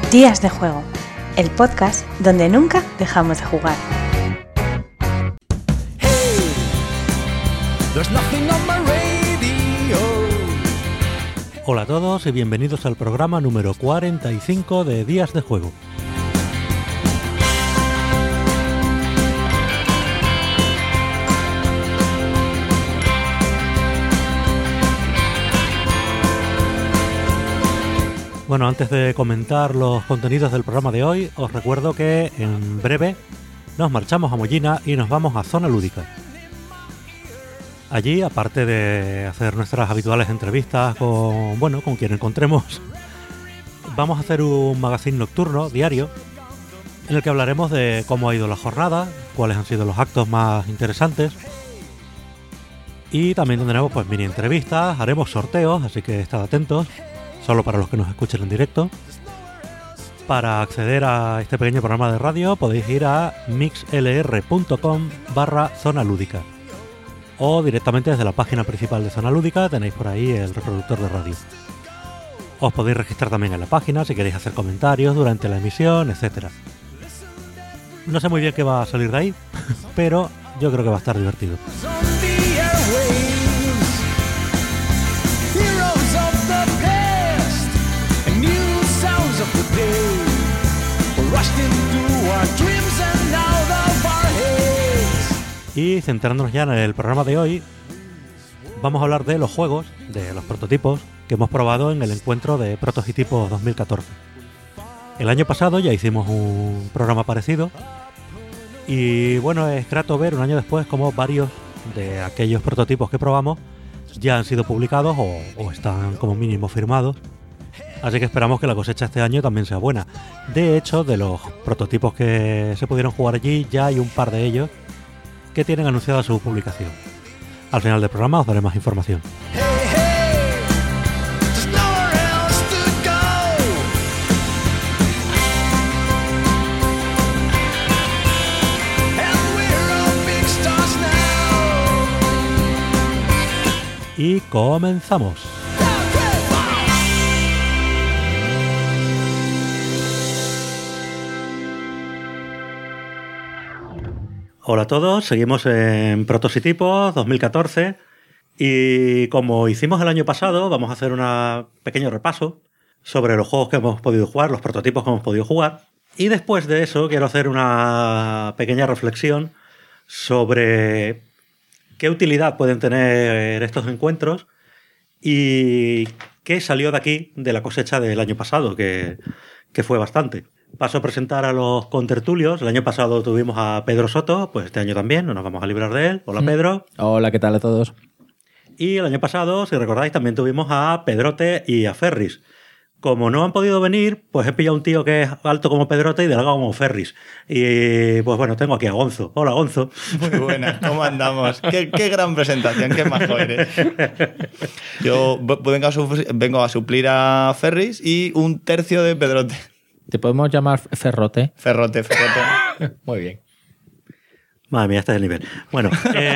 Días de Juego, el podcast donde nunca dejamos de jugar. Hey, there's nothing on my radio. Hola a todos y bienvenidos al programa número 45 de Días de Juego. Bueno, antes de comentar los contenidos del programa de hoy, os recuerdo que en breve nos marchamos a Mollina y nos vamos a Zona Lúdica. Allí, aparte de hacer nuestras habituales entrevistas con quien encontremos, vamos a hacer un magazine nocturno diario en el que hablaremos de cómo ha ido la jornada, cuáles han sido los actos más interesantes y también tendremos pues mini entrevistas, haremos sorteos, así que estad atentos. Solo para los que nos escuchen en directo. Para acceder a este pequeño programa de radio podéis ir a mixlr.com/Zona Lúdica o directamente desde la página principal de Zona Lúdica tenéis por ahí el reproductor de radio. Os podéis registrar también en la página si queréis hacer comentarios durante la emisión, etc. No sé muy bien qué va a salir de ahí, pero yo creo que va a estar divertido. Y centrándonos ya en el programa de hoy, vamos a hablar de los juegos, de los prototipos que hemos probado en el encuentro de Prototipos 2014. El año pasado ya hicimos un programa parecido y bueno, es grato ver un año después cómo varios de aquellos prototipos que probamos ya han sido publicados o están como mínimo firmados. Así que esperamos que la cosecha este año también sea buena. De hecho, de los prototipos que se pudieron jugar allí, ya hay un par de ellos que tienen anunciada su publicación. Al final del programa os daré más información. Y comenzamos. Hola a todos, seguimos en Prototipos 2014 y como hicimos el año pasado vamos a hacer un pequeño repaso sobre los juegos que hemos podido jugar, los prototipos que hemos podido jugar y después de eso quiero hacer una pequeña reflexión sobre qué utilidad pueden tener estos encuentros y qué salió de aquí de la cosecha del año pasado, que fue bastante. Paso a presentar a los contertulios. El año pasado tuvimos a Pedro Soto, pues este año también, no nos vamos a librar de él. Hola, Pedro. Hola, ¿qué tal a todos? Y el año pasado, si recordáis, también tuvimos a Pedrote y a Ferris. Como no han podido venir, pues he pillado un tío que es alto como Pedrote y delgado como Ferris. Y pues bueno, tengo aquí a Gonzo. Hola, Gonzo. Muy buenas, ¿cómo andamos? Qué gran presentación, qué majo eres. Yo vengo a suplir a Ferris y un tercio de Pedrote. ¿Te podemos llamar Ferrote? Ferrote. Muy bien. Madre mía, este es el nivel. Bueno,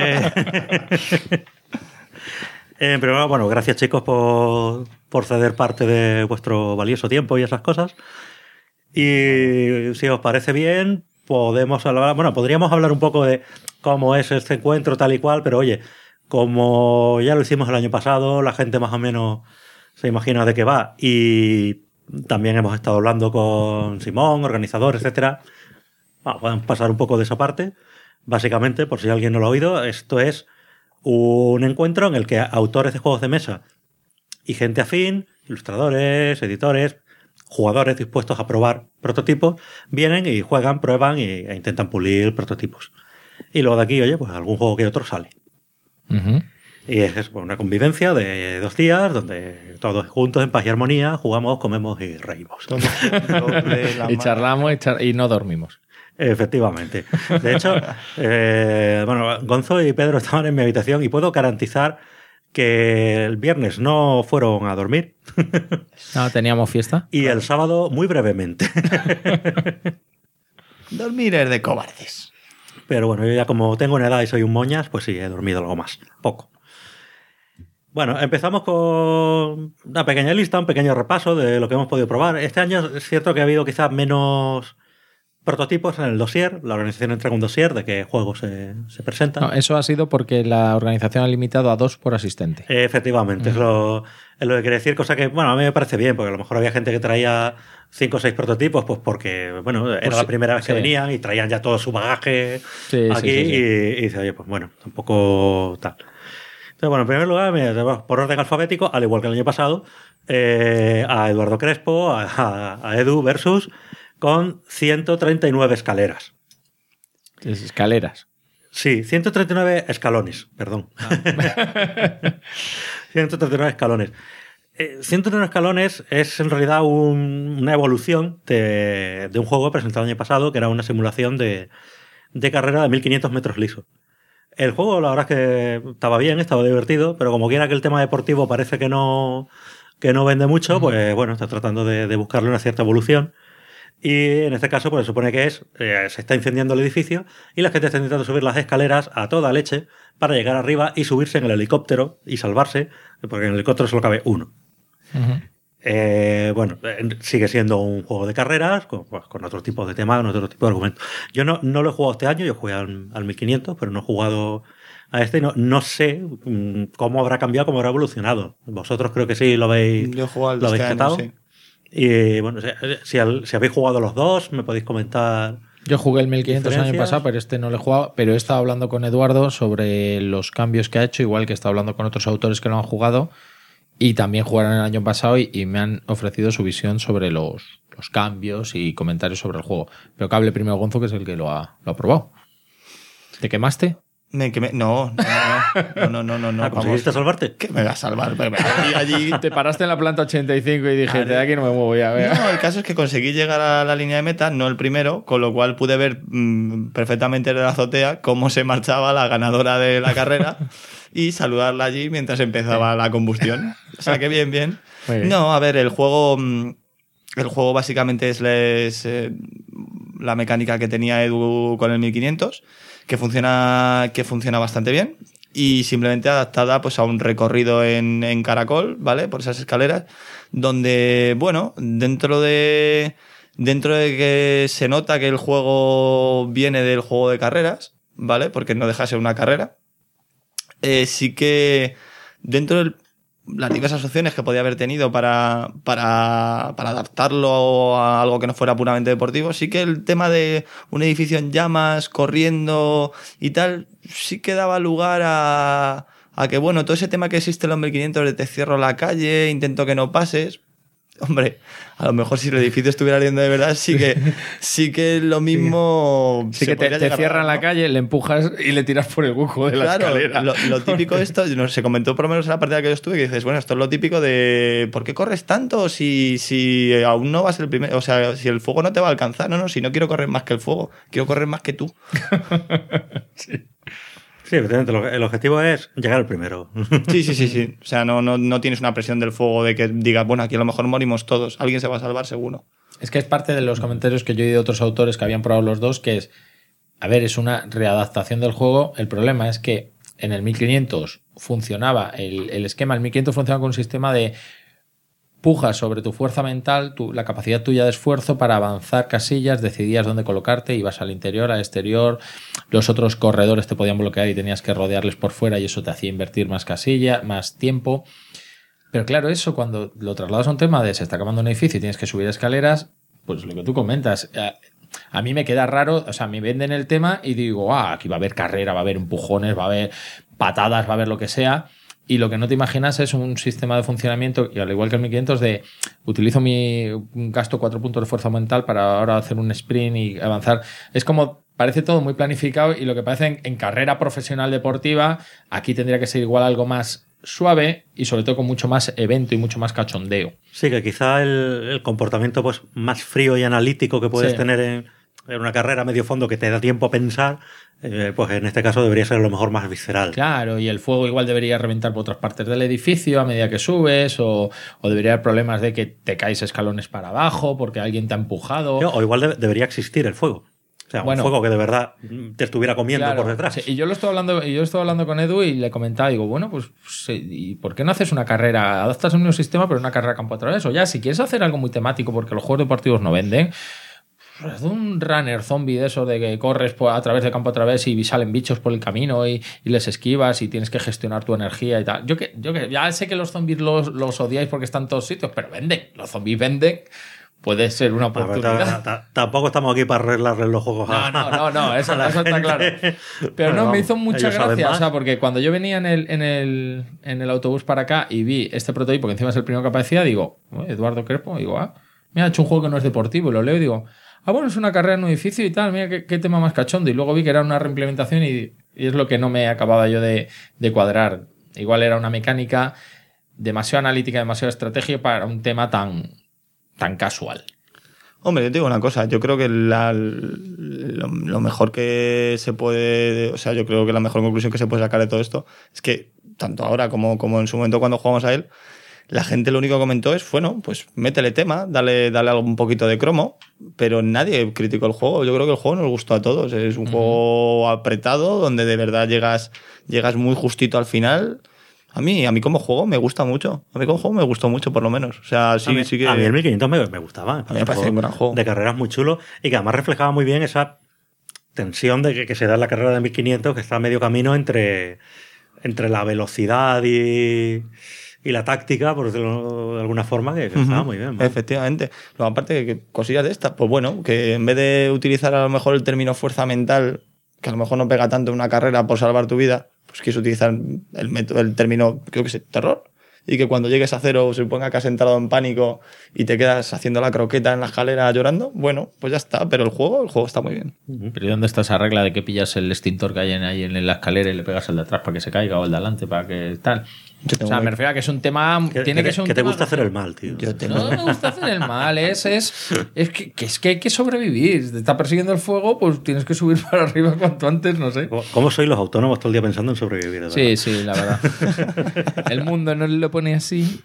primero, bueno, gracias chicos por ceder parte de vuestro valioso tiempo y esas cosas. Y si os parece bien, podríamos hablar un poco de cómo es este encuentro tal y cual, pero oye, como ya lo hicimos el año pasado, la gente más o menos se imagina de qué va y también hemos estado hablando con Simón, organizador, etcétera. Podemos pasar un poco de esa parte. Básicamente, por si alguien no lo ha oído, esto es un encuentro en el que autores de juegos de mesa y gente afín, ilustradores, editores, jugadores dispuestos a probar prototipos, vienen y juegan, prueban e intentan pulir prototipos. Y luego de aquí, oye, pues algún juego que otro sale. Uh-huh. Y es una convivencia de 2 días donde todos juntos en paz y armonía jugamos, comemos y reímos. Y charlamos y no dormimos. Efectivamente. De hecho, Gonzo y Pedro estaban en mi habitación y puedo garantizar que el viernes no fueron a dormir. No, teníamos fiesta. Y el sábado muy brevemente. Dormir es de cobardes. Pero bueno, yo ya como tengo una edad y soy un moñas, pues sí, he dormido algo más. Poco. Bueno, empezamos con una pequeña lista, un pequeño repaso de lo que hemos podido probar. Este año es cierto que ha habido quizás menos prototipos en el dossier. La organización entrega un dossier de qué juegos se presentan. No, eso ha sido porque la organización ha limitado a 2 por asistente. Efectivamente, es lo que quiere decir, cosa que, bueno, a mí me parece bien, porque a lo mejor había gente que traía 5 o 6 prototipos, pues porque, bueno, era Pues la primera vez que venían y traían ya todo su bagaje aquí y dice, oye, pues bueno, tampoco tal. Entonces, bueno, en primer lugar, por orden alfabético, al igual que el año pasado, a Eduardo Crespo, a Edu versus con 139 escaleras. Escaleras. Sí, 139 escalones, perdón. 139 escalones. 139 escalones es en realidad una evolución de un juego presentado el año pasado, que era una simulación de carrera de 1500 metros lisos. El juego, la verdad es que estaba bien, estaba divertido, pero como quiera que el tema deportivo parece que no vende mucho, pues bueno, está tratando de buscarle una cierta evolución. Y en este caso, pues se supone que se está incendiando el edificio y la gente está intentando subir las escaleras a toda leche para llegar arriba y subirse en el helicóptero y salvarse, porque en el helicóptero solo cabe uno. Bueno, sigue siendo un juego de carreras con otro tipo de tema, con otro tipo de argumentos. Yo no lo he jugado este año, yo jugué al 1500, pero no he jugado a este y no sé cómo habrá cambiado, cómo habrá evolucionado. Vosotros creo que sí lo habéis, Yo he jugado al de lo habéis este tratado. año, sí. Y bueno, si habéis jugado los dos, me podéis comentar. Yo jugué el 1500 el año ¿Diferencias? pasado, pero este no lo he jugado. Pero he estado hablando con Eduardo sobre los cambios que ha hecho, igual que he estado hablando con otros autores que lo han jugado y también jugaron el año pasado y me han ofrecido su visión sobre los cambios y comentarios sobre el juego. Pero que hable primero Gonzo, que es el que lo ha probado. ¿Te quemaste? No. ¿Conseguiste salvarte? ¿Qué me va a salvar? Allí... Te paraste en la planta 85 y dije, de aquí no me muevo ya. Vea. No, el caso es que conseguí llegar a la línea de meta, no el primero, con lo cual pude ver perfectamente desde la azotea cómo se marchaba la ganadora de la carrera y saludarla allí mientras empezaba la combustión. O sea que bien. Muy bien. No, a ver, el juego básicamente es la mecánica que tenía Edu con el 1500, que funciona bastante bien y simplemente adaptada pues a un recorrido en caracol, ¿vale? Por esas escaleras, donde, bueno, dentro de que se nota que el juego viene del juego de carreras, ¿vale? Porque no deja de ser una carrera, sí que dentro de las diversas opciones que podía haber tenido para adaptarlo a algo que no fuera puramente deportivo, sí que el tema de un edificio en llamas, corriendo y tal, sí que daba lugar a que, bueno, todo ese tema que existe en los 1500 de te cierro la calle, intento que no pases. Hombre, a lo mejor si el edificio estuviera ardiendo de verdad, sí que lo mismo. Sí que te cierran la calle, le empujas y le tiras por el hueco de la escalera. Lo típico de esto, se comentó por lo menos en la partida que yo estuve, que dices, bueno, esto es lo típico de ¿por qué corres tanto si aún no vas el primero? O sea, si el fuego no te va a alcanzar. No, si no quiero correr más que el fuego, quiero correr más que tú. Sí, evidentemente, el objetivo es llegar al primero. Sí. O sea, no tienes una presión del fuego de que digas, bueno, aquí a lo mejor morimos todos. Alguien se va a salvar seguro. Es que es parte de los comentarios que yo he oído de otros autores que habían probado los dos, que es, a ver, es una readaptación del juego. El problema es que en el 1500 funcionaba el esquema. El 1500 funcionaba con un sistema de pujas sobre tu fuerza mental, la capacidad tuya de esfuerzo para avanzar casillas, decidías dónde colocarte, ibas al interior, al exterior, los otros corredores te podían bloquear y tenías que rodearles por fuera y eso te hacía invertir más casillas, más tiempo. Pero claro, eso cuando lo trasladas a un tema de se está acabando un edificio y tienes que subir escaleras, pues lo que tú comentas, a mí me queda raro, o sea, me venden el tema y digo, aquí va a haber carrera, va a haber empujones, va a haber patadas, va a haber lo que sea. Y lo que no te imaginas es un sistema de funcionamiento, y al igual que el 1500, de utilizo gasto 4 puntos de fuerza mental para ahora hacer un sprint y avanzar. Es como, parece todo muy planificado y lo que parece en carrera profesional deportiva, aquí tendría que ser igual algo más suave y sobre todo con mucho más evento y mucho más cachondeo. Sí, que quizá el comportamiento pues más frío y analítico que puedes tener en una carrera medio fondo que te da tiempo a pensar, pues en este caso debería ser a lo mejor más visceral. Claro, y el fuego igual debería reventar por otras partes del edificio a medida que subes, o debería haber problemas de que te caes escalones para abajo porque alguien te ha empujado. O igual debería existir el fuego. O sea, Bueno. un fuego que de verdad te estuviera comiendo Claro, por detrás. sí, y yo lo estoy hablando con Edu y le comentaba, digo, bueno, pues ¿y por qué no haces una carrera? Adaptas el mismo sistema, pero una carrera campo a través. O ya, si quieres hacer algo muy temático, porque los juegos deportivos no venden, pues haz un runner zombie de eso de que corres a través de campo a través y salen bichos por el camino y les esquivas y tienes que gestionar tu energía y tal. Yo que ya sé que los zombies los odiáis porque están en todos sitios, pero venden. Los zombies venden. Puede ser una oportunidad. Tampoco estamos aquí para arreglarle los juegos No, eso está claro. Pero no, me hizo mucha gracia, o sea, porque cuando yo venía en el autobús para acá y vi este prototipo, que encima es el primero que aparecía, digo, Eduardo Crespo, digo, me ha hecho un juego que no es deportivo, y lo leo y digo, bueno, es una carrera en un edificio y tal, mira qué tema más cachondo. Y luego vi que era una reimplementación y es lo que no me acababa yo de cuadrar. Igual era una mecánica demasiado analítica, demasiado estrategia para un tema tan casual. Hombre, yo te digo una cosa, yo creo que lo mejor que se puede, o sea, yo creo que la mejor conclusión que se puede sacar de todo esto es que tanto ahora como en su momento cuando jugamos a él, la gente lo único que comentó es, bueno, pues métele tema, dale un poquito de cromo, pero nadie criticó el juego. Yo creo que el juego nos gustó a todos. Es un juego apretado donde de verdad llegas muy justito al final. A mí como juego me gusta mucho. A mí como juego me gustó mucho, por lo menos. O sea, sí que... A mí el 1500 me gustaba. A mí me parece un gran juego. De carreras muy chulo y que además reflejaba muy bien esa tensión de que se da en la carrera de 1500, que está a medio camino entre la velocidad y la táctica, por decirlo de alguna forma, que estaba muy bien, ¿no? Efectivamente. Luego, aparte, que cosillas de estas, pues bueno, que en vez de utilizar a lo mejor el término fuerza mental, que a lo mejor no pega tanto en una carrera por salvar tu vida, pues quieres utilizar el término, creo que es terror. Y que cuando llegues a cero se suponga que has entrado en pánico y te quedas haciendo la croqueta en la escalera llorando, bueno, pues ya está. Pero el juego está muy bien. Pero ¿y dónde está esa regla de que pillas el extintor que hay ahí en la escalera y le pegas al de atrás para que se caiga o el de adelante para que tal? O sea, me refiero a que es un tema... Que te gusta hacer el mal, tío. No me gusta hacer el mal, es que hay que sobrevivir. Te está persiguiendo el fuego, pues tienes que subir para arriba cuanto antes, no sé. ¿Cómo sois los autónomos todo el día pensando en sobrevivir? Sí, la verdad. El mundo no lo pone así.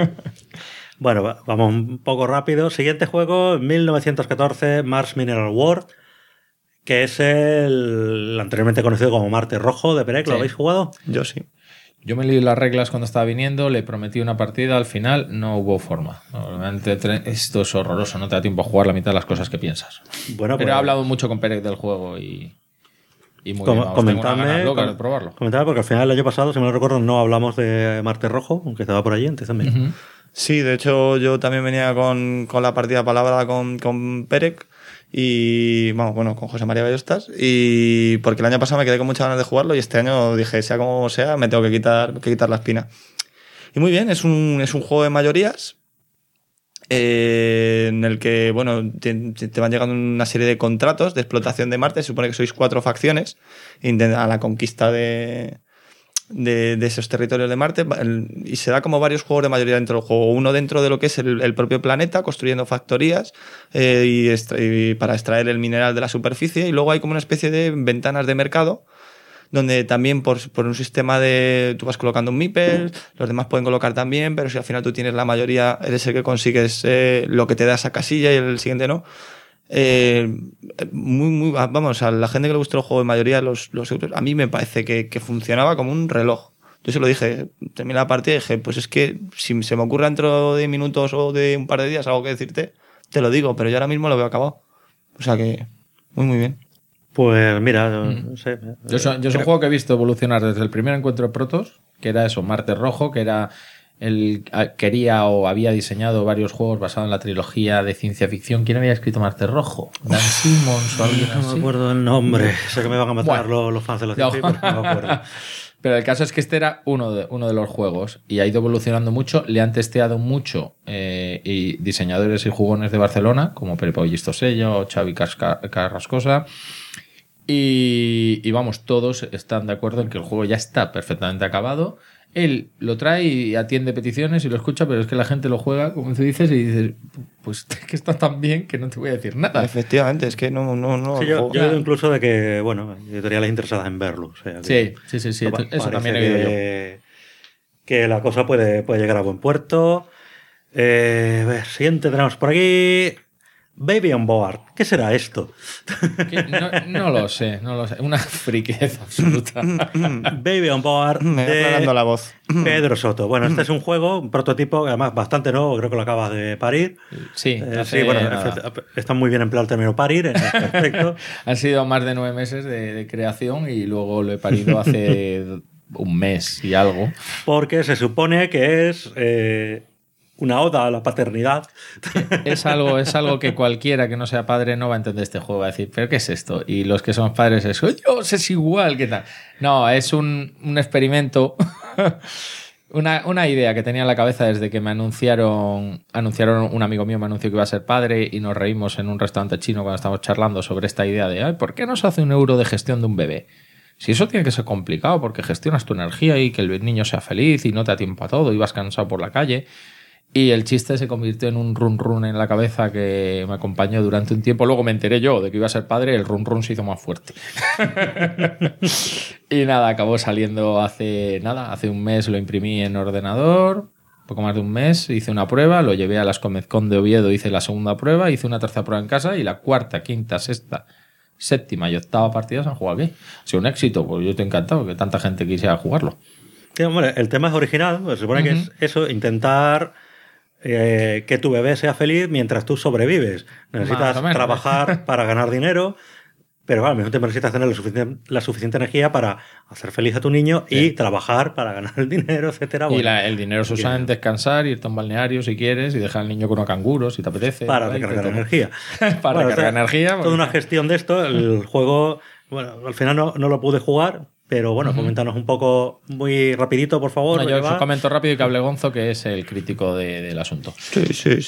Bueno, vamos un poco rápido. Siguiente juego, 1914, Mars Mineral World, que es el anteriormente conocido como Marte Rojo de Perec. ¿Lo habéis jugado? Yo sí. Yo me leí las reglas cuando estaba viniendo, le prometí una partida, al final no hubo forma. Normalmente esto es horroroso, no te da tiempo a jugar la mitad de las cosas que piensas. Bueno, pero he hablado mucho con Perec del juego y muy bien, tengo comentadme, una ganas locas de probarlo. Comentadme, porque al final el año pasado, si me lo recuerdo, no hablamos de Marte Rojo, aunque estaba por allí, entonces también. Sí, de hecho yo también venía con la partida palabra con Perec y con José María Ballestas, y porque el año pasado me quedé con muchas ganas de jugarlo y este año dije, sea como sea, me tengo que quitar la espina. Y muy bien, es un juego de mayorías en el que te van llegando una serie de contratos de explotación de Marte. Se supone que sois 4 facciones a la conquista de esos territorios de Marte, y se da como varios juegos de mayoría dentro del juego. Uno dentro de lo que es el propio planeta, construyendo factorías y para extraer el mineral de la superficie, y luego hay como una especie de ventanas de mercado donde también por un sistema de... Tú vas colocando un meeple, los demás pueden colocar también, pero si al final tú tienes la mayoría, eres el que consigues lo que te da esa casilla y el siguiente no. Vamos, a la gente que le gusta el juego de mayoría, los a mí me parece que funcionaba como un reloj. Yo se lo dije, terminé la partida y dije, pues es que si se me ocurre dentro de minutos o de un par de días algo que decirte, te lo digo, pero yo ahora mismo lo veo acabado. O sea que muy bien. Pues mira, no sé. Yo es un juego que he visto evolucionar desde el primer encuentro de Protoss, que era eso, Marte Rojo, que era... Él quería o había diseñado varios juegos basados en la trilogía de ciencia ficción. ¿Quién había escrito Marte Rojo? ¿Dan Simmons o alguien así? No me acuerdo el nombre. Sé que me van a matar los fans de los científicos, no me acuerdo. Pero el caso es que este era uno de los juegos y ha ido evolucionando mucho. Le han testeado mucho y diseñadores y jugones de Barcelona, como Pepe Ollistosello, Xavi Carrascosa. Y vamos, todos están de acuerdo en que el juego ya está perfectamente acabado. Él lo trae y atiende peticiones y lo escucha, pero es que la gente lo juega, como tú dices, y dices, pues que está tan bien que no te voy a decir nada. Efectivamente, es que no. Sí, yo digo incluso de que, editoriales interesadas en verlo. O sea, sí. Eso también he oído yo. Que la cosa puede llegar a buen puerto. Siguiente tenemos por aquí Baby on Board. ¿Qué será esto? No lo sé. Una friqueza absoluta. Baby on Board Me va aclarando la voz. Pedro Soto. Bueno, este es un juego, un prototipo, además bastante nuevo, creo que lo acabas de parir. Sí, Sí, bueno, está muy bien empleado el término parir en este aspecto. Han sido más de 9 meses de creación y luego lo he parido hace un mes y algo. Porque se supone que es una oda a la paternidad. Es algo que cualquiera que no sea padre no va a entender este juego. Va a decir, ¿pero qué es esto? Y los que somos padres es, Dios, es igual, ¿qué tal? No, es un experimento, una idea que tenía en la cabeza desde que me anunciaron, un amigo mío me anunció que iba a ser padre y nos reímos en un restaurante chino cuando estábamos charlando sobre esta idea de, ay, ¿por qué no se hace un euro de gestión de un bebé? Si eso tiene que ser complicado porque gestionas tu energía y que el niño sea feliz y no te da tiempo a todo y vas cansado por la calle. Y el chiste se convirtió en un run en la cabeza que me acompañó durante un tiempo. Luego me enteré yo de que iba a ser padre, el run se hizo más fuerte. Y nada, acabó saliendo hace un mes, lo imprimí en ordenador, poco más de un mes, hice una prueba, lo llevé a las Comezcon de Oviedo, hice la segunda prueba, hice una tercera prueba en casa y la cuarta, quinta, sexta, séptima y octava partida se han jugado aquí. Ha sido un éxito, pues yo estoy encantado que tanta gente quisiera jugarlo. Sí, hombre, el tema es original, pues se supone que es eso, intentar que tu bebé sea feliz mientras tú sobrevives. Necesitas trabajar para ganar dinero, pero claro, al mismo tiempo necesitas tener la suficiente energía para hacer feliz a tu niño y trabajar para ganar el dinero, etcétera. Y el dinero se usa en descansar, irte a un balneario si quieres y dejar al niño con unos canguros si te apetece. Para recargar energía. Para recargar energía. Toda una gestión de esto. El juego, bueno, al final no lo pude jugar. Pero bueno, coméntanos un poco muy rapidito, por favor. Yo os comento rápido y que hable Gonzo, que es el crítico del asunto. Sí.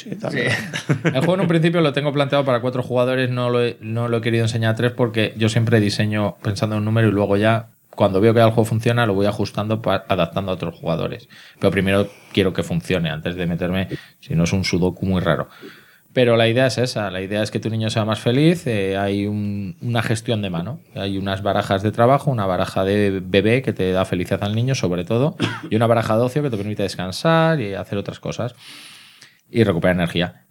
El juego en un principio lo tengo planteado para 4 jugadores, no lo he querido enseñar a 3 porque yo siempre diseño pensando en un número y luego ya, cuando veo que el juego funciona, lo voy ajustando, adaptando a otros jugadores. Pero primero quiero que funcione antes de meterme, si no es un sudoku muy raro. Pero la idea es esa, la idea es que tu niño sea más feliz, hay una gestión de mano, hay unas barajas de trabajo, una baraja de bebé que te da felicidad al niño sobre todo, y una baraja de ocio que te permite descansar y hacer otras cosas y recuperar energía.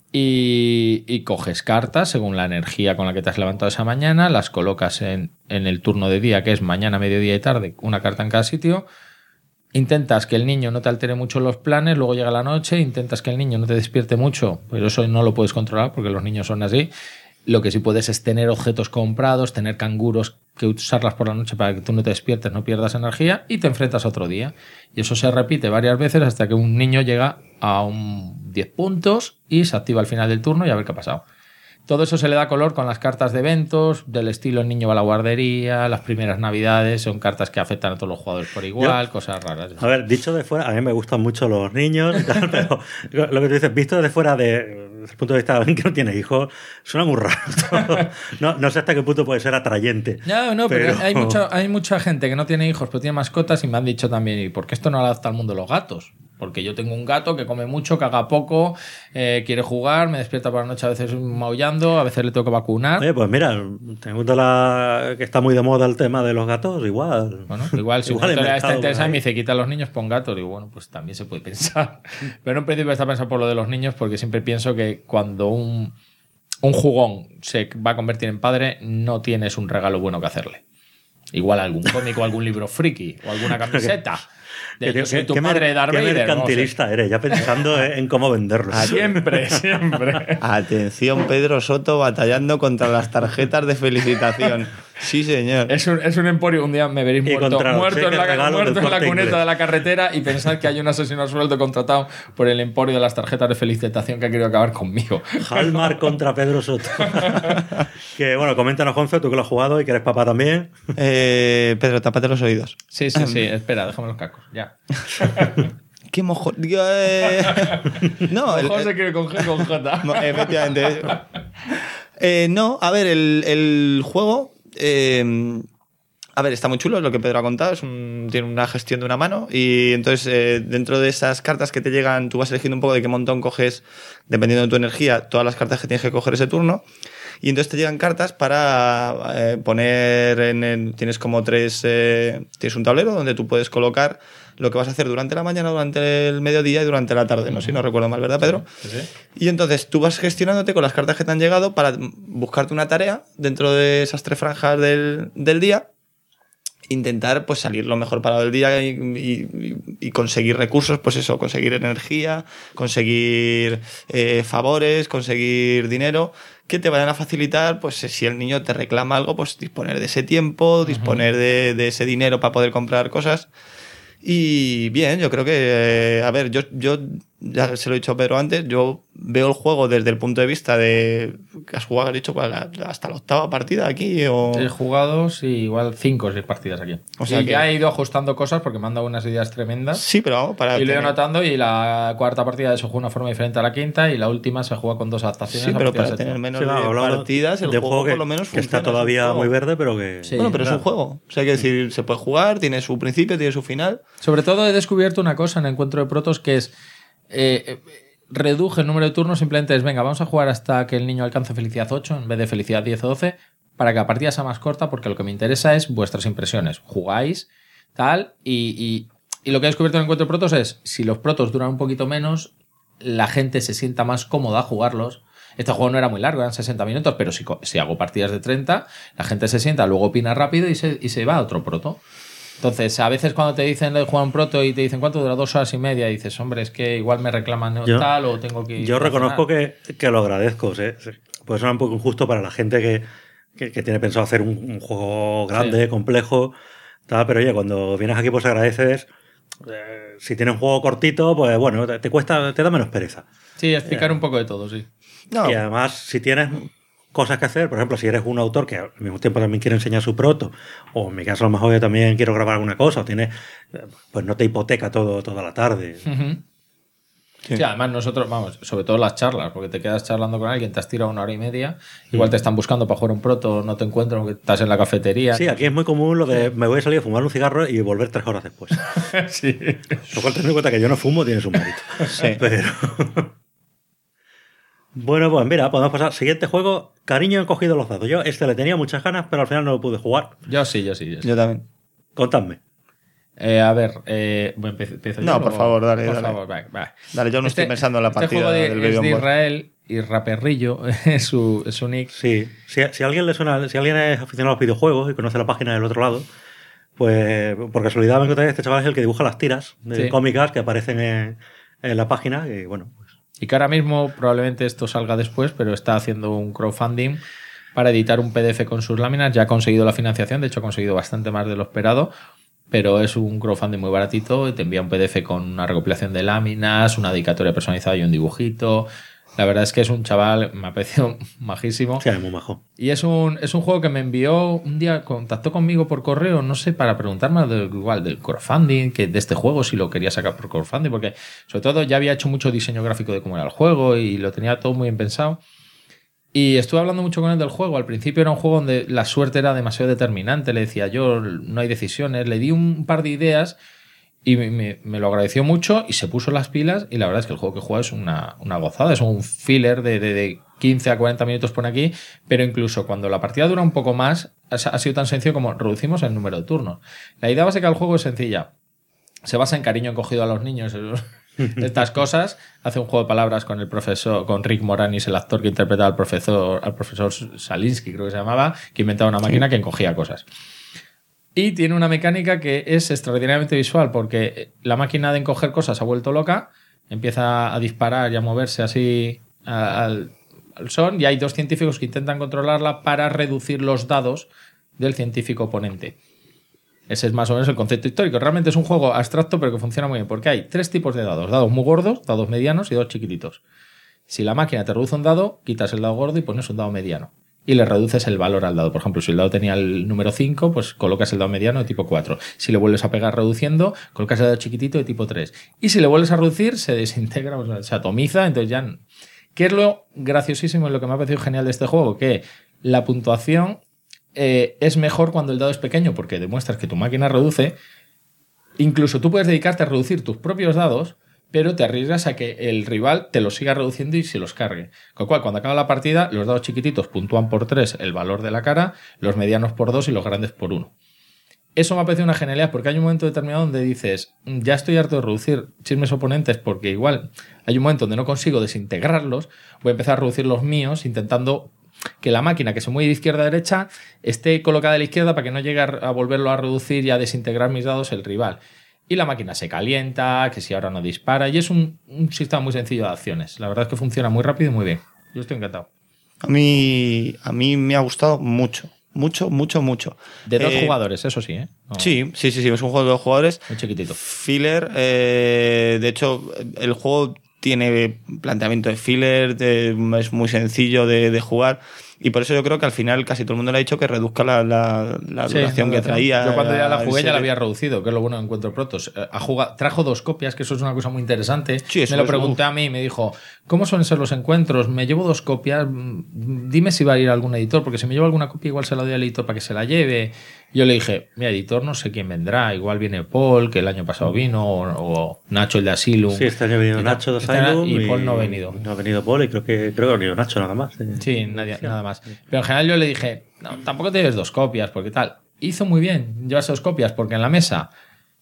Y coges cartas según la energía con la que te has levantado esa mañana, las colocas en el turno de día, que es mañana, mediodía y tarde, una carta en cada sitio. Intentas que el niño no te altere mucho los planes, luego llega la noche, intentas que el niño no te despierte mucho, pero eso no lo puedes controlar porque los niños son así. Lo que sí puedes es tener objetos comprados, tener canguros que usarlas por la noche para que tú no te despiertes, no pierdas energía y te enfrentas a otro día. Y eso se repite varias veces hasta que un niño llega a un 10 puntos y se activa al final del turno y a ver qué ha pasado. Todo eso se le da color con las cartas de eventos, del estilo el niño va a la guardería, las primeras navidades, son cartas que afectan a todos los jugadores por igual, cosas raras. A ver, dicho de fuera, a mí me gustan mucho los niños y tal, pero lo que tú dices, visto desde fuera desde el punto de vista de alguien que no tiene hijos, suena muy raro. No sé hasta qué punto puede ser atrayente. No, pero hay mucha gente que no tiene hijos, pero tiene mascotas y me han dicho también, ¿y por qué esto no adapta al mundo de los gatos? Porque yo tengo un gato que come mucho, caga poco, quiere jugar, me despierta por la noche a veces maullando, a veces le tengo que vacunar. Oye, pues mira, te gusta que está muy de moda el tema de los gatos, igual. Bueno, igual si una historia está interesante y me dice, quita a los niños, pon gatos. Y bueno, pues también se puede pensar. Pero en un principio está pensado por lo de los niños porque siempre pienso que cuando un jugón se va a convertir en padre, no tienes un regalo bueno que hacerle. Igual algún cómic o algún libro friki o alguna camiseta. Yo soy tu padre, Darth Vader. Qué mercantilista eres, ya pensando en cómo venderlo. Siempre. Atención, Pedro Soto batallando contra las tarjetas de felicitación. Sí, señor. Es un emporio. Un día me veréis muerto en la cuneta de la carretera y pensad que hay un asesino a sueldo contratado por el emporio de las tarjetas de felicitación que ha querido acabar conmigo. Hallmark contra Pedro Soto. Que bueno, coméntanos, Gonzo, tú que lo has jugado y que eres papá también. Pedro, tápate los oídos. Sí. Espera, déjame los cascos. Ya. ¡Qué mojo! No, mejor se quiere con G con J. Efectivamente. No, a ver, el juego A ver, está muy chulo, es lo que Pedro ha contado, tiene una gestión de una mano y entonces dentro de esas cartas que te llegan, tú vas eligiendo un poco de qué montón coges, dependiendo de tu energía, todas las cartas que tienes que coger ese turno. Y entonces te llegan cartas para poner tienes como tienes un tablero donde tú puedes colocar lo que vas a hacer durante la mañana, durante el mediodía y durante la tarde. No sé si no recuerdo mal, ¿verdad, Pedro? Sí, sí. Y entonces tú vas gestionándote con las cartas que te han llegado para buscarte una tarea dentro de esas 3 franjas del día, intentar pues salir lo mejor parado del día y conseguir recursos, pues eso, conseguir energía, conseguir favores, conseguir dinero que te vayan a facilitar, pues si el niño te reclama algo, pues disponer de ese tiempo, disponer de ese dinero para poder comprar cosas. Y bien, yo creo que, a ver, yo ya se lo he dicho a Pedro antes, yo veo el juego desde el punto de vista de que has jugado, has dicho, hasta la 8ª partida aquí o... He jugado, sí, igual 5 o 6 partidas aquí. O sea y que- ya he ido ajustando cosas porque me han dado unas ideas tremendas. Sí, pero vamos, para Y lo he ido tener- notando y la 4ª partida se juega de una forma diferente a la 5ª y la última se juega con 2 adaptaciones. Sí, a pero partir para de tener séptima. menos Sí, de hablando partidas, el de un juego que, por lo menos que está funciona, es un todavía juego. muy verde, pero que... Sí. Bueno, pero es un claro. juego. O sea, hay que decir, se puede jugar, tiene su principio, tiene su final. Sobre todo he descubierto una cosa en el encuentro de protos que es reduje el número de turnos, simplemente es venga, vamos a jugar hasta que el niño alcance felicidad 8 en vez de felicidad 10 o 12 para que la partida sea más corta, porque lo que me interesa es vuestras impresiones. Jugáis, tal, y lo que he descubierto en el encuentro de protos es si los protos duran un poquito menos, la gente se sienta más cómoda a jugarlos. Este juego no era muy largo, eran 60 minutos, pero si hago partidas de 30, la gente se sienta, luego opina rápido y se va a otro proto. Entonces, a veces cuando te dicen de jugar un proto y te dicen cuánto dura 2 horas y media, y dices, hombre, es que igual me reclaman tal o tengo que ir Yo a reconozco cenar. que lo agradezco. ¿Sí? Puede sonar un poco injusto para la gente que tiene pensado hacer un juego grande, Sí. complejo, tal, pero oye, cuando vienes aquí pues agradeces. Si tienes un juego cortito, pues bueno, te cuesta, te da menos pereza. Sí, explicar un poco de todo, sí. No, Y además, si tienes cosas que hacer, por ejemplo, si eres un autor que al mismo tiempo también quiere enseñar su proto, o en mi caso a lo mejor yo también quiero grabar alguna cosa, o tienes, pues no te hipoteca toda la tarde. Ujú. Sí, además nosotros, vamos, sobre todo las charlas, porque te quedas charlando con alguien, te has tirado 1 hora y media, igual te están buscando para jugar un proto, no te encuentran, porque estás en la cafetería. Sí, aquí es muy común lo de me voy a salir a fumar un cigarro y volver 3 horas después. Sí. Lo cual, teniendo en cuenta que yo no fumo, tiene su mérito. Sí. Pero... Bueno, pues mira, podemos pasar. Siguiente juego, Cariño encogido los dados. Yo le tenía muchas ganas, pero al final no lo pude jugar. Yo sí. yo también. Contadme. A ver, bueno, empiezo No, yo, por o- favor, dale, Por dale. favor, va. Dale, yo no estoy pensando en la partida juego del es Baby de on Board. Israel y Raperrillo es su nick. Sí, si a alguien le suena, si alguien es aficionado a los videojuegos y conoce la página del otro lado, pues por casualidad me encontré este chaval es el que dibuja las tiras de Sí. cómicas que aparecen en la página y bueno, pues Y que ahora mismo probablemente esto salga después, pero está haciendo un crowdfunding para editar un PDF con sus láminas. Ya ha conseguido la financiación, de hecho ha conseguido bastante más de lo esperado, pero es un crowdfunding muy baratito y te envía un PDF con una recopilación de láminas, una dedicatoria personalizada y un dibujito. La verdad es que es un chaval, me ha parecido majísimo. sí, es muy majo. Y es un juego que me envió un día, contactó conmigo por correo, no sé, para preguntarme igual del crowdfunding, que de este juego, si lo quería sacar por crowdfunding, porque sobre todo ya había hecho mucho diseño gráfico de cómo era el juego y lo tenía todo muy bien pensado. Y estuve hablando mucho con él del juego. Al principio era un juego donde la suerte era demasiado determinante, le decía yo, no hay decisiones, le di un par de ideas y me lo agradeció mucho y se puso las pilas y la verdad es que el juego que juega es una gozada, es un filler de 15 a 40 minutos por aquí, pero incluso cuando la partida dura un poco más, ha sido tan sencillo como reducimos el número de turnos. La idea básica del juego es sencilla, se basa en cariño encogido a los niños, estas cosas, hace un juego de palabras con el profesor, con Rick Moranis, el actor que interpretaba al profesor Salinsky, creo que se llamaba, que inventaba una máquina que encogía cosas. Y tiene una mecánica que es extraordinariamente visual porque la máquina de encoger cosas se ha vuelto loca, empieza a disparar y a moverse así al son y hay 2 científicos que intentan controlarla para reducir los dados del científico oponente. Ese es más o menos el concepto histórico. Realmente es un juego abstracto pero que funciona muy bien porque hay 3 tipos de dados. Dados muy gordos, dados medianos y dados chiquititos. Si la máquina te reduce un dado, quitas el dado gordo y pones un dado mediano. Y le reduces el valor al dado. Por ejemplo, si el dado tenía el número 5, pues colocas el dado mediano de tipo 4. Si le vuelves a pegar reduciendo, colocas el dado chiquitito de tipo 3. Y si le vuelves a reducir, se desintegra, o sea, se atomiza, entonces ya... ¿Qué es lo graciosísimo y lo que me ha parecido genial de este juego? Que la puntuación es mejor cuando el dado es pequeño porque demuestras que tu máquina reduce. Incluso tú puedes dedicarte a reducir tus propios dados, pero te arriesgas a que el rival te los siga reduciendo y se los cargue. Con lo cual, cuando acaba la partida, los dados chiquititos puntúan por 3 el valor de la cara, los medianos por 2 y los grandes por 1. Eso me ha parecido una genialidad porque hay un momento determinado donde dices, ya estoy harto de reducir chismes oponentes porque igual hay un momento donde no consigo desintegrarlos, voy a empezar a reducir los míos intentando que la máquina que se mueve de izquierda a derecha esté colocada a la izquierda para que no llegue a volverlo a reducir y a desintegrar mis dados el rival. Y la máquina se calienta, que si ahora no dispara, y es un sistema muy sencillo de acciones. La verdad es que funciona muy rápido y muy bien. Yo estoy encantado. A mí me ha gustado mucho. Mucho. De 2 jugadores, eso sí, ¿eh? No, Sí, es un juego de 2 jugadores. muy chiquitito. Filler, de hecho, el juego tiene planteamiento de filler, es muy sencillo de jugar. Y por eso yo creo que al final casi todo el mundo le ha dicho que reduzca la duración que traía. Yo cuando ya la jugué ya la había reducido, que es lo bueno de Encuentro Protos. Trajo 2 copias, que eso es una cosa muy interesante. Sí, me lo pregunté a mí y me dijo, ¿cómo suelen ser los encuentros? Me llevo 2 copias, dime si va a ir algún editor, porque si me llevo alguna copia igual se la doy al editor para que se la lleve. Yo le dije, mira, editor no sé quién vendrá, igual viene Paul, que el año pasado vino, o Nacho el de Asylum. Sí, este año ha venido Nacho de Asylum y Paul no ha venido. No ha venido Paul y creo que ha venido Nacho nada más. Sí, nada más. Pero en general yo le dije, no, tampoco te lleves 2 copias, porque tal. Hizo muy bien llevarse 2 copias, porque en la mesa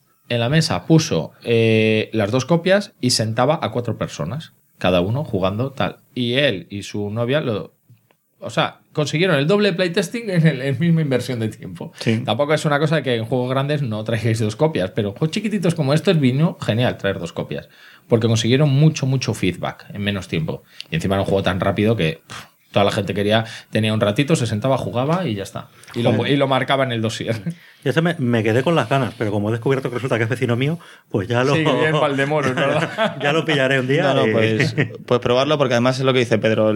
puso las 2 copias y sentaba a 4 personas, cada uno jugando tal. Y él y su novia consiguieron el doble playtesting en la misma inversión de tiempo. Sí. Tampoco es una cosa que en juegos grandes no traigáis 2 copias, pero en juegos chiquititos como estos vino genial traer 2 copias, porque consiguieron mucho feedback en menos tiempo. Y encima era un juego tan rápido que toda la gente tenía un ratito, se sentaba, jugaba y ya está. Y lo marcaba en el dossier. Y ese me quedé con las ganas, pero como he descubierto que resulta que es vecino mío, pues ya lo... Sí, bien Valdemoro, ¿verdad? Ya lo pillaré un día. Pues probarlo, porque además es lo que dice Pedro,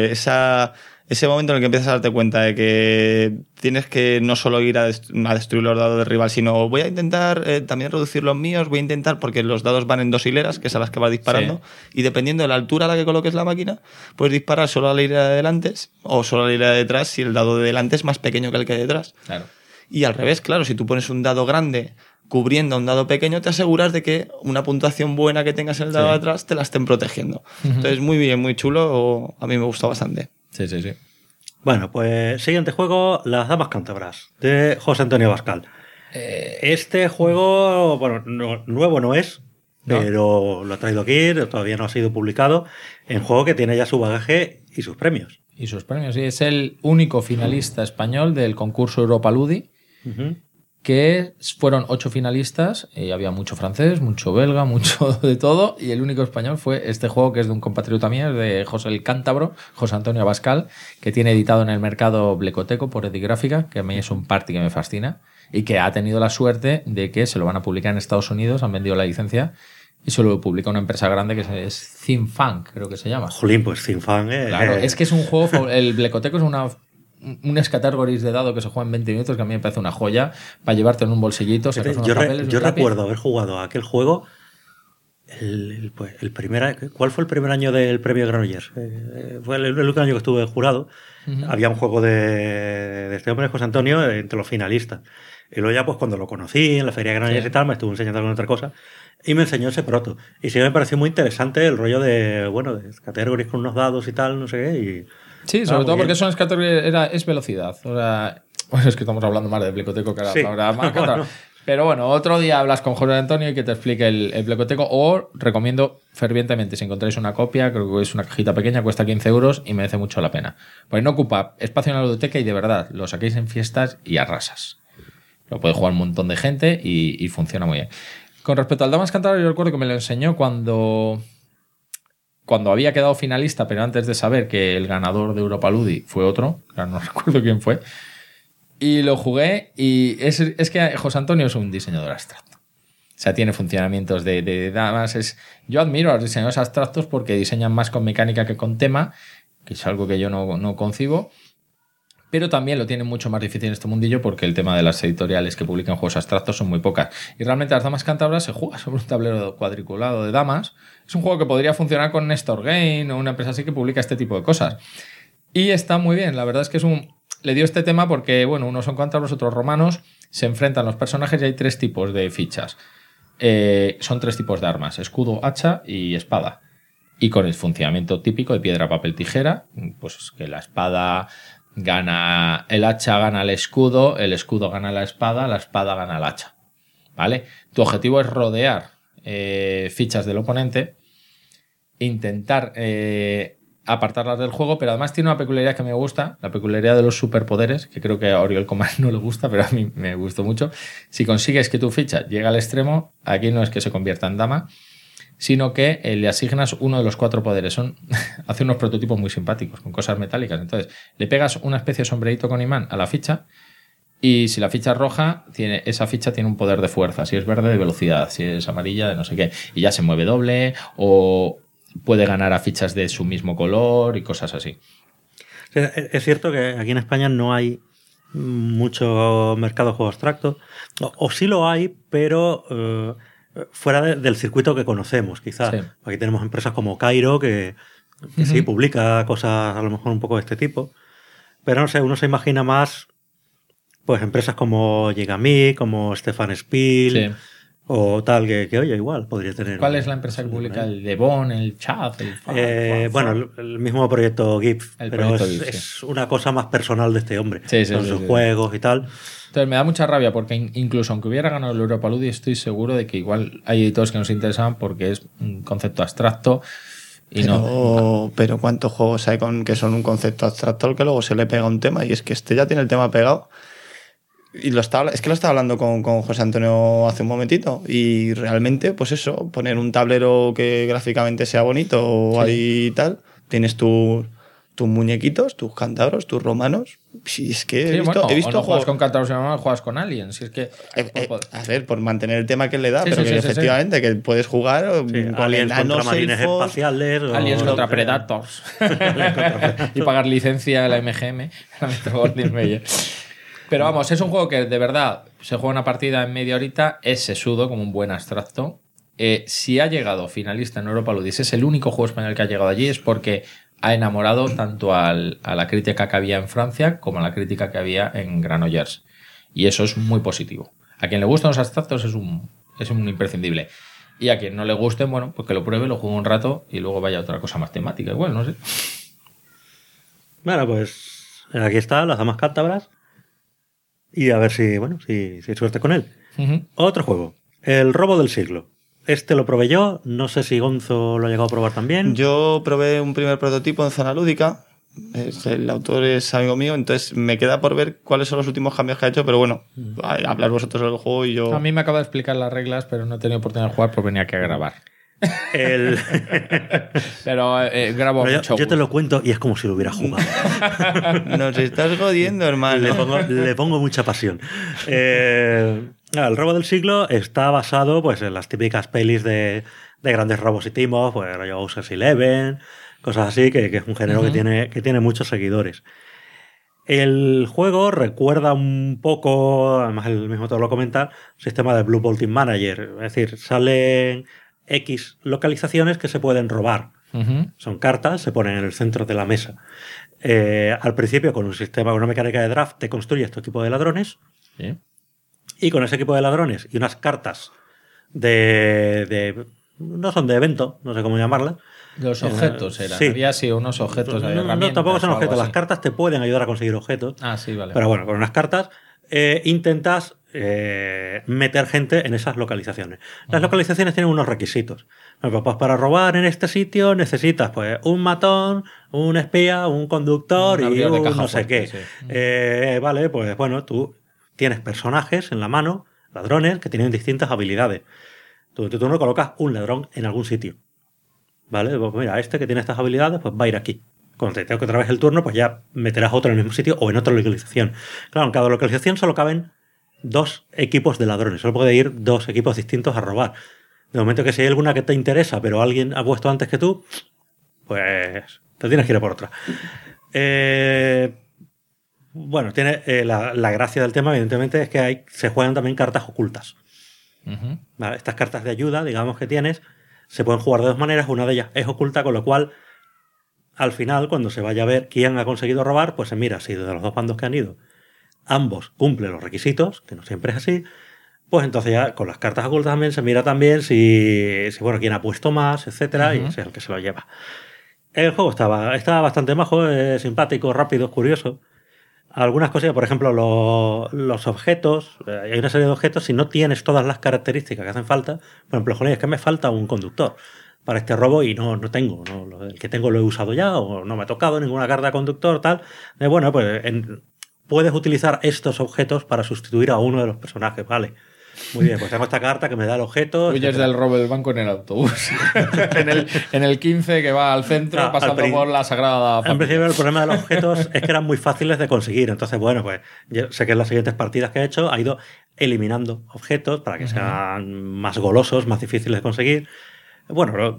ese momento en el que empiezas a darte cuenta de que tienes que no solo ir a destruir los dados del rival, sino voy a intentar también reducir los míos, voy a intentar, porque los dados van en 2 hileras, que es a las que vas disparando, y dependiendo de la altura a la que coloques la máquina, puedes disparar solo a la hilera de delante o solo a la hilera de detrás si el dado de delante es más pequeño que el que hay detrás. Claro. Y al revés, claro, si tú pones un dado grande cubriendo un dado pequeño, te aseguras de que una puntuación buena que tengas en el dado de atrás te la estén protegiendo. Entonces, muy bien, muy chulo, a mí me gustó bastante. Sí. Bueno, pues siguiente juego, Las Damas Cántabras, de José Antonio Bascal. Este juego, bueno, nuevo no es, pero lo ha traído aquí, todavía no ha sido publicado, en juego que tiene ya su bagaje y sus premios. Y sus premios, sí. Es el único finalista español del concurso Europa Ludi, que fueron 8 finalistas, y había mucho francés, mucho belga, mucho de todo, y el único español fue este juego que es de un compatriota mío, es de José el Cántabro, José Antonio Bascal, que tiene editado en el mercado Blecoteco por Edigráfica, que a mí es un party que me fascina, y que ha tenido la suerte de que se lo van a publicar en Estados Unidos, han vendido la licencia, y se lo publica una empresa grande que es ThinFan, creo que se llama. Jolín, pues ThinFan. Claro, es que es un juego, el Blecoteco es un categories de dado que se juega en 20 minutos, que a mí me parece una joya, para llevarte en un bolsillito. Yo recuerdo haber jugado a aquel juego ¿cuál fue el primer año del premio Granollers? Fue el último año que estuve jurado. Había un juego de este hombre, José Antonio, entre los finalistas. Y luego ya, pues cuando lo conocí en la feria de Granollers y tal, me estuvo enseñando alguna otra cosa y me enseñó ese proto. Y sí me pareció muy interesante el rollo de categories con unos dados y tal, no sé qué. Y sí, sobre todo porque son categorías, es velocidad. Bueno, es que estamos hablando más de Blecoteco que ahora más que otra. Pero bueno, otro día hablas con José Antonio y que te explique el Blecoteco, o recomiendo fervientemente, si encontráis una copia, creo que es una cajita pequeña, cuesta 15 euros y merece mucho la pena. Porque no ocupa espacio en la biblioteca y de verdad, lo saquéis en fiestas y arrasas. Lo puede jugar un montón de gente y funciona muy bien. Con respecto al Damas Cántabras, yo recuerdo que me lo enseñó cuando había quedado finalista, pero antes de saber que el ganador de Europa Ludi fue otro, claro, no recuerdo quién fue, y lo jugué, y es que José Antonio es un diseñador abstracto. O sea, tiene funcionamientos de damas. Yo admiro a los diseñadores abstractos porque diseñan más con mecánica que con tema, que es algo que yo no concibo. Pero también lo tienen mucho más difícil en este mundillo porque el tema de las editoriales que publican juegos abstractos son muy pocas. Y realmente Las Damas Cántabras se juega sobre un tablero cuadriculado de damas. Es un juego que podría funcionar con Nestor Game o una empresa así que publica este tipo de cosas. Y está muy bien. La verdad es que le dio este tema porque, bueno, unos son cántabros, otros romanos, se enfrentan los personajes y hay 3 tipos de fichas. Son 3 tipos de armas: escudo, hacha y espada. Y con el funcionamiento típico de piedra, papel, tijera, pues que la espada gana el hacha, gana el escudo gana la espada gana el hacha. ¿Vale? Tu objetivo es rodear fichas del oponente, intentar apartarlas del juego, pero además tiene una peculiaridad que me gusta, la peculiaridad de los superpoderes, que creo que a Oriol Comas no le gusta, pero a mí me gustó mucho. Si consigues que tu ficha llegue al extremo, aquí no es que se convierta en dama, sino que le asignas uno de los 4 poderes. Hace unos prototipos muy simpáticos, con cosas metálicas. Entonces, le pegas una especie de sombrerito con imán a la ficha, y si la ficha es roja, esa ficha tiene un poder de fuerza. Si es verde, de velocidad. Si es amarilla, de no sé qué. Y ya se mueve doble, o puede ganar a fichas de su mismo color y cosas así. Es cierto que aquí en España no hay mucho mercado de juegos abstractos. O sí lo hay, pero fuera del circuito que conocemos, quizás. Sí. Aquí tenemos empresas como Cairo que sí publica cosas a lo mejor un poco de este tipo. Pero no sé, uno se imagina más pues empresas como Gigamic, como Stefan Spiel, sí, o tal, que oye, igual podría tener. ¿Cuál es la empresa que publica? ¿El Devon, el Chat? Bueno, el mismo proyecto GIF, pero es una cosa más personal de este hombre, con sus juegos y tal. Entonces me da mucha rabia porque incluso aunque hubiera ganado el Europa Ludi, estoy seguro de que igual hay editores que nos interesaban porque es un concepto abstracto. Pero ¿cuántos juegos hay que son un concepto abstracto al que luego se le pega un tema? Y es que este ya tiene el tema pegado. Y lo estaba hablando con José Antonio hace un momentito. Y realmente, pues eso, poner un tablero que gráficamente sea bonito, sí, ahí y tal. Tienes tus muñequitos, tus cántabros, tus romanos. Si es que he visto no juegas con cántabros y romanos, juegas con aliens. Si es que a ver, por mantener el tema que le da, pero que efectivamente que puedes jugar con aliens contra marines espaciales, aliens contra Predators y pagar licencia a la MGM, la Metro Goldwyn Mayer. Pero vamos, es un juego que de verdad se juega una partida en media horita, es sesudo como un buen abstracto. Si ha llegado finalista en Europa Ludis, es el único juego español que ha llegado allí, es porque ha enamorado tanto a la crítica que había en Francia como a la crítica que había en Granollers. Y eso es muy positivo. A quien le gustan los abstractos es un imprescindible. Y a quien no le gusten, bueno, pues que lo pruebe, lo juegue un rato y luego vaya a otra cosa más temática. Igual, no sé. Bueno, pues aquí está, las damas cántabras. Y a ver si hay suerte con él. Uh-huh. Otro juego, El robo del siglo. Este lo probé yo, no sé si Gonzo lo ha llegado a probar también. Yo probé un primer prototipo en Zona Lúdica. El autor es amigo mío, entonces me queda por ver cuáles son los últimos cambios que ha hecho, pero bueno, hablar vosotros del juego y yo... A mí me acaba de explicar las reglas, pero no he tenido oportunidad de jugar porque venía aquí a grabar. Pero grabo mucho. Yo te lo cuento y es como si lo hubiera jugado. Nos estás jodiendo, hermano. Le pongo mucha pasión. El robo del siglo está basado pues en las típicas pelis de grandes robos y timos, pues Ocean's 11, cosas así, que es un género que tiene muchos seguidores. El juego recuerda un poco, además el mismo te lo comenta, un sistema de Blue Ball Team Manager. Es decir, salen X localizaciones que se pueden robar. Uh-huh. Son cartas, se ponen en el centro de la mesa. Al principio, con un sistema, con una mecánica de draft, te construyes tu equipo de ladrones. ¿Sí? Y con ese equipo de ladrones y unas cartas no son de evento, no sé cómo llamarlas. Los objetos eran. Sí. Había sí unos objetos. No, tampoco son objetos. Las cartas te pueden ayudar a conseguir objetos. Ah, sí, vale. Pero bueno, con unas cartas intentas meter gente en esas localizaciones. Las localizaciones tienen unos requisitos. Pues para robar en este sitio necesitas pues un matón, un espía, un conductor y un no sé qué. Sí. Vale, pues bueno, tú tienes personajes en la mano, ladrones, que tienen distintas habilidades. Tú no colocas un ladrón en algún sitio. ¿Vale? Pues mira, este que tiene estas habilidades, pues va a ir aquí. Cuando te tengo que otra vez el turno, pues ya meterás otro en el mismo sitio o en otra localización. Claro, en cada localización solo caben 2 equipos de ladrones. Solo puede ir 2 equipos distintos a robar. De momento que si hay alguna que te interesa, pero alguien ha puesto antes que tú, pues te tienes que ir a por otra. Bueno, tiene la gracia del tema, evidentemente, es que se juegan también cartas ocultas. Uh-huh. ¿Vale? Estas cartas de ayuda, digamos que tienes, se pueden jugar de 2 maneras. Una de ellas es oculta, con lo cual al final, cuando se vaya a ver quién ha conseguido robar, pues se mira si de los dos bandos que han ido ambos cumplen los requisitos, que no siempre es así, pues entonces ya con las cartas ocultas también se mira también si bueno, quién ha puesto más, etcétera, y ese es el que se lo lleva. El juego está bastante majo, simpático, rápido, curioso. Algunas cosas, por ejemplo, los objetos, hay una serie de objetos, si no tienes todas las características que hacen falta, por ejemplo, joder, es que me falta un conductor para este robo y no tengo, el que tengo lo he usado ya o no me ha tocado ninguna carta de conductor, tal. Bueno, pues puedes utilizar estos objetos para sustituir a uno de los personajes, ¿vale? Muy bien, pues tengo esta carta que me da el objeto. Huyes del robo del banco en el autobús. en el 15 que va al centro pasando por la Sagrada Familia. En principio el problema de los objetos es que eran muy fáciles de conseguir. Entonces, bueno, pues yo sé que en las siguientes partidas que he hecho ha ido eliminando objetos para que sean más golosos, más difíciles de conseguir. Bueno,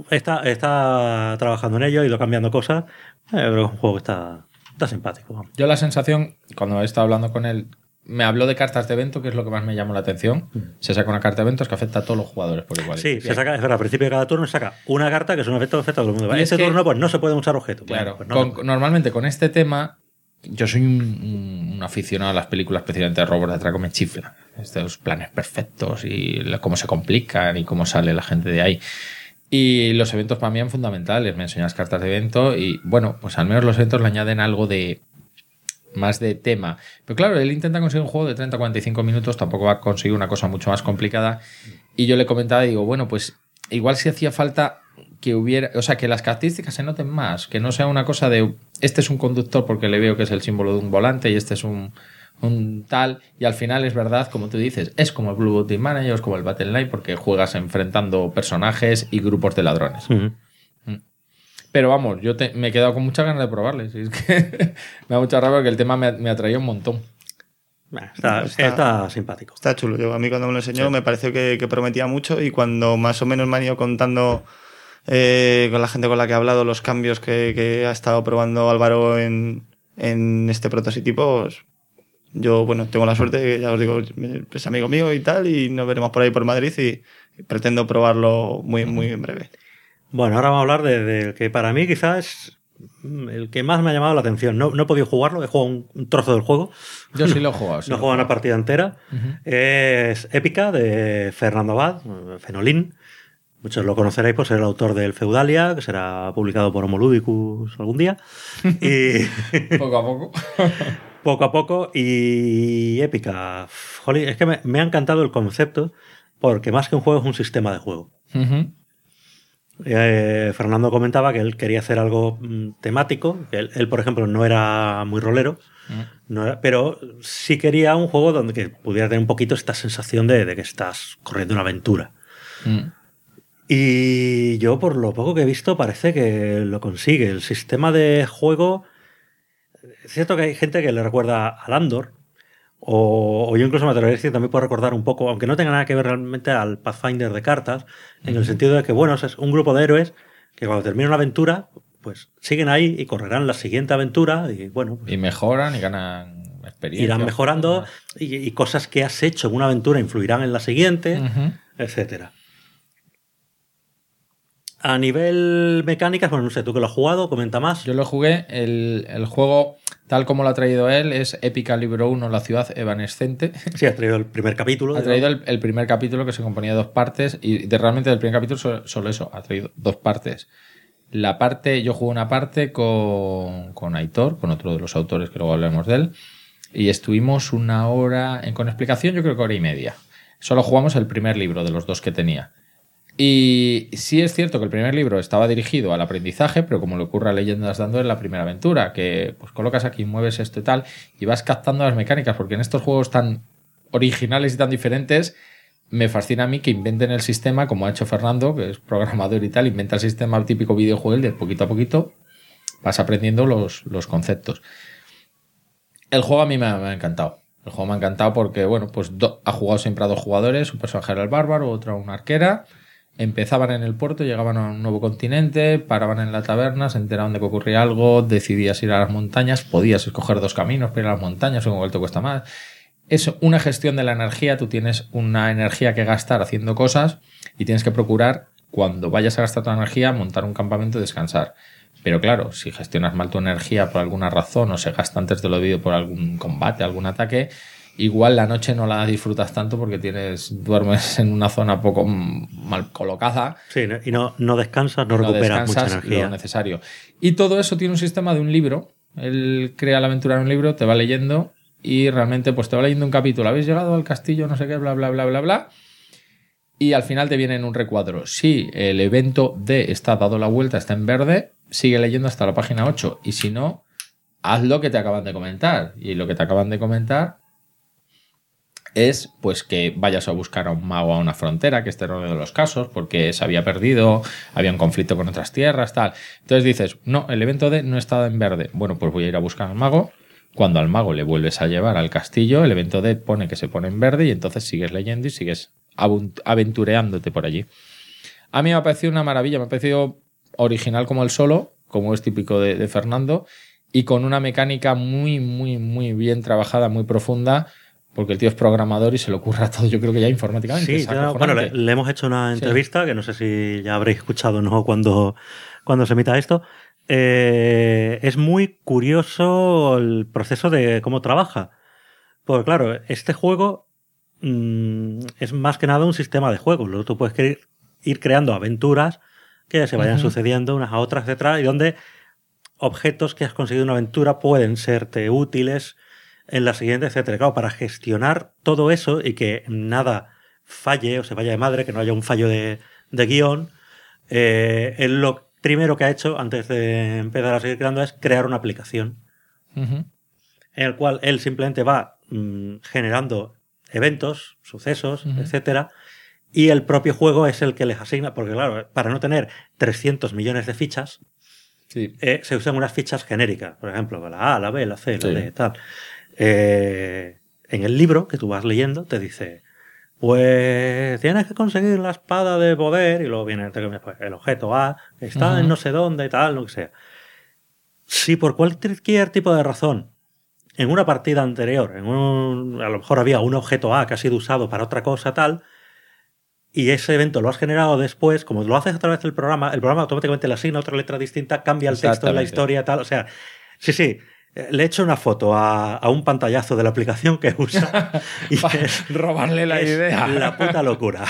está trabajando en ello, ha ido cambiando cosas, pero es un juego que está simpático. Vamos. Yo la sensación, cuando he estado hablando con él, me habló de cartas de evento, que es lo que más me llamó la atención. Se saca una carta de eventos que afecta a todos los jugadores por igual. Sí, se saca, es verdad, al principio de cada turno se saca una carta que es un efecto que afecta a todo el mundo. Este turno pues no se pueden usar objetos. Claro, bueno, pues no. Normalmente con este tema, yo soy un aficionado a las películas, especialmente de robots de atraco, me chifla. Estos planes perfectos y cómo se complican y cómo sale la gente de ahí. Y los eventos para mí son fundamentales. Me enseñan las cartas de evento y, bueno, pues al menos los eventos le añaden algo más de tema. Pero claro, él intenta conseguir un juego de 30-45 minutos, tampoco va a conseguir una cosa mucho más complicada. Y yo le comentaba y digo, bueno, pues igual si hacía falta que hubiera, o sea, que las características se noten más, que no sea una cosa de, este es un conductor porque le veo que es el símbolo de un volante y este es un tal, y al final es verdad, como tú dices, es como el Blue Team Manager, es como el Battle Knight, porque juegas enfrentando personajes y grupos de ladrones. Pero vamos, me he quedado con muchas ganas de probarles. Es que me da mucha rabia porque el tema me atraía un montón. Está simpático. Está chulo. Yo, a mí cuando me lo enseñó me pareció que prometía mucho, y cuando más o menos me han ido contando con la gente con la que he hablado los cambios que ha estado probando Álvaro en este prototipo, pues, yo, bueno, tengo la suerte, ya os digo, es amigo mío y tal, y nos veremos por ahí por Madrid y pretendo probarlo muy, muy en breve. Bueno, ahora vamos a hablar del que para mí quizás es el que más me ha llamado la atención. No he podido jugarlo, he jugado un trozo del juego. Yo sí lo he jugado. No he jugado una partida entera. Es Épica, de Fernando Abad, Fenolín. Muchos lo conoceréis por ser el autor del Feudalia, que será publicado por Homo Ludicus algún día. Y poco a poco. Poco a poco. Y Épica. Jolín, es que me ha encantado el concepto, porque más que un juego es un sistema de juego. Fernando comentaba que él quería hacer algo temático. Él, por ejemplo, no era muy rolero, pero sí quería un juego donde que pudiera tener un poquito esta sensación de que estás corriendo una aventura. Y yo, por lo poco que he visto, parece que lo consigue. El sistema de juego... Es cierto que hay gente que le recuerda al Andor, o yo incluso me atrevería a decir que también puedo recordar un poco, aunque no tenga nada que ver realmente al Pathfinder de cartas, en el sentido de que, bueno, es un grupo de héroes que cuando termina una aventura, pues siguen ahí y correrán la siguiente aventura y, bueno... Pues, y mejoran y ganan experiencia. Irán mejorando y cosas que has hecho en una aventura influirán en la siguiente, etcétera. A nivel mecánicas, bueno, no sé, tú que lo has jugado, comenta más. Yo lo jugué, el juego, tal como lo ha traído él, es Épica Libro 1, La ciudad evanescente. Sí, ha traído el primer capítulo. Ha traído el primer capítulo, que se componía de 2 partes, y realmente del primer capítulo solo eso, ha traído 2 partes. Yo jugué una parte con Aitor, con otro de los autores que luego hablaremos de él, y estuvimos 1 hora, con explicación yo creo que 1h30. Solo jugamos el primer libro de los 2 que tenía. Y sí es cierto que el primer libro estaba dirigido al aprendizaje, pero como le ocurre a Leyendas de Andor en la primera aventura, que pues colocas aquí, mueves esto y tal, y vas captando las mecánicas, porque en estos juegos tan originales y tan diferentes, me fascina a mí que inventen el sistema, como ha hecho Fernando, que es programador y tal, inventa el sistema típico videojuego, de poquito a poquito vas aprendiendo los conceptos. El juego a mí me ha encantado. El juego me ha encantado porque, bueno, pues ha jugado siempre a 2 jugadores, un personaje era el bárbaro, otro una arquera. Empezaban en el puerto, llegaban a un nuevo continente, paraban en la taberna, se enteraban de que ocurría algo, decidías ir a las montañas, podías escoger 2 caminos para ir a las montañas, o igual te cuesta más. Es una gestión de la energía, tú tienes una energía que gastar haciendo cosas y tienes que procurar, cuando vayas a gastar tu energía, montar un campamento y descansar. Pero claro, si gestionas mal tu energía por alguna razón o se gasta antes de lo debido por algún combate, algún ataque, igual la noche no la disfrutas tanto porque duermes en una zona poco mal colocada. Sí, y no descansas, no recuperas mucha energía. Lo necesario. Y todo eso tiene un sistema de un libro. Él crea la aventura en un libro, te va leyendo y realmente pues te va leyendo un capítulo. Habéis llegado al castillo, no sé qué, bla, bla, bla, bla, bla. Y al final te viene en un recuadro. Si el evento D está dado la vuelta, está en verde, sigue leyendo hasta la página 8. Y si no, haz lo que te acaban de comentar. Y lo que te acaban de comentar es pues que vayas a buscar a un mago a una frontera, que este era uno de los casos, porque se había perdido, había un conflicto con otras tierras, tal. Entonces dices, no, el evento D no está en verde. Bueno, pues voy a ir a buscar al mago. Cuando al mago le vuelves a llevar al castillo, el evento D pone que se pone en verde y entonces sigues leyendo y sigues aventureándote por allí. A mí me ha parecido una maravilla, me ha parecido original como el solo, como es típico de Fernando, y con una mecánica muy, muy, muy bien trabajada, muy profunda, porque el tío es programador y se le ocurra todo, yo creo que ya informáticamente. Sí, bueno, le hemos hecho una entrevista, que no sé si ya habréis escuchado, ¿no? Cuando se emita esto. Es muy curioso el proceso de cómo trabaja. Porque claro, este juego es más que nada un sistema de juego. Luego tú puedes ir creando aventuras que se vayan sucediendo unas a otras detrás y donde objetos que has conseguido en una aventura pueden serte útiles en la siguiente, etcétera. Claro, para gestionar todo eso y que nada falle o se vaya de madre, que no haya un fallo de guión, él lo primero que ha hecho antes de empezar a seguir creando es crear una aplicación en el cual él simplemente va generando eventos, sucesos, etcétera, y el propio juego es el que les asigna, porque claro, para no tener 300 millones de fichas, se usan unas fichas genéricas, por ejemplo, la A, la B, la C, la D, tal. En el libro que tú vas leyendo te dice, pues tienes que conseguir la espada de poder, y luego viene el objeto A, que está en no sé dónde y tal, lo que sea. Si por cualquier tipo de razón en una partida anterior, a lo mejor había un objeto A que ha sido usado para otra cosa tal, y ese evento lo has generado después, como lo haces a través del programa, el programa automáticamente le asigna otra letra distinta, cambia el texto de la historia tal, o sea, sí, le he hecho una foto a un pantallazo de la aplicación que usa y robarle la idea. La puta locura.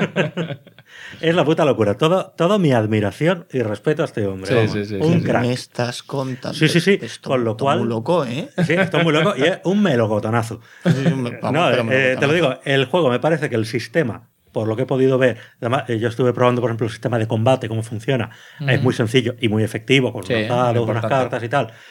Es la puta locura. Todo mi admiración y respeto a este hombre. Sí. Un crack. Me estás contando. Sí. Esto, Con lo cual. Muy loco, ¿eh? Sí, esto es muy loco y es un melocotonazo. Te lo digo, el juego me parece que el sistema, por lo que he podido ver, además, yo estuve probando, por ejemplo, el sistema de combate, cómo funciona. Es muy sencillo y muy efectivo, con unos dados, unas cartas y tal.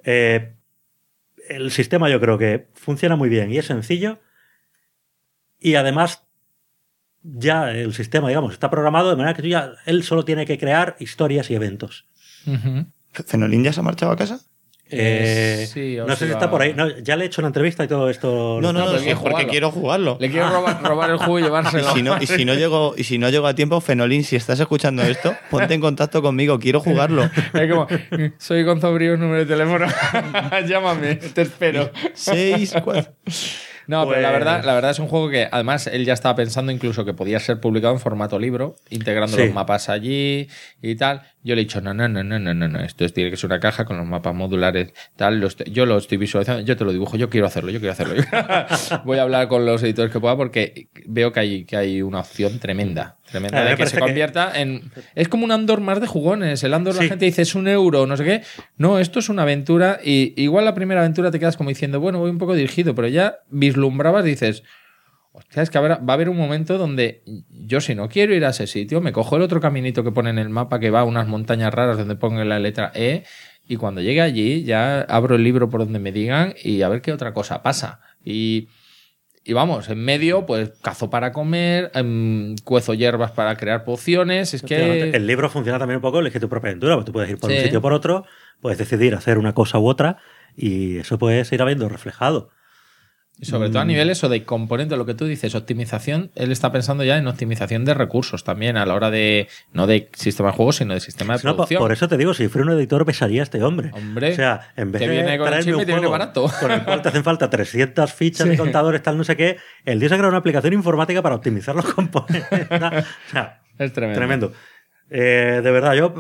El sistema yo creo que funciona muy bien y es sencillo, y además ya el sistema, digamos, está programado de manera que él solo tiene que crear historias y eventos. ¿Fenolín ya se ha marchado a casa? Sí, no sé si está por ahí. No, ya le he hecho una entrevista y todo esto. No, porque quiero jugarlo. Le quiero robar el juego y llevárselo. Y si no llego a tiempo, Fenolín, si estás escuchando esto, ponte en contacto conmigo, quiero jugarlo. Es como, soy Gonzo Bríos, número de teléfono. Llámame, te espero. 6, 4. No, pues... pero la verdad es un juego que además él ya estaba pensando incluso que podía ser publicado en formato libro, integrando los mapas allí y tal. Yo le he dicho, no, esto tiene que ser una caja con los mapas modulares, tal. Yo lo estoy visualizando, yo te lo dibujo, yo quiero hacerlo. Voy a hablar con los editores que pueda porque veo que hay una opción tremenda de que se convierta en... Es como un Andor más de jugones. El Andor, la gente dice, es €1, no sé qué. No, esto es una aventura y igual la primera aventura te quedas como diciendo, bueno, voy un poco dirigido, pero ya vislumbrabas y dices... Hostia, es que va a haber un momento donde yo, si no quiero ir a ese sitio, me cojo el otro caminito que pone en el mapa que va a unas montañas raras donde pongo la letra E, y cuando llegue allí ya abro el libro por donde me digan y a ver qué otra cosa pasa. Y vamos, en medio, pues cazo para comer, cuezo hierbas para crear pociones. Es que el libro funciona también un poco, elige tu propia aventura, porque tú puedes ir por un sitio o por otro, puedes decidir hacer una cosa u otra, y eso puedes ir habiendo reflejado. Y sobre todo a nivel eso de componente, lo que tú dices, optimización, él está pensando ya en optimización de recursos también a la hora de, no de sistema de juegos, sino de sistema de producción. Por eso te digo, si fuera un editor pesaría este hombre. Hombre, o sea, en vez que de viene con el chip y te viene barato. Con el cual te hacen falta 300 fichas de contadores, tal, no sé qué, el tío se ha creado una aplicación informática para optimizar los componentes. O sea, es tremendo. De verdad, yo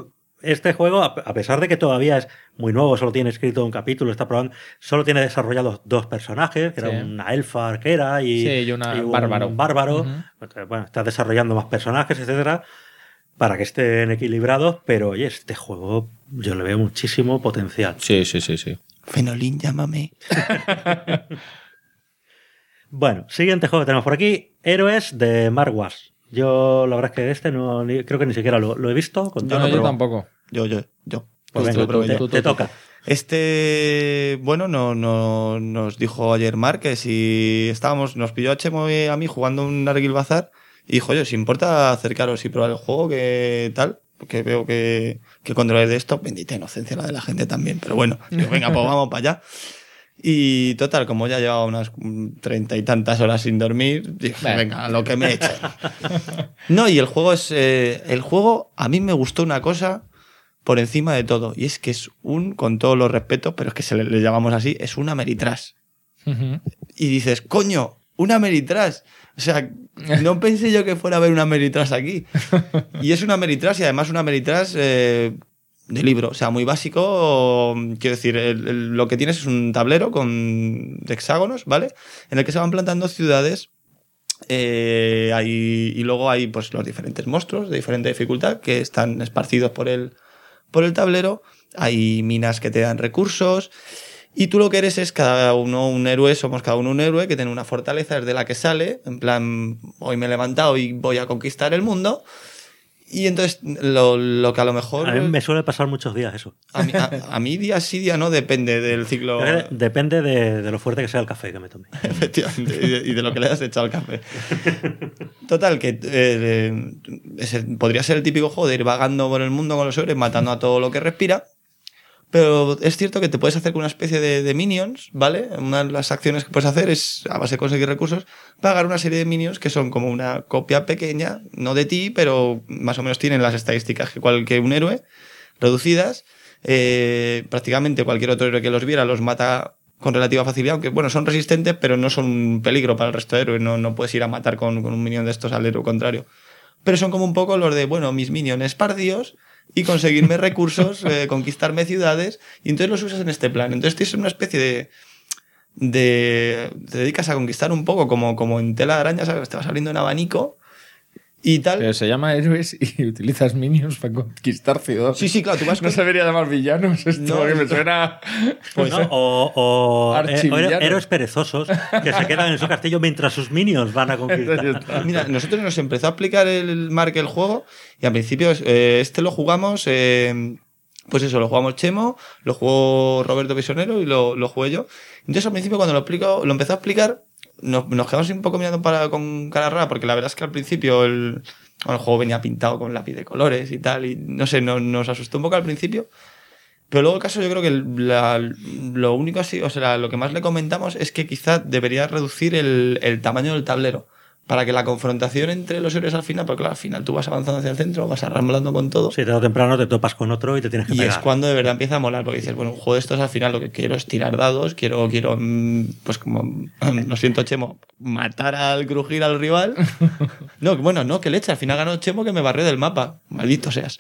este juego, a pesar de que todavía es muy nuevo, solo tiene escrito un capítulo, está probando, solo tiene desarrollados 2 personajes, que era una elfa arquera y un un bárbaro. Bueno, está desarrollando más personajes, etcétera, para que estén equilibrados, pero oye, este juego yo le veo muchísimo potencial. Sí. Fenolín, llámame. Bueno, siguiente juego que tenemos por aquí, Héroes de Marwas. Yo la verdad es que este creo que ni siquiera lo he visto. Yo tampoco. Yo. Pues Este venga, lo probé yo. te toca. Bueno, nos dijo ayer Mark que si nos pilló a Chemo y a mí jugando un Nargil Bazar y dijo, oye, ¿os importa acercaros y probar el juego? ¿Qué tal? Porque veo que controláis de esto. Bendita inocencia la de la gente también. Pero bueno, digo, venga, pues vamos para allá. Y total, como ya llevaba unas 30 y tantas horas sin dormir, dije, venga, lo que me eche. No, y el juego a mí me gustó una cosa por encima de todo, y es que es con todos los respetos, pero es que le llamamos así, es un Ameritrash. Y dices, coño, un Ameritrash. O sea, no pensé yo que fuera a haber un Ameritrash aquí. Y es un Ameritrash, y además un Ameritrash de libro, o sea, muy básico. Quiero decir, lo que tienes es un tablero de hexágonos, ¿vale? En el que se van plantando ciudades. Y luego hay pues los diferentes monstruos de diferente dificultad que están esparcidos por el tablero. Hay minas que te dan recursos. Y tú lo que eres es cada uno un héroe, somos cada uno un héroe que tiene una fortaleza desde la que sale. En plan, hoy me he levantado y voy a conquistar el mundo. Y entonces lo que a lo mejor... A mí me suele pasar muchos días eso. A mí día sí, día no, depende del ciclo. Depende de lo fuerte que sea el café que me tome. Efectivamente, y de lo que le has echado al café. Total, que podría ser el típico juego de ir vagando por el mundo con los héroes, matando a todo lo que respira. Pero es cierto que te puedes hacer con una especie de minions, ¿vale? Una de las acciones que puedes hacer es, a base de conseguir recursos, pagar una serie de minions que son como una copia pequeña, no de ti, pero más o menos tienen las estadísticas que un héroe, reducidas. Prácticamente cualquier otro héroe que los viera los mata con relativa facilidad, aunque bueno, son resistentes, pero no son un peligro para el resto de héroes. No puedes ir a matar con un minion de estos al héroe contrario. Pero son como un poco los de, bueno, mis minions esparcidos y conseguirme recursos, conquistarme ciudades, y entonces los usas en este plan. Entonces tienes una especie te dedicas a conquistar un poco como en tela de araña, ¿sabes? Te vas abriendo un abanico y tal. Pero se llama héroes y utilizas minions para conquistar ciudades. Sí, claro, tú vas No se debería llamar villanos esto, porque me suena... Pues, ¿no? O Archivillanos. héroes perezosos que se quedan en su castillo mientras sus minions van a conquistar. Mira, nosotros nos empezó a aplicar el Mark el juego y al principio lo jugamos... Pues eso, lo jugamos Chemo, lo jugó Roberto Pisonero y lo jugué yo. Entonces al principio cuando lo empezó a explicar, nos quedamos un poco mirando con cara rara, porque la verdad es que al principio el juego venía pintado con lápiz de colores y tal, y no sé, nos asustó un poco al principio. Pero luego el caso, yo creo que lo único así, o sea, lo que más le comentamos es que quizá debería reducir el tamaño del tablero, para que la confrontación entre los héroes al final, porque claro, al final tú vas avanzando hacia el centro, vas arramblando con todo. Sí, tarde o temprano te topas con otro y te tienes que pegar. Y es cuando de verdad empieza a molar, porque dices, bueno, un juego de estos al final lo que quiero es tirar dados, quiero pues como, lo siento Chemo, matar al crujir al rival. No, que leche, al final ganó Chemo que me barrió del mapa. Maldito seas.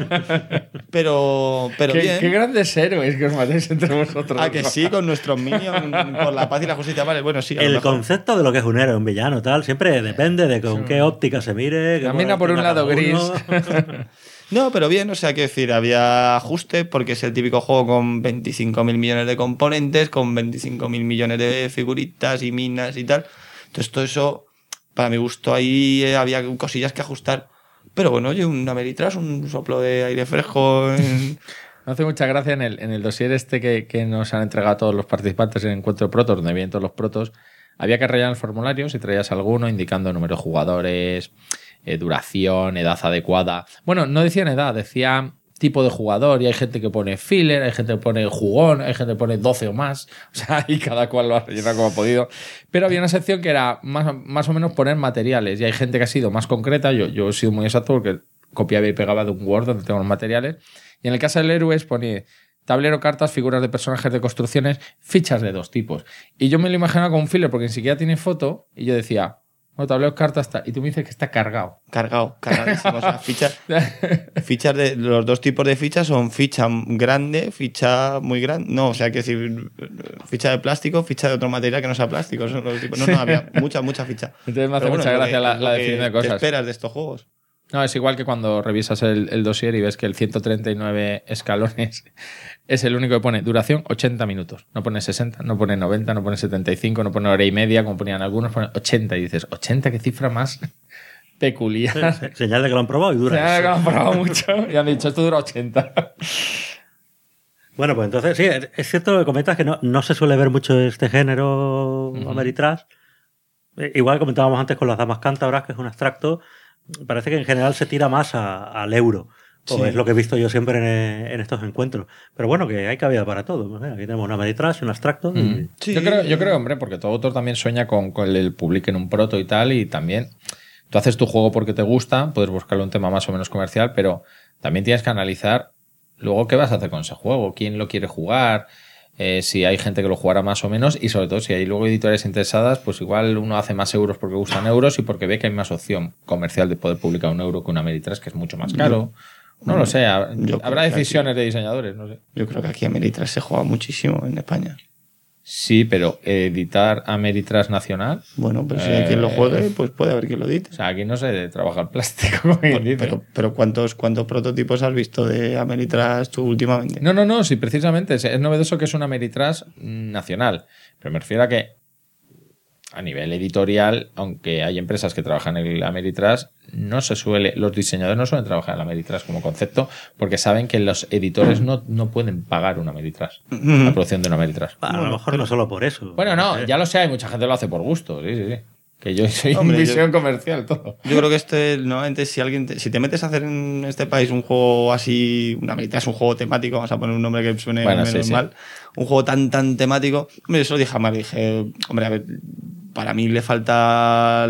Pero bien. Qué grandes héroes que os matéis entre vosotros. Ah, que sí, con nuestros minions por la paz y la justicia. Vale, bueno, sí. El concepto de lo que es un héroe, un villano, tal, siempre depende de con qué óptica se mire. Camina por un lado gris. No, pero bien, o sea, quiero decir, había ajuste porque es el típico juego con 25.000 millones de componentes, con 25.000 millones de figuritas y minas y tal. Entonces todo eso, para mi gusto, ahí había cosillas que ajustar. Pero bueno, oye, un Ameritrash, un soplo de aire fresco. Me hace mucha gracia en el dossier este que nos han entregado a todos los participantes en el encuentro de protos, donde vienen todos los protos. Había que rellenar el formulario si traías alguno, indicando número de jugadores, duración, edad adecuada. Bueno, no decían edad, decía tipo de jugador, y hay gente que pone filler, hay gente que pone jugón, hay gente que pone 12 o más, o sea, y cada cual lo ha rellenado como ha podido. Pero había una sección que era más o menos poner materiales, y hay gente que ha sido más concreta. Yo he sido muy exacto porque copiaba y pegaba de un Word donde tengo los materiales, y en el caso del héroe ponía tablero, cartas, figuras de personajes de construcciones, fichas de 2 tipos. Y yo me lo imaginaba como un filler porque ni siquiera tiene foto, y yo decía, Bueno, tablero de cartas está. Y tú me dices que está cargado. Cargadísimo. O sea, fichas de los dos tipos de fichas son ficha grande, ficha muy grande. No, o sea, que decir, ficha de plástico, ficha de otro material que no sea plástico. Son los tipos. No, había mucha ficha. Entonces me hace Pero mucha bueno, gracia la definición de cosas. ¿Qué esperas de estos juegos? No, es igual que cuando revisas el dossier y ves que el 139 escalones es el único que pone duración 80 minutos. No pone 60, no pone 90, no pone 75, no pone hora y media, como ponían algunos, pone 80. Y dices, ¿80? ¿Qué cifra más peculiar? Señal de que lo han probado y dura. Señal de eso. que lo han probado mucho y han dicho, esto dura 80. Bueno, pues entonces sí, es cierto lo que comentas que no se suele ver mucho este género Ameritrash. Igual comentábamos antes con las damas cántabras, que es un abstracto. Parece que en general se tira más al euro. O Sí. es lo que he visto yo siempre en estos encuentros. Pero bueno, que hay cabida para todo. ¿No? Aquí tenemos una Ameritrash, un abstracto. Y... Sí. Yo creo, hombre, porque todo autor también sueña con el publique en un proto y tal, y también tú haces tu juego porque te gusta, puedes buscarle un tema más o menos comercial, pero también tienes que analizar luego qué vas a hacer con ese juego, quién lo quiere jugar, si hay gente que lo jugará más o menos, y sobre todo si hay luego editores interesadas, pues igual uno hace más euros porque gustan euros y porque ve que hay más opción comercial de poder publicar un euro que una Ameritrash, que es mucho más caro. No lo sé, Yo creo habrá que decisiones de diseñadores, no sé. Yo creo que aquí Ameritrash se juega muchísimo en España. Sí, pero editar Ameritrash nacional. Bueno, pero si hay quien lo juegue, pues puede haber quien lo edite. O sea, aquí no se de trabajar plástico, como quien dice. Pero ¿cuántos prototipos has visto de Ameritrash tú últimamente? No, sí, precisamente es novedoso que es una Ameritrash nacional. Pero me refiero a que a nivel editorial, aunque hay empresas que trabajan en el Ameritrash, los diseñadores no suelen trabajar en el Ameritrash como concepto porque saben que los editores no pueden pagar una Ameritrash, la producción de una Ameritrash. A lo mejor no solo por eso. Bueno, no, ya lo sé, hay mucha gente que lo hace por gusto, sí. Que yo soy Hombre, visión comercial, todo. Yo creo que normalmente si te metes a hacer en este país un juego así, una Ameritrash, un juego temático, vamos a poner un nombre que suene menos mal, un juego tan temático, hombre, eso lo dije a Mar, dije, hombre, a ver, para mí le falta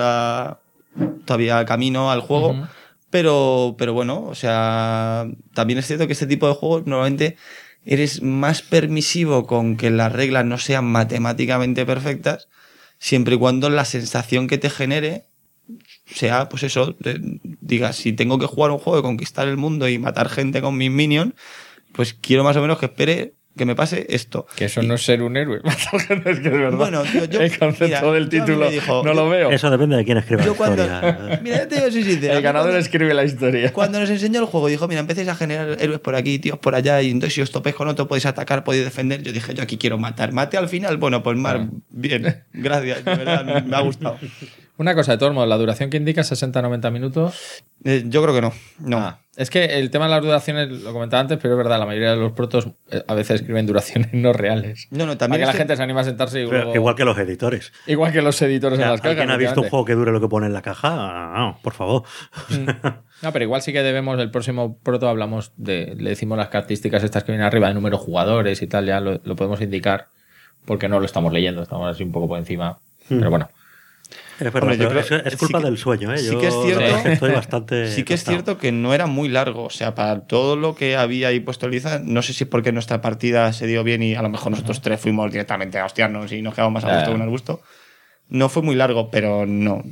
todavía camino al juego, Uh-huh. pero bueno, o sea, también es cierto que este tipo de juegos normalmente eres más permisivo con que las reglas no sean matemáticamente perfectas, siempre y cuando la sensación que te genere sea, pues eso, digas, si tengo que jugar un juego de conquistar el mundo y matar gente con mis minions, pues quiero más o menos que espere que me pase esto. Que eso no es ser un héroe. Es que es verdad. Bueno, yo el concepto mira, del yo a mí título me dijo- no lo veo. Eso depende de quién escriba Yo la cuando, historia. mira, yo te digo, soy sincero. El ganador Cuando- escribe la historia. Cuando nos enseñó el juego, dijo, mira, empecéis a generar héroes por aquí, tíos por allá, y entonces si os topéis con otro podéis atacar, podéis defender. Yo dije, yo aquí quiero matar. Mate al final, bueno, pues Mar, bien, gracias, de verdad, me ha gustado. Una cosa, de todos modos, la duración que indica 60-90 minutos. Yo creo que no. Ah, es que el tema de las duraciones, lo comentaba antes, pero es verdad, la mayoría de los protos a veces escriben duraciones no reales. No, Para también que la es que- gente se anime a sentarse y Pero luego... igual que los editores. Igual que los editores en las cajas. ¿Alguien ha visto un efectivamente. juego que dure lo que pone en la caja? No, por favor. No, pero igual sí que debemos, el próximo proto hablamos le decimos las características estas que vienen arriba de número de jugadores y tal, ya lo podemos indicar porque no lo estamos leyendo, estamos así un poco por encima. Pero bueno. Es verdad, Hombre, yo pero creo- es culpa sí que- del sueño, ¿eh? sí Yo que es cierto- la verdad que estoy bastante Sí que es tostado. cierto que no era muy largo. O sea, para todo lo que había ahí puesto Liza, no sé si es porque nuestra partida se dio bien y a lo mejor nosotros tres fuimos directamente a hostiarnos y nos quedamos más a gusto Ya. que un gusto. No fue muy largo, pero no.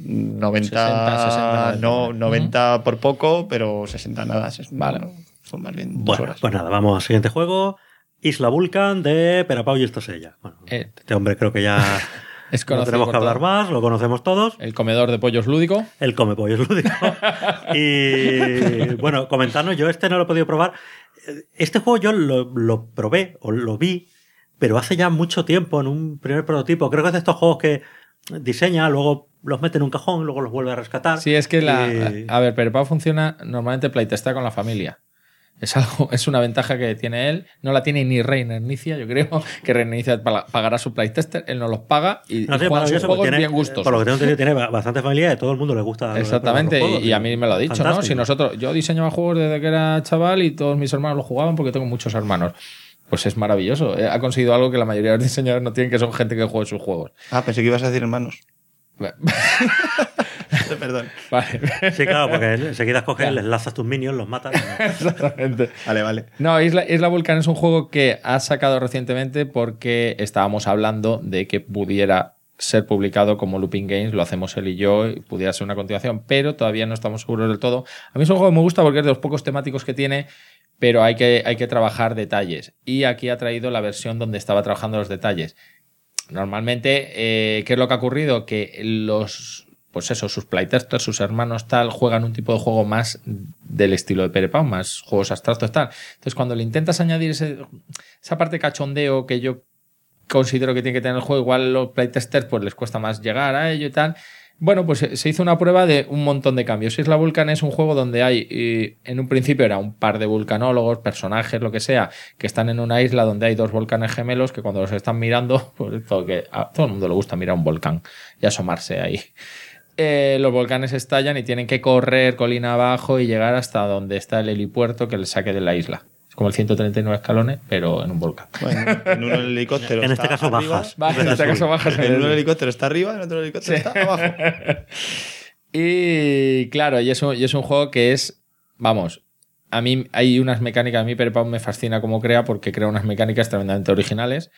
90, 60, no, 90 por poco, pero 60 nada. Vale. No, fue más bien 2 Bueno, horas. pues nada, vamos al siguiente juego. Isla Vulcan de Perapau y Estosella. Bueno, este hombre creo que ya Es no conocido tenemos por que hablar todo. más, lo conocemos todos. El comedor de pollos lúdico. El come pollos lúdico. Y bueno, comentarnos, yo este no lo he podido probar. Este juego yo lo probé o lo vi, pero hace ya mucho tiempo en un primer prototipo. Creo que es de estos juegos que diseña, luego los mete en un cajón, luego los vuelve a rescatar. Sí, es que Y- a ver, Perpau funciona normalmente playtesta con la familia. Es una ventaja que tiene él. No la tiene ni Reiner Nicia, yo creo que Reiner Nicia pagará su playtester, él no los paga y No sé, juega sus maravilloso, juegos porque tiene, bien gustosos. por lo que tengo entendido, tiene bastante familia y a todo el mundo le gusta. Exactamente, los juegos, y a mí me lo ha dicho, ¿no? fantástico. Si yo diseñaba juegos desde que era chaval y todos mis hermanos lo jugaban porque tengo muchos hermanos. Pues es maravilloso. Ha conseguido algo que la mayoría de los diseñadores no tienen, que son gente que juega sus juegos. Ah, pensé que ibas a decir hermanos. Perdón. Vale. Sí, claro, porque enseguida coges, les lanzas tus minions, los matas. Exactamente. Vale. No, Isla Vulcan es un juego que ha sacado recientemente porque estábamos hablando de que pudiera ser publicado como Looping Games, lo hacemos él y yo, y pudiera ser una continuación, pero todavía no estamos seguros del todo. A mí es un juego que me gusta porque es de los pocos temáticos que tiene, pero hay que trabajar detalles. Y aquí ha traído la versión donde estaba trabajando los detalles. Normalmente, ¿qué es lo que ha ocurrido? Que sus playtesters, sus hermanos tal, juegan un tipo de juego más del estilo de Perepau, más juegos abstractos tal. Entonces, cuando le intentas añadir esa parte cachondeo que yo considero que tiene que tener el juego, igual los playtesters pues les cuesta más llegar a ello y tal. Bueno, pues se hizo una prueba de un montón de cambios. Isla Vulcan es un juego donde hay, en un principio era un par de vulcanólogos, personajes, lo que sea, que están en una isla donde hay 2 volcanes gemelos que cuando los están mirando, pues a todo el mundo le gusta mirar un volcán y asomarse ahí. Los volcanes estallan y tienen que correr colina abajo y llegar hasta donde está el helipuerto que les saque de la isla. Es como el 139 escalones, pero en un volcán. Bueno, en un helicóptero En este está caso arriba, bajas. En este caso bajas. En un helicóptero está arriba, en otro helicóptero está abajo. Y claro, y es un juego que es, vamos, a mí hay unas mecánicas, a mí Perepau me fascina cómo crea porque crea unas mecánicas tremendamente originales.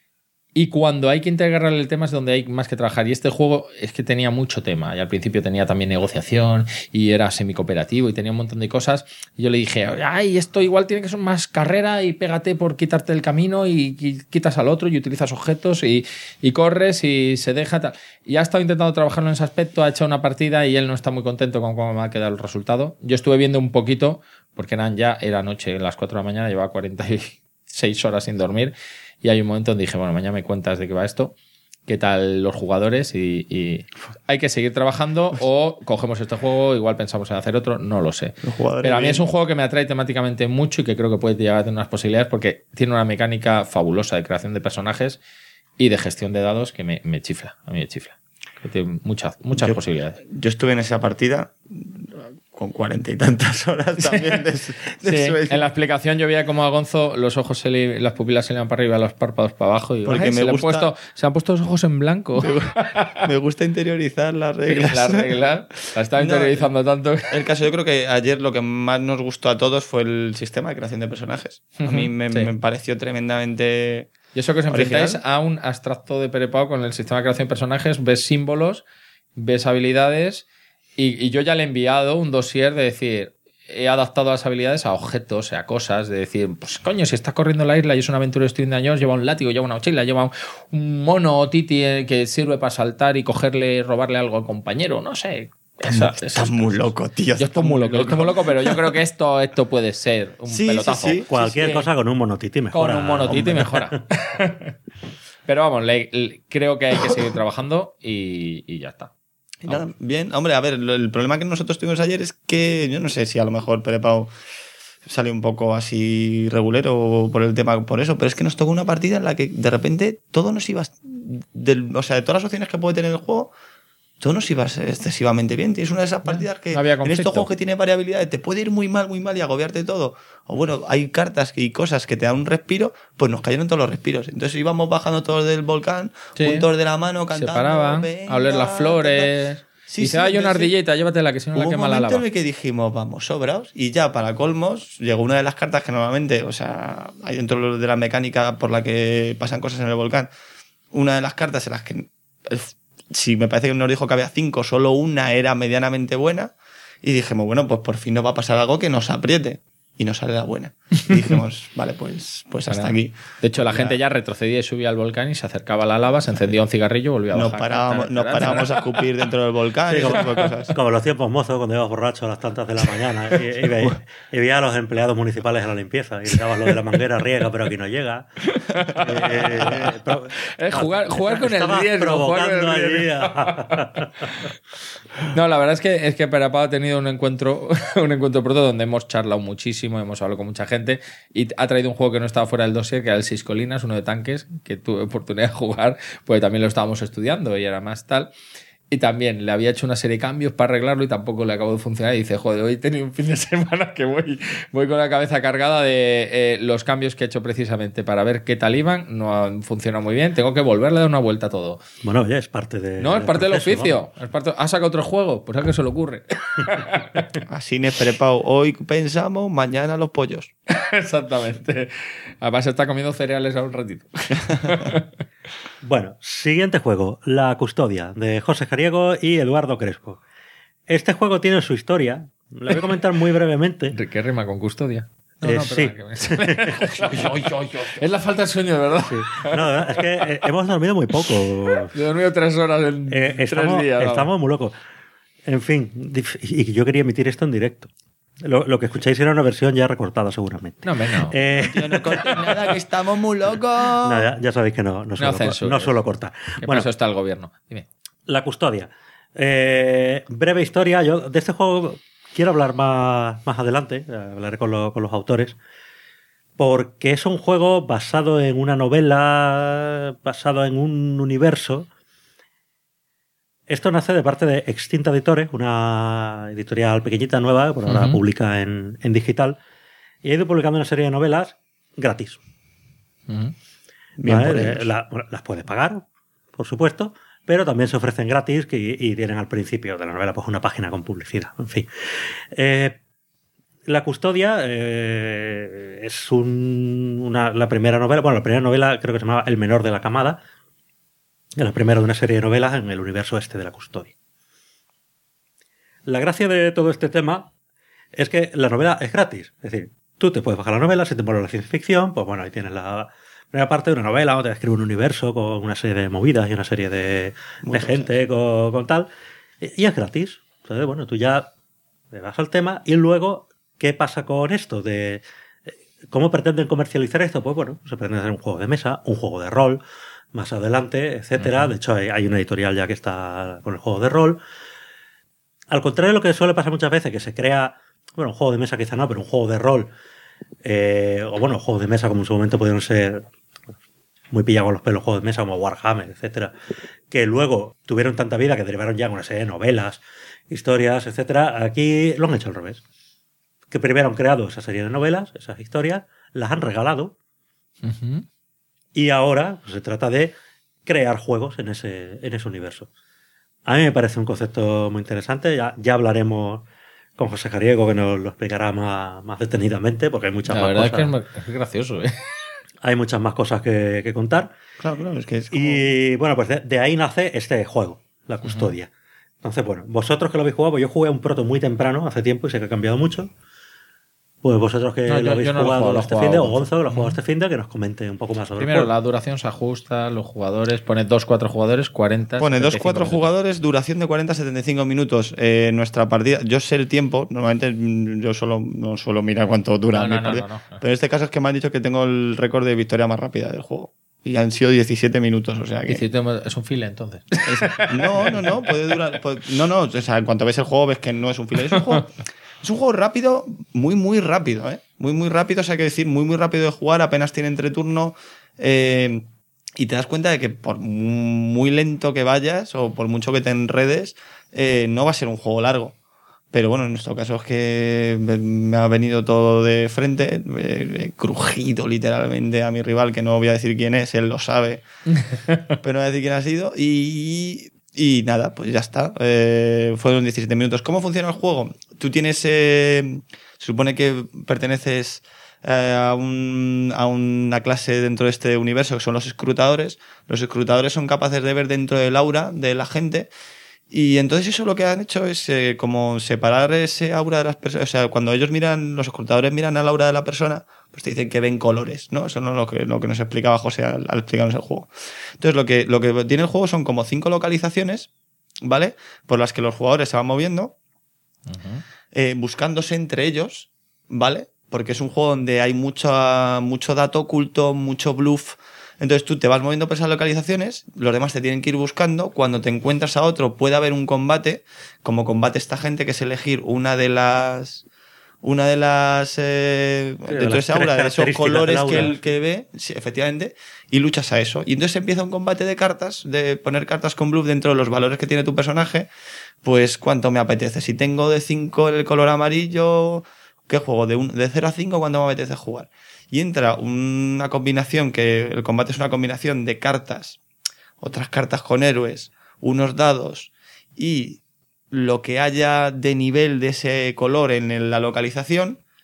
Y cuando hay que integrarle el tema es donde hay más que trabajar. Y este juego es que tenía mucho tema. Y al principio tenía también negociación y era semicooperativo y tenía un montón de cosas. Y yo le dije, ay, esto igual tiene que ser más carrera y pégate por quitarte el camino y quitas al otro y utilizas objetos y corres y se deja tal. Y ha estado intentando trabajarlo en ese aspecto, ha hecho una partida y él no está muy contento con cómo me ha quedado el resultado. Yo estuve viendo un poquito, porque era noche, a las 4 de la mañana, llevaba 46 horas sin dormir. Y hay un momento donde dije, bueno, mañana me cuentas de qué va esto, qué tal los jugadores y hay que seguir trabajando o cogemos este juego, igual pensamos en hacer otro, no lo sé. Pero a mí es un juego que me atrae temáticamente mucho y que creo que puede llegar a tener unas posibilidades porque tiene una mecánica fabulosa de creación de personajes y de gestión de dados que me chifla, a mí me chifla. Que tiene muchas posibilidades. Yo estuve en esa partida con 40 y tantas horas también de sueño. En la explicación yo veía como a Gonzo los ojos, las pupilas se le iban para arriba, los párpados para abajo. Y porque se han puesto los ojos en blanco. Me gusta interiorizar las reglas. Las reglas. La estaba interiorizando tanto. El caso, yo creo que ayer lo que más nos gustó a todos fue el sistema de creación de personajes. A mí me pareció tremendamente... Y eso que os enfrentáis a un abstracto de Perepau con el sistema de creación de personajes, ves símbolos, ves habilidades y yo ya le he enviado un dossier de decir, he adaptado las habilidades a objetos, a cosas, de decir, pues coño, si estás corriendo la isla y es una aventura de Steven de años, lleva un látigo, lleva una mochila, lleva un mono o titi que sirve para saltar y robarle algo al compañero, no sé. Estás muy loco, tío. Yo estoy muy loco, pero yo creo que esto puede ser un pelotazo. Sí, Cualquier cosa con un monotiti mejora. Con un monotiti mejora. Pero vamos, creo que hay que seguir trabajando y ya está. Nada, bien, hombre, a ver, el problema que nosotros tuvimos ayer es que yo no sé si a lo mejor Perepau salió un poco así regulero por el tema, por eso, pero es que nos tocó una partida en la que de repente todo nos iba, de todas las opciones que puede tener el juego, todo nos iba excesivamente bien. Tienes una de esas partidas que en estos juegos que tiene variabilidad te puede ir muy mal y agobiarte todo. O bueno, hay cartas y cosas que te dan un respiro, pues nos cayeron todos los respiros. Entonces íbamos bajando todos del volcán, juntos de la mano, cantando. Se paraban a oler las flores. Y se hay una ardillita, llévatela, que si no la quema la lava. Hubo un momento en el que dijimos, vamos, sobraos. Y ya para colmos, llegó una de las cartas que normalmente, o sea, hay dentro de la mecánica por la que pasan cosas en el volcán, una de las cartas en las que... Si me parece que nos dijo que había 5, solo una era medianamente buena. Y dijimos, bueno, pues por fin nos va a pasar algo que nos apriete. Y nos sale la buena. Y dijimos, vale, pues hasta aquí. De hecho, la gente ya retrocedía y subía al volcán y se acercaba a la lava, se encendía un cigarrillo y volvía a bajar. Nos parábamos a escupir dentro del volcán. Sí, y ese tipo de cosas. como los tiempos mozos, cuando ibas borracho a las tantas de la mañana y veías a los empleados municipales en la limpieza y gritabas lo de la manguera riega, pero aquí no llega. Jugar con el riesgo. No, la verdad es que Perepau ha tenido un encuentro pronto donde hemos charlado muchísimo, hemos hablado con mucha gente y ha traído un juego que no estaba fuera del dossier, que era el 6 Colinas, uno de tanques, que tuve oportunidad de jugar, porque también lo estábamos estudiando y era más tal. Y también le había hecho una serie de cambios para arreglarlo y tampoco le acabó de funcionar. Y dice, joder, hoy he tenido un fin de semana que voy con la cabeza cargada de los cambios que he hecho precisamente para ver qué tal iban. No han funcionado muy bien. Tengo que volverle a dar una vuelta a todo. Bueno, ya es parte de... No, es parte del oficio. ¿Ha sacado otro juego? Pues a qué se le ocurre. Así es Perepau. Hoy pensamos, mañana los pollos. Exactamente. Además está comiendo cereales a un ratito. Bueno, siguiente juego, La Custodia, de José Jariego y Eduardo Crespo. Este juego tiene su historia, la voy a comentar muy brevemente. ¿De qué rima con custodia? Sí. Es la falta de sueño, de verdad. No, es que hemos dormido muy poco. Yo he dormido 3 horas en 3 días. Estamos muy locos. En fin, y yo quería emitir esto en directo. Lo que escucháis era una versión ya recortada, seguramente. No, no. Tío, no cortes nada, que estamos muy locos. No, ya sabéis que no suelo cortar. ¿Qué Bueno, pasó está el gobierno? Dime. La Custodia. Breve historia. Yo de este juego quiero hablar más adelante. Hablaré con los autores. Porque es un juego basado en una novela, basado en un universo. Esto nace de parte de Extinta Editores, una editorial pequeñita, nueva, por ahora publica en digital. Y ha ido publicando una serie de novelas gratis. Bien por ¿Vale? ellos. Las puedes pagar, por supuesto, pero también se ofrecen gratis y tienen al principio de la novela pues una página con publicidad. En fin. La Custodia es la primera novela. Bueno, la primera novela creo que se llamaba El menor de la camada. La primera de una serie de novelas en el universo este de La Custodia. La gracia de todo este tema es que la novela es gratis. Es decir, tú te puedes bajar la novela, si te mola la ciencia ficción, pues bueno, ahí tienes la primera parte de una novela donde te describe un universo con una serie de movidas y una serie de gente con tal. Y es gratis. Entonces, bueno, tú ya le vas al tema y luego, ¿qué pasa con esto? ¿Cómo pretenden comercializar esto? Pues bueno, se pretende hacer un juego de mesa, un juego de rol, más adelante, etcétera. De hecho, hay una editorial ya que está con el juego de rol. Al contrario de lo que suele pasar muchas veces, que se crea, bueno, un juego de mesa quizá no, pero un juego de rol, o bueno, juegos de mesa como en su momento pudieron ser muy pillados con los pelos, juegos de mesa como Warhammer, etcétera, que luego tuvieron tanta vida que derivaron ya en una serie de novelas, historias, etcétera. Aquí lo han hecho al revés. Que primero han creado esa serie de novelas, esas historias, las han regalado, y ahora pues, se trata de crear juegos en ese universo. A mí me parece un concepto muy interesante. Ya hablaremos con José Jariego, que nos lo explicará más detenidamente, porque hay muchas más cosas. La verdad es que es gracioso, ¿eh? Hay muchas más cosas que contar. Claro, es que es como... Y bueno, pues de ahí nace este juego, La Custodia. Entonces, bueno, vosotros que lo habéis jugado, pues yo jugué a un proto muy temprano, hace tiempo, y sé que ha cambiado mucho. Pues vosotros que lo habéis jugado este fin de, o Gonzo, que lo ha jugado este fin de, que nos comente un poco más sobre Primero, el juego. la duración se ajusta, los jugadores, pone 2-4 jugadores, 40. Pone 2-4 minutos. jugadores, duración de 40-75 minutos. Nuestra partida, yo sé el tiempo, normalmente yo no suelo mirar cuánto dura mi partida. No. Pero en este caso es que me han dicho que tengo el récord de victoria más rápida del juego. Y han sido 17 minutos, o sea que... Es un file, entonces. No, puede durar... No, o sea, en cuanto ves el juego ves que no es un filler. Es un juego rápido, muy rápido, ¿eh? Muy rápido, o sea, hay que decir, muy rápido de jugar, apenas tiene entreturno. Y te das cuenta de que por muy lento que vayas o por mucho que te enredes, no va a ser un juego largo. Pero bueno, en nuestro caso es que me ha venido todo de frente, he crujido literalmente a mi rival, que no voy a decir quién es, él lo sabe, pero no voy a decir quién ha sido. Y nada, pues ya está. Fueron 17 minutos. ¿Cómo funciona el juego? Tú tienes... se supone que perteneces a una clase dentro de este universo que son los escrutadores. Los escrutadores son capaces de ver dentro del aura de la gente. Y entonces eso lo que han hecho es como separar ese aura de las personas. O sea, cuando ellos los escrutadores miran al aura de la persona, pues te dicen que ven colores, ¿no? Eso no es lo que nos explicaba José al explicarnos el juego. Entonces lo que tiene el juego son como 5 localizaciones, ¿vale? Por las que los jugadores se van moviendo, buscándose entre ellos, ¿vale? Porque es un juego donde hay mucho dato oculto, mucho bluff. Entonces tú te vas moviendo por esas localizaciones, los demás te tienen que ir buscando. Cuando te encuentras a otro puede haber un combate. Como combate esta gente, que es elegir una de las dentro de esa aura, de esos colores que ve, sí, efectivamente, y luchas a eso. Y entonces empieza un combate de cartas, de poner cartas con bluff dentro de los valores que tiene tu personaje. Pues cuánto me apetece. Si tengo de 5 el color amarillo, ¿qué juego? De 0 a 5, ¿cuánto me apetece jugar? Y entra una combinación, que el combate es una combinación de cartas, otras cartas con héroes, unos dados y lo que haya de nivel de ese color en la localización,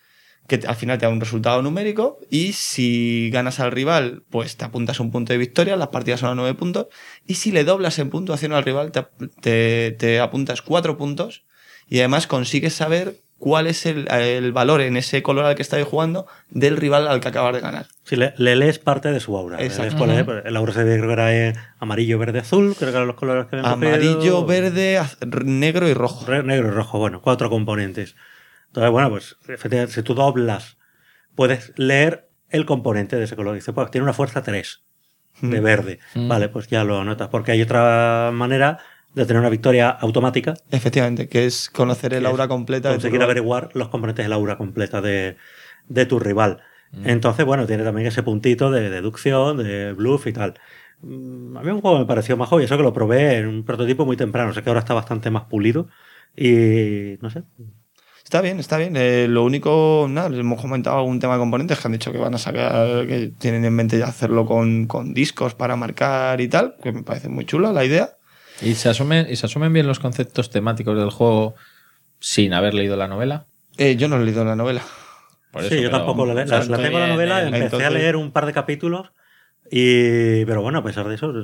que al final te da un resultado numérico, y si ganas al rival, pues te apuntas un punto de victoria, las partidas son a 9 puntos, y si le doblas en puntuación al rival, te apuntas 4 puntos, y además consigues saber cuál es el valor en ese color al que estáis jugando del rival al que acabas de ganar. Sí, le lees parte de su aura. Exacto. El aura se ve, creo que era amarillo, verde, azul, creo que eran los colores que habíamos Amarillo, cogido. verde, negro y rojo. Negro y rojo, bueno, 4 componentes. Entonces, bueno, pues efectivamente, si tú doblas, puedes leer el componente de ese color. Dice, pues tiene una fuerza 3 de verde. Vale, pues ya lo anotas, porque hay otra manera de tener una victoria automática. Efectivamente, que es conocer el aura completa de tu conseguir rival. averiguar los componentes del aura completa de tu rival. Entonces, bueno, tiene también ese puntito de deducción, de bluff y tal. A mí un juego me pareció majo y eso que lo probé en un prototipo muy temprano. Sé que ahora está bastante más pulido y no sé. Está bien, está bien. Lo único, nada, les hemos comentado algún tema de componentes que han dicho que van a sacar, que tienen en mente ya hacerlo con discos para marcar y tal, que me parece muy chula la idea. ¿Y se asumen bien los conceptos temáticos del juego sin haber leído la novela? Yo no he leído la novela. Por Sí, eso, yo pero, tampoco la o sea, tengo estoy la novela, en- empecé entonces- a leer un par de capítulos pero bueno, a pesar de eso,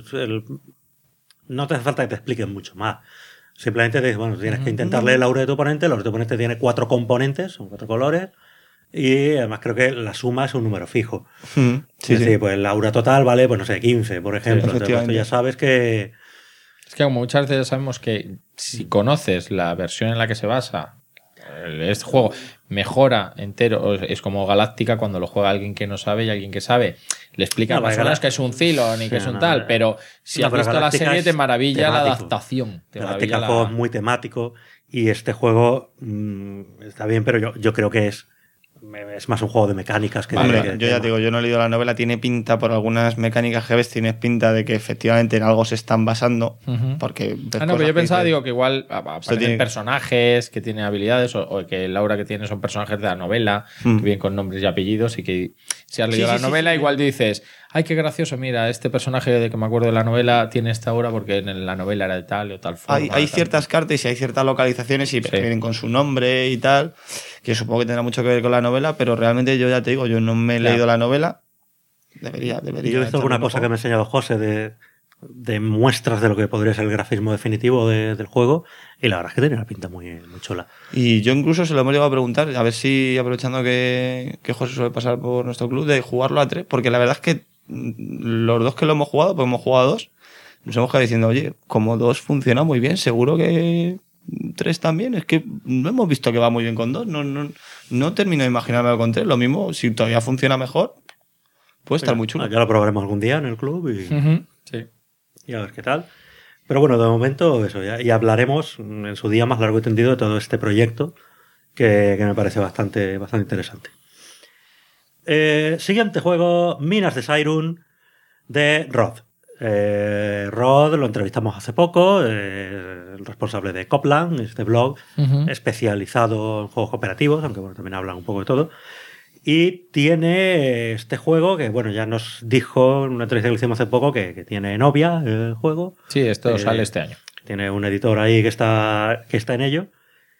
no te hace falta que te expliquen mucho más. Simplemente tienes que intentar leer el aura de tu oponente. El aura de tu oponente tiene 4 componentes, son 4 colores, y además creo que la suma es un número fijo. Sí, es decir, sí. pues la aura total vale, pues no sé, 15, por ejemplo. Entonces, pues, tú ya sabes que... Es que como muchas veces ya sabemos que si conoces la versión en la que se basa este juego, mejora entero. Es como Galáctica cuando lo juega alguien que no sabe y alguien que sabe. Le explica No, más o vale, menos que es un Cylon y que es un tal, pero si has pero visto la Galáctica serie es te maravilla la temático. adaptación. Te Galáctica, maravilla el juego es muy temático y este juego está bien, pero yo creo que es más un juego de mecánicas que Hombre, de yo ya tema. te digo, yo no he leído la novela, tiene pinta por algunas mecánicas que ves, tiene pinta de que efectivamente en algo se están basando. Ujú. Porque ves No, cosas pero yo que pensaba, dices, digo, que igual aparecen tiene- personajes que tienen habilidades o que el aura que tiene son personajes de la novela, que vienen con nombres y apellidos y que si has leído Sí, la sí, novela sí. igual dices, ay, qué gracioso, mira, este personaje de que me acuerdo de la novela tiene esta aura porque en la novela era de tal o tal forma. Hay tal. ciertas cartas y hay ciertas localizaciones y Sí. vienen con su nombre y tal, que supongo que tendrá mucho que ver con la novela, pero realmente yo ya te digo, yo no me he Ya. leído la novela. Debería. Y yo he visto alguna cosa que me ha enseñado José de muestras de lo que podría ser el grafismo definitivo del juego, y la verdad es que tiene una pinta muy chula. Y yo incluso se lo hemos llegado a preguntar, a ver si aprovechando que José suele pasar por nuestro club, de jugarlo a 3, porque la verdad es que los dos que lo hemos jugado, pues hemos jugado a 2, nos hemos quedado diciendo, oye, como 2 funciona muy bien, seguro que 3 también. Es que no hemos visto que va muy bien con 2, no termino de imaginarme con 3. Lo mismo, si todavía funciona mejor, puede estar muy chulo. Ya lo probaremos algún día en el club Ujú, sí. y a ver qué tal. Pero bueno, de momento eso ya. Y hablaremos en su día más largo y tendido de todo este proyecto que me parece bastante interesante. Siguiente juego, Minas de Sairun de Rod. Rod lo entrevistamos hace poco, el responsable de Copland, este blog especializado en juegos cooperativos, aunque bueno, también hablan un poco de todo. Y tiene este juego que, bueno, ya nos dijo en una entrevista que le hicimos hace poco que tiene novia el juego. Sí, esto sale este año. Tiene un editor ahí que está en ello.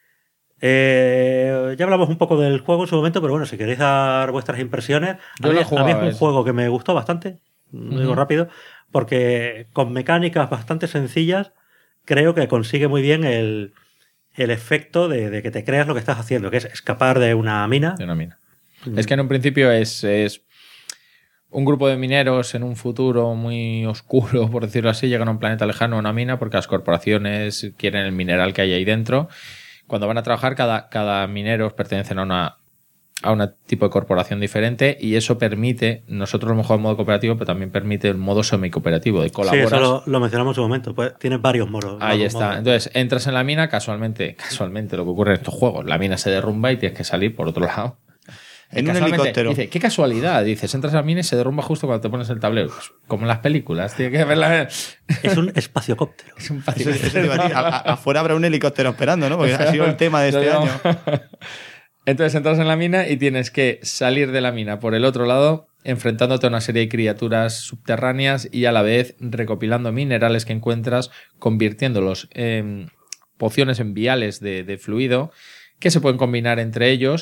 Ya hablamos un poco del juego en su momento, pero bueno, si queréis dar vuestras impresiones. Yo lo he jugado, a mí es un es- juego que me gustó bastante, lo digo rápido, porque con mecánicas bastante sencillas creo que consigue muy bien el efecto de que te creas lo que estás haciendo, que es escapar de una mina. De una mina. Es que en un principio es un grupo de mineros en un futuro muy oscuro, por decirlo así, llegan a un planeta lejano, a una mina, porque las corporaciones quieren el mineral que hay ahí dentro. Cuando van a trabajar, cada minero pertenecen a un tipo de corporación diferente y eso permite, nosotros lo hemos jugado en modo cooperativo, pero también permite el modo semi-cooperativo, de Sí, colaboras. eso lo mencionamos en su momento. Pues tiene varios modos. Ahí varios está. modos. Entonces, entras en la mina, casualmente lo que ocurre en estos juegos, la mina se derrumba y tienes que salir por otro lado. En un Casualmente, helicóptero. Dice, qué casualidad. Dices, entras a la mina y se derrumba justo cuando te pones el tablero. Pues, como en las películas. Tiene que verla. Es un espaciocóptero. Es un Eso te iba a decir. Afuera habrá un helicóptero esperando, ¿no? Porque ha sido el tema de este año. Entonces entras en la mina y tienes que salir de la mina por el otro lado, enfrentándote a una serie de criaturas subterráneas y a la vez recopilando minerales que encuentras, convirtiéndolos en pociones en viales de fluido que se pueden combinar entre ellos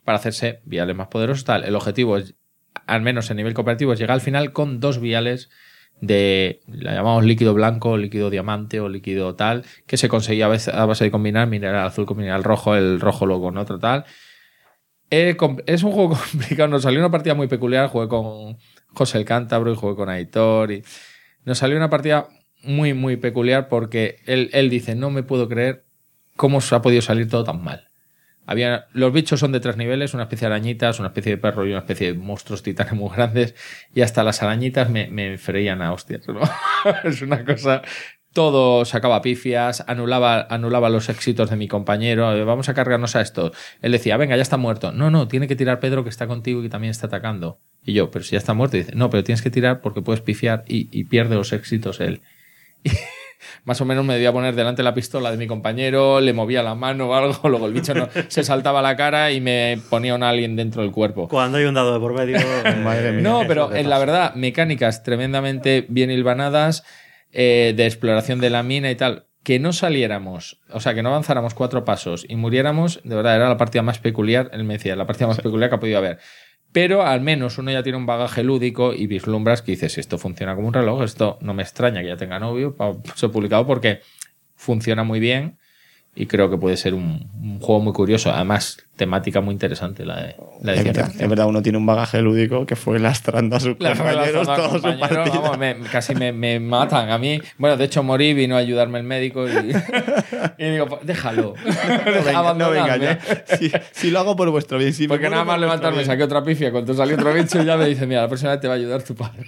para hacerse viales más poderosos. Tal. El objetivo es, al menos en nivel cooperativo, es llegar al final con 2 viales de, la llamamos líquido blanco, líquido diamante o líquido tal, que se conseguía a base de combinar mineral azul con mineral rojo, el rojo luego con otro tal. Es un juego complicado. Nos salió una partida muy peculiar. Jugué con José el Cántabro y jugué con Aitor. Y nos salió una partida muy, muy peculiar porque él dice, no me puedo creer cómo se ha podido salir todo tan mal. Los bichos son de 3 niveles, una especie de arañitas, una especie de perro y una especie de monstruos titanes muy grandes, y hasta las arañitas me freían a hostias, ¿no? Es una cosa... Todo sacaba pifias, anulaba los éxitos de mi compañero. Vamos a cargarnos a esto. Él decía, venga, ya está muerto. No, tiene que tirar Pedro, que está contigo y que también está atacando. Y yo, pero si ya está muerto. Y dice, no, pero tienes que tirar porque puedes pifiar y pierde los éxitos él. Y más o menos me debía poner delante la pistola de mi compañero, le movía la mano o algo, luego el bicho se saltaba la cara y me ponía un alien dentro del cuerpo. Cuando hay un dado de por medio... Madre mía. No, pero la verdad, mecánicas tremendamente bien hilvanadas, de exploración de la mina y tal. Que no saliéramos, o sea, que no avanzáramos 4 pasos y muriéramos, de verdad, era la partida más peculiar, él me decía, la partida más peculiar que ha podido haber. Pero al menos uno ya tiene un bagaje lúdico y vislumbras que dices, esto funciona como un reloj, esto no me extraña que ya tenga novio, se ha publicado porque funciona muy bien y creo que puede ser un juego muy curioso. Además, temática muy interesante la edición. En verdad, uno tiene un bagaje lúdico que fue lastrando a sus compañeros todos sus partidas. Vamos, casi me matan. A mí, bueno, de hecho morí, vino a ayudarme el médico y digo, pues, déjalo. No venga ya. Si lo hago por vuestro bien. Si porque nada más levantarme, saqué otra pifia, cuando salió otro bicho y ya me dice, mira, la próxima vez te va a ayudar tu padre.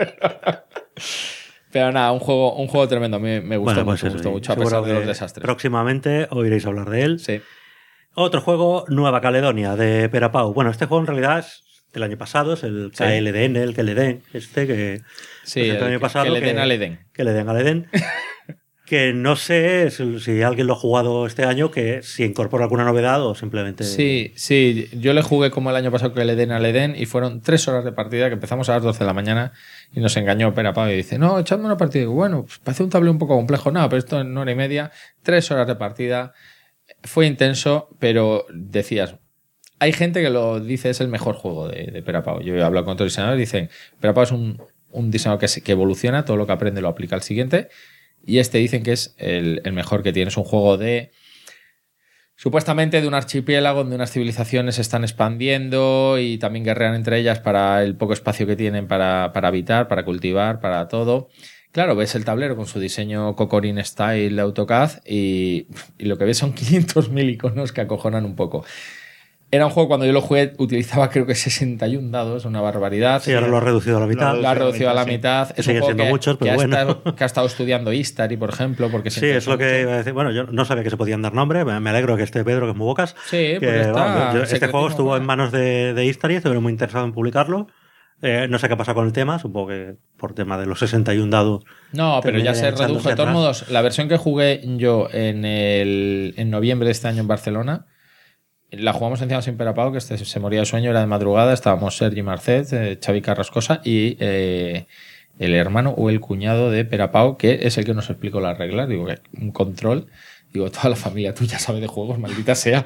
Pero nada, un juego tremendo. A mí me gustó mucho a pesar de los desastres. Próximamente oiréis hablar de él. Sí. Otro juego, Nueva Caledonia, de Perapau. Bueno, este juego en realidad es del año pasado, es el KLDN, el KLDN, que el año pasado. Que le den al Edén. Que le den al Edén. Que no sé si alguien lo ha jugado este año, que si incorpora alguna novedad o simplemente... Sí, yo le jugué como el año pasado que le den al Edén y fueron 3 horas de partida, que empezamos a las 12 de la mañana y nos engañó Perapau y dice, no, echadme una partida. Y digo, bueno, pues parece un tablero un poco complejo. No, pero esto en 1 hora y media, 3 horas de partida. Fue intenso, pero decías... Hay gente que lo dice es el mejor juego de Perapau. Yo he hablado con otros diseñadores y dicen, Perapau es un diseñador que evoluciona, todo lo que aprende lo aplica al siguiente. Y dicen que es el mejor que tiene. Es un juego supuestamente de un archipiélago donde unas civilizaciones se están expandiendo y también guerrean entre ellas para el poco espacio que tienen para habitar, para cultivar, para todo. Claro, ves el tablero con su diseño Kokorin Style AutoCAD y lo que ves son 500.000 iconos que acojonan un poco. Era un juego, cuando yo lo jugué, utilizaba creo que 61 dados, una barbaridad. Sí, ahora lo ha reducido a la mitad. Lo ha reducido a la mitad. Es un juego muchos, pero que ha estado estudiando Istari, por ejemplo. Porque sí, es lo que iba a decir. Bueno, yo no sabía que se podían dar nombre. Me alegro que esté Pedro, que es muy bocas. Sí, pues este juego estuvo en manos de Istari, estuve muy interesado en publicarlo. No sé qué pasa con el tema, supongo que por tema de los 61 dados. No, pero ya se redujo. De todos modos, la versión que jugué yo en noviembre de este año en Barcelona, la jugamos encima sin Perapau, que se moría de sueño, era de madrugada, estábamos Sergi Marcet, Xavi Carrascosa y el hermano o el cuñado de Perapau, que es el que nos explicó las reglas. Digo, un control. Digo, toda la familia tuya sabe de juegos, maldita sea.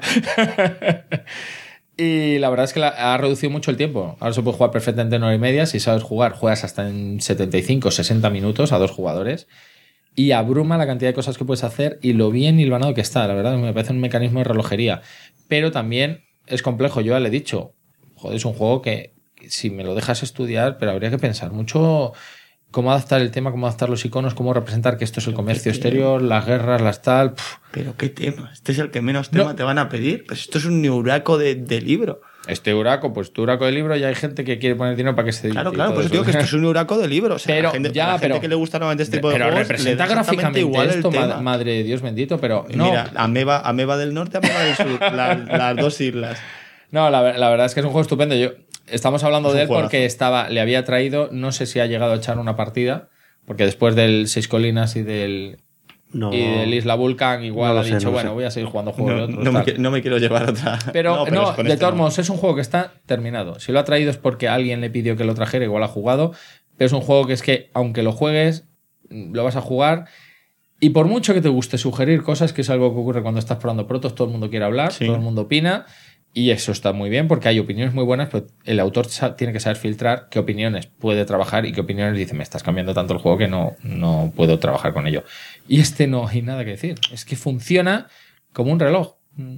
Y la verdad es que ha reducido mucho el tiempo. Ahora se puede jugar perfectamente en 1 hora y media. Si sabes jugar, juegas hasta en 75, 60 minutos a 2 jugadores. Y abruma la cantidad de cosas que puedes hacer y lo bien hilvanado que está. La verdad, me parece un mecanismo de relojería. Pero también es complejo. Yo ya le he dicho, joder, es un juego que si me lo dejas estudiar, pero habría que pensar mucho cómo adaptar el tema, cómo adaptar los iconos, cómo representar que esto es el comercio exterior, las guerras, las tal... Pero qué tema, este es el que menos tema te van a pedir. Pues esto es un neuraco de libro. Este Uraco, pues tu Uraco de libro, ya hay gente que quiere poner dinero para que se edite. Claro, por eso digo que esto es un Uraco de libro. O sea, pero, la gente que le gusta normalmente este tipo de juegos, representa gráficamente igual esto, madre de Dios bendito, pero no. Mira, Ameba del norte, Ameba del sur, las 2 islas. No, la verdad es que es un juego estupendo. Estamos hablando de él porque le había traído, no sé si ha llegado a echar una partida, porque después del 6 Colinas y del Isla Vulcan igual ha dicho, voy a seguir jugando juegos de otros. No me quiero llevar otra. Pero de todos modos, es un juego que está terminado. Si lo ha traído es porque alguien le pidió que lo trajera, igual ha jugado, pero es un juego que es que, aunque lo juegues, lo vas a jugar. Y por mucho que te guste sugerir cosas, que es algo que ocurre cuando estás probando protos, todo el mundo quiere hablar, todo el mundo opina. Y eso está muy bien porque hay opiniones muy buenas, pero el autor tiene que saber filtrar qué opiniones puede trabajar y qué opiniones dice, me estás cambiando tanto el juego que no puedo trabajar con ello. Y no hay nada que decir. Es que funciona como un reloj.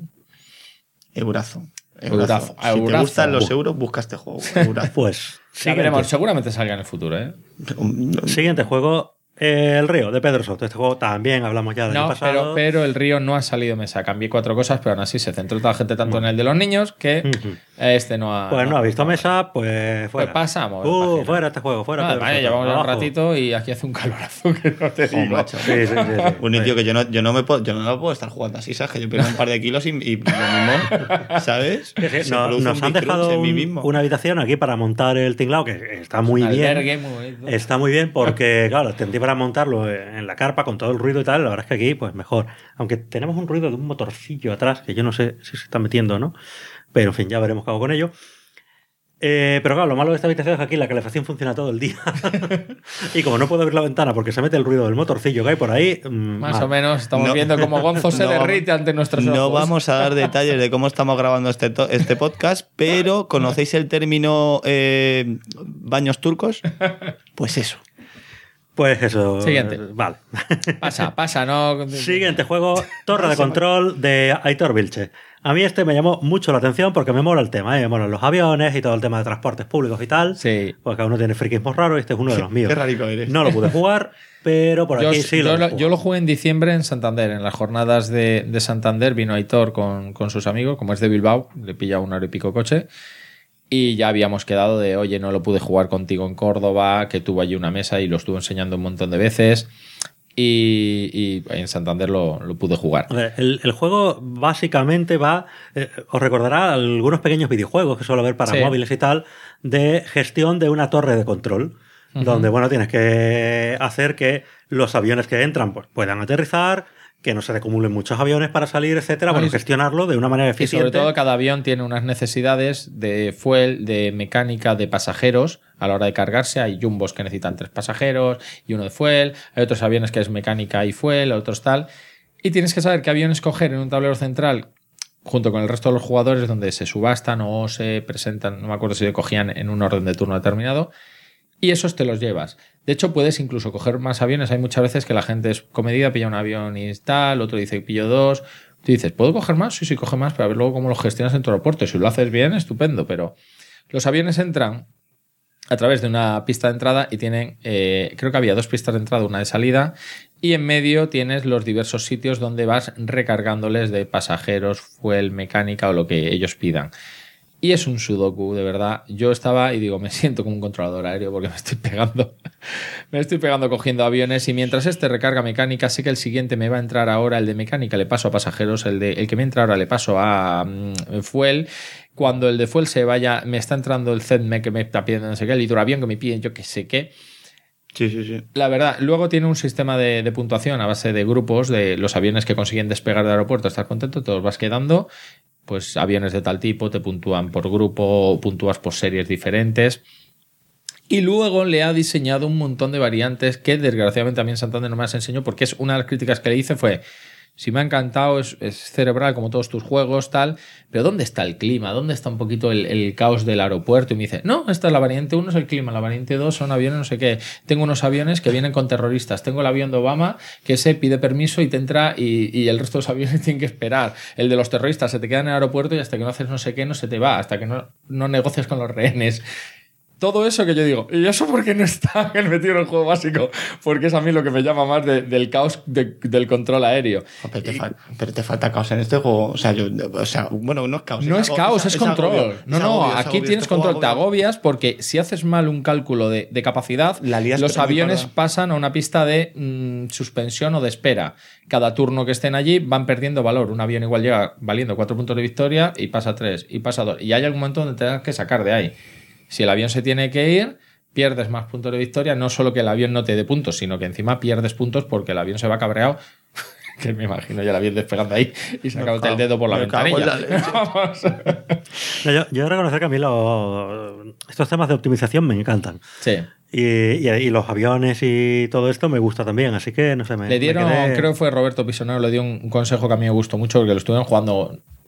Eurazo. Eurazo. Si te gustan los euros, busca este juego. Eurazo. Pues Ya veremos, seguramente salga en el futuro, ¿eh? siguiente juego, El Río, de Pedro Soto. Este juego también hablamos ya del No, pasado. pero el Río no ha salido mesa. Cambié 4 cosas, pero aún así se centró toda la gente tanto en el de los niños que no ha... Pues no ha visto mesa, pues fuera. Pues pasamos. página. Fuera este juego, fuera. Nada, Pedro vale, Soto, llevamos ya un abajo. ratito y aquí hace un calorazo que no te digo. macho. Sí, sí, sí. Un tío que yo no puedo estar jugando así, ¿sabes? Que yo pierdo un par de kilos y lo mismo, ¿sabes? Sí, sí, Se no- produce nos un han big crunch dejado en mí mismo. una habitación aquí para montar el tinglao, que está muy bien. Albergue, muy- Está muy bien porque, claro, tendí para montarlo en la carpa con todo el ruido y tal. La verdad es que aquí, pues mejor. Aunque tenemos un ruido de un motorcillo atrás, que yo no sé si se está metiendo o no. Pero, en fin, ya veremos qué hago con ello. Pero claro, lo malo de esta habitación es que aquí la calefacción funciona todo el día. Y como no puedo abrir la ventana porque se mete el ruido del motorcillo que hay por ahí... Más mal. o menos estamos No. viendo cómo Gonzo se No derrite ante nuestros ojos. No vamos a dar detalles de cómo estamos grabando este podcast, pero ¿conocéis el término baños turcos? Pues eso. Pues eso. Siguiente. Vale. Pasa, ¿no? Siguiente juego, Torre de Control de Aitor Vilche. A mí me llamó mucho la atención porque me mola el tema, me molan los aviones y todo el tema de transportes públicos y tal. Sí. Porque cada uno tiene friquismos raros y este es uno de los míos. Qué rarico eres. No lo pude jugar, pero por aquí sí lo yo lo jugué en diciembre en Santander. En las jornadas de Santander vino Aitor con sus amigos, como es de Bilbao, le pilla 1 hora y pico coche. Y ya habíamos quedado de, oye, no lo pude jugar contigo en Córdoba, que tuvo allí una mesa y lo estuve enseñando un montón de veces. Y en Santander lo pude jugar. A ver, el juego básicamente va, os recordará algunos pequeños videojuegos que suele haber para Sí. móviles y tal, de gestión de una torre de control, donde, bueno, tienes que hacer que los aviones que entran pues, puedan aterrizar, que no se acumulen muchos aviones para salir, etcétera. Bueno, y- gestionarlo de una manera Y eficiente. sobre todo cada avión tiene unas necesidades de fuel, de mecánica, de pasajeros a la hora de cargarse. Hay jumbos que necesitan 3 pasajeros y 1 de fuel. Hay otros aviones que es mecánica y fuel, otros tal. Y tienes que saber qué avión escoger en un tablero central junto con el resto de los jugadores donde se subastan o se presentan, no me acuerdo si se cogían en un orden de turno determinado. Y esos te los llevas. De hecho, puedes incluso coger más aviones. Hay muchas veces que la gente es comedida, pilla un avión y tal, otro dice pillo 2. Tú dices, ¿puedo coger más? Sí, coge más, pero a ver luego cómo lo gestionas en tu aeropuerto. Si lo haces bien, estupendo. Pero los aviones entran a través de una pista de entrada y tienen, creo que había 2 pistas de entrada, una de salida, y en medio tienes los diversos sitios donde vas recargándoles de pasajeros, fuel, mecánica o lo que ellos pidan. Y es un sudoku, de verdad. Yo estaba y digo, me siento como un controlador aéreo porque me estoy pegando cogiendo aviones y mientras este recarga mecánica, sé que el siguiente me va a entrar ahora, el de mecánica le paso a pasajeros, el que me entra ahora le paso a fuel. Cuando el de fuel se vaya, me está entrando el ZME que me está pidiendo no sé qué, el hidroavión que me piden yo que sé qué. Sí. La verdad, luego tiene un sistema de puntuación a base de grupos de los aviones que consiguen despegar del aeropuerto, estar contento, te los vas quedando. Pues aviones de tal tipo te puntúan por grupo o puntúas por series diferentes. Y luego le ha diseñado un montón de variantes que desgraciadamente a mí en Santander no me las enseñó porque es una de las críticas que le hice fue, si me ha encantado, es cerebral como todos tus juegos, tal, pero ¿dónde está el clima? ¿Dónde está un poquito el caos del aeropuerto? Y me dice, no, esta es la variante 1, es el clima, la variante 2 son aviones no sé qué. Tengo unos aviones que vienen con terroristas, tengo el avión de Obama que se pide permiso y te entra y el resto de los aviones tienen que esperar. El de los terroristas se te queda en el aeropuerto y hasta que no haces no sé qué no se te va, hasta que no negocias con los rehenes. Todo eso que yo digo, ¿y eso por qué no está metido en el juego básico? Porque es a mí lo que me llama más del caos del control aéreo. Pero te falta caos en este juego. Bueno, no es caos. No es caos, es control. agobio. No, Es agobio, es aquí agobio. tienes Este juego control. Te agobia. agobias porque si haces mal un cálculo de capacidad, La lías, los pero muy aviones parda. pasan a una pista de suspensión o de espera. Cada turno que estén allí van perdiendo valor. Un avión igual llega valiendo 4 puntos de victoria y pasa 3 y pasa 2. Y hay algún momento donde te tengas que sacar de ahí. Si el avión se tiene que ir, pierdes más puntos de victoria. No solo que el avión no te dé puntos, sino que encima pierdes puntos porque el avión se va cabreado. Que me imagino ya el avión despegando ahí y sacándote el dedo por la Me cago en ventanilla. la leche. Vamos. No, yo he de reconocer que a mí estos temas de optimización me encantan. Sí. Y los aviones y todo esto me gusta también, así que no sé, Le dieron, me quedé... creo que fue Roberto Pisonero, le dio un consejo que a mí me gustó mucho porque lo estuvieron jugando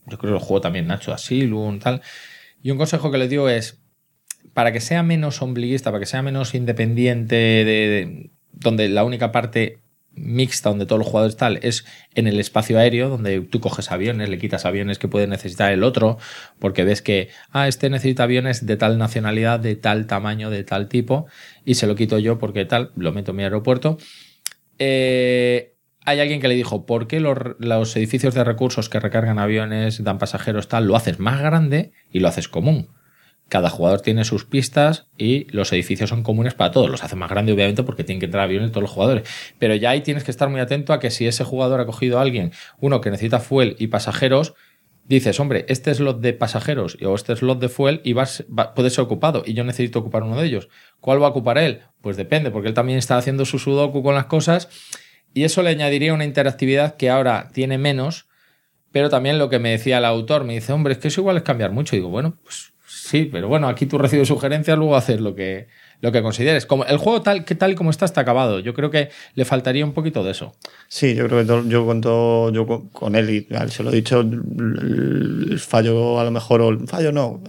yo creo que lo jugó también Nacho Asylum, tal. Y un consejo que les digo es, para que sea menos ombliguista, para que sea menos independiente donde la única parte mixta donde todos los jugadores tal es en el espacio aéreo, donde tú coges aviones, le quitas aviones que puede necesitar el otro, porque ves que este necesita aviones de tal nacionalidad, de tal tamaño, de tal tipo, y se lo quito yo porque tal, lo meto en mi aeropuerto. Hay alguien que le dijo, ¿por qué los edificios de recursos que recargan aviones, dan pasajeros, tal, lo haces más grande y lo haces común? Cada jugador tiene sus pistas y los edificios son comunes para todos. Los hace más grande, obviamente, porque tienen que entrar aviones todos los jugadores. Pero ya ahí tienes que estar muy atento a que si ese jugador ha cogido a alguien, uno que necesita fuel y pasajeros, dices, hombre, este slot de pasajeros o este slot de fuel y puede ser ocupado y yo necesito ocupar uno de ellos. ¿Cuál va a ocupar él? Pues depende, porque él también está haciendo su sudoku con las cosas y eso le añadiría una interactividad que ahora tiene menos, pero también lo que me decía el autor, me dice, hombre, es que eso igual es cambiar mucho. Y digo, bueno, pues sí, pero bueno, aquí tú recibes sugerencias, luego haces lo que consideres. Como el juego tal y como está acabado. Yo creo que le faltaría un poquito de eso. Sí, yo creo que yo con él, y se lo he dicho, el fallo a lo mejor, o el fallo no,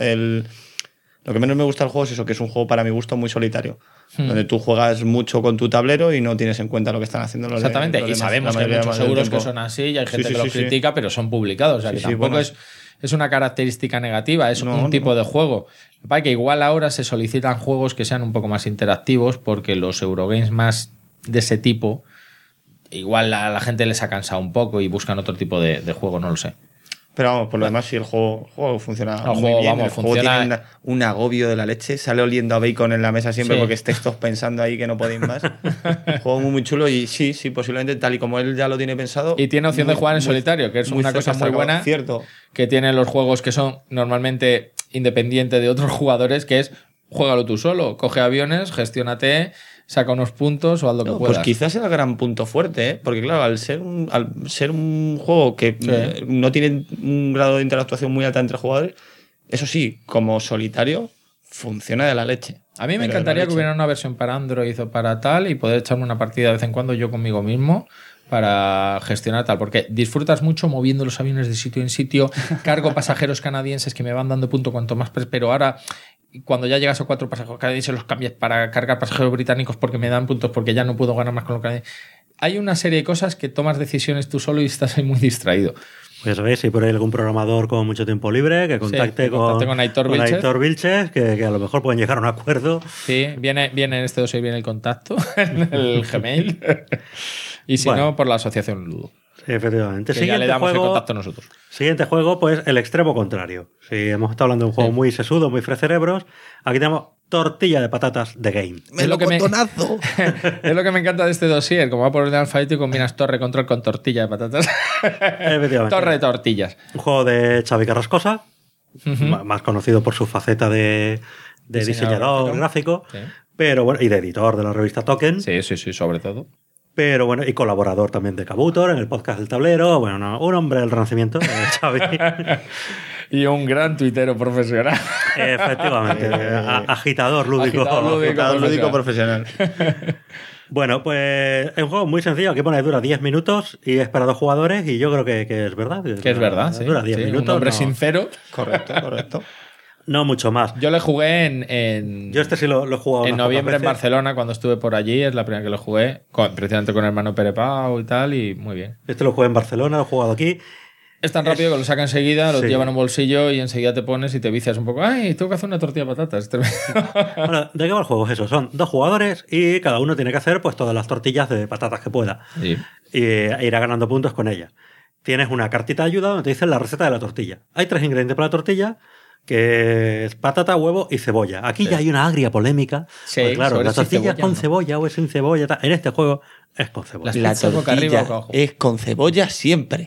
lo que menos me gusta del juego es eso, que es un juego para mi gusto muy solitario, donde tú juegas mucho con tu tablero y no tienes en cuenta lo que están haciendo los demás. Exactamente, y sabemos que hay muchos seguros que son así y hay gente que los critica, pero son publicados, o sea que tampoco es una característica negativa, es un tipo de juego. Para que igual ahora se solicitan juegos que sean un poco más interactivos porque los Eurogames más de ese tipo, igual a la gente les ha cansado un poco y buscan otro tipo de juego, no lo sé. Pero vamos, por lo demás, sí, el juego funciona el muy bien. Vamos, el juego tiene un agobio de la leche. Sale oliendo a bacon en la mesa siempre porque estáis todos pensando ahí que no podéis más. Un juego muy chulo y sí, posiblemente tal y como él ya lo tiene pensado. Y tiene opción de jugar en solitario, que es una cosa muy buena. Cierto. Que tienen los juegos que son normalmente independientes de otros jugadores, que es juégalo tú solo, coge aviones, gestiónate, saca unos puntos o haz lo que puedas. Pues quizás es el gran punto fuerte, ¿eh? Porque claro, al ser un juego que no tiene un grado de interactuación muy alta entre jugadores, eso sí, como solitario, funciona de la leche. A mí me encantaría que hubiera una versión para Android o para tal y poder echarme una partida de vez en cuando yo conmigo mismo para gestionar tal, porque disfrutas mucho moviendo los aviones de sitio en sitio, cargo pasajeros canadienses que me van dando punto cuanto más, pero ahora cuando ya llegas a 4 pasajeros canadienses los cambias para cargar pasajeros británicos porque me dan puntos porque ya no puedo ganar más con los canadienses. Hay una serie de cosas que tomas decisiones tú solo y estás ahí muy distraído. Pues sabéis, si por ahí algún programador con mucho tiempo libre, que contacte con Aitor Vilches, que a lo mejor pueden llegar a un acuerdo. Sí, viene en este dossier, viene el contacto, en el Gmail. Y si no, por la asociación Ludo. Efectivamente. Que ya le damos el contacto nosotros. Siguiente juego, pues el extremo contrario. Si hemos estado hablando de un juego muy sesudo, muy frecerebros, aquí tenemos tortilla de patatas de game. ¡Melocotonazo! Es lo que me encanta de este dossier. Como va por orden alfabético, combinas torre control con tortilla de patatas. Efectivamente. Torre de tortillas. Un juego de Xavi Carrascosa, más conocido por su faceta de diseñador gráfico, pero bueno, y de editor de la revista Token. Sí, sobre todo. Pero bueno, y colaborador también de Kabutor en el podcast del tablero. Bueno, un hombre del Renacimiento, Xavi. Y un gran tuitero profesional. Efectivamente, agitador lúdico. Agitador lúdico profesional. Bueno, pues es un juego muy sencillo. Aquí pone que dura 10 minutos y es para 2 jugadores y yo creo que es verdad. Que es verdad, sí. Dura 10 minutos. Un hombre sincero. Correcto. No mucho más. Yo le jugué en yo este sí lo he jugado en noviembre en Barcelona cuando estuve por allí. Es la primera que lo jugué, precisamente con el hermano Pere Pau y tal, y muy bien. Este lo jugué en Barcelona, lo he jugado aquí. Es tan rápido que lo saca enseguida, lo lleva en un bolsillo y enseguida te pones y te vicias un poco. ¡Ay, tengo que hacer una tortilla de patatas! Bueno, ¿de qué va el juego? Es eso, son 2 jugadores y cada uno tiene que hacer pues todas las tortillas de patatas que pueda. Sí. Y irá ganando puntos con ellas. Tienes una cartita de ayuda donde te dicen la receta de la tortilla. Hay 3 ingredientes para la tortilla, que es patata, huevo y cebolla. Aquí ya hay una agria polémica. Sí, pues claro, la tortilla es con ¿no? cebolla o es sin cebolla. En este juego es con cebolla. La tortilla es con cebolla siempre.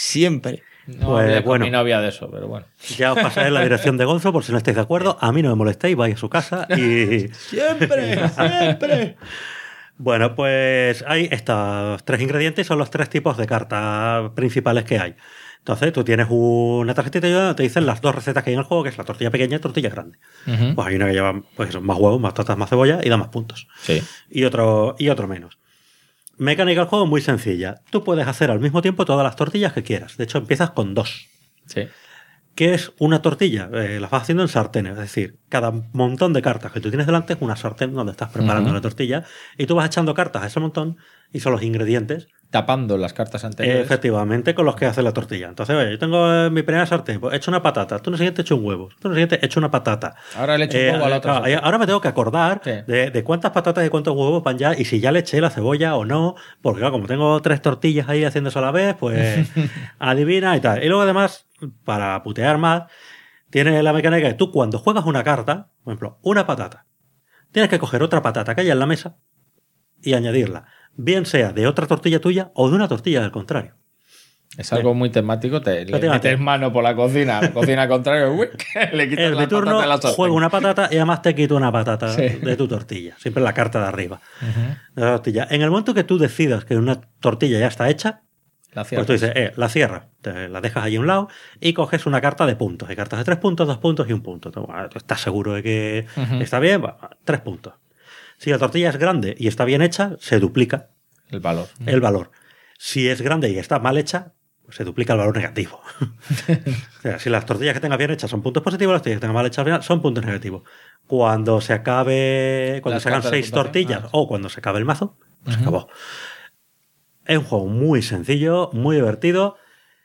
No pues, hablé con bueno, mi novia de eso, pero bueno. Ya os pasaré la dirección de Gonzo por si no estáis de acuerdo. A mí no me molestéis, vais a su casa y... ¡Siempre! Bueno, pues hay estos 3 ingredientes, son los 3 tipos de cartas principales que hay. Entonces, tú tienes una tarjetita y te dicen las 2 recetas que hay en el juego, que es la tortilla pequeña y tortilla grande. Pues hay una que lleva pues, más huevos, más patatas, más cebolla y da más puntos. Sí. Y otro menos. Mecánica del juego muy sencilla. Tú puedes hacer al mismo tiempo todas las tortillas que quieras. De hecho, empiezas con 2. Sí. ¿Qué es una tortilla? Las vas haciendo en sartenes, es decir, cada montón de cartas que tú tienes delante es una sartén donde estás preparando la tortilla y tú vas echando cartas a ese montón y son los ingredientes Tapando las cartas anteriores. efectivamente con los que haces la tortilla. Entonces, oye, yo tengo mi primera sartén, pues he hecho una patata, tú en el siguiente he hecho un huevo, tú en el siguiente he hecho una patata. Ahora le echo un huevo a la otra. Claro, ahora me tengo que acordar Sí. de cuántas patatas y cuántos huevos van ya y si ya le eché la cebolla o no, porque claro, como tengo 3 tortillas ahí haciéndose a la vez, pues adivina y tal. Y luego además, para putear más, tiene la mecánica de tú cuando juegas una carta, por ejemplo, una patata, tienes que coger otra patata que haya en la mesa y añadirla, bien sea de otra tortilla tuya o de una tortilla del contrario. Es algo muy temático. Le Efectivamente. metes mano por la cocina al contrario, uy, le quitas En la mi turno patata de la sartén. juego una patata y además te quito una patata Sí. de tu tortilla. Siempre la carta de arriba. De la tortilla. En el momento que tú decidas que una tortilla ya está hecha, La pues tú cierras. dices, la cierras, te la dejas allí a un lado y coges una carta de puntos. Hay cartas de 3 puntos, 2 puntos y 1 punto. Tú estás seguro de que está bien, 3 puntos. Si la tortilla es grande y está bien hecha, se duplica El valor. el valor. Si es grande y está mal hecha, pues se duplica el valor negativo. O sea, si las tortillas que tengas bien hechas son puntos positivos, las tortillas que tengas mal hechas son puntos negativos. Cuando se acabe, cuando Las se hagan cartas de 6 puntuación. tortillas o cuando se acabe el mazo, pues se acabó. Es un juego muy sencillo, muy divertido.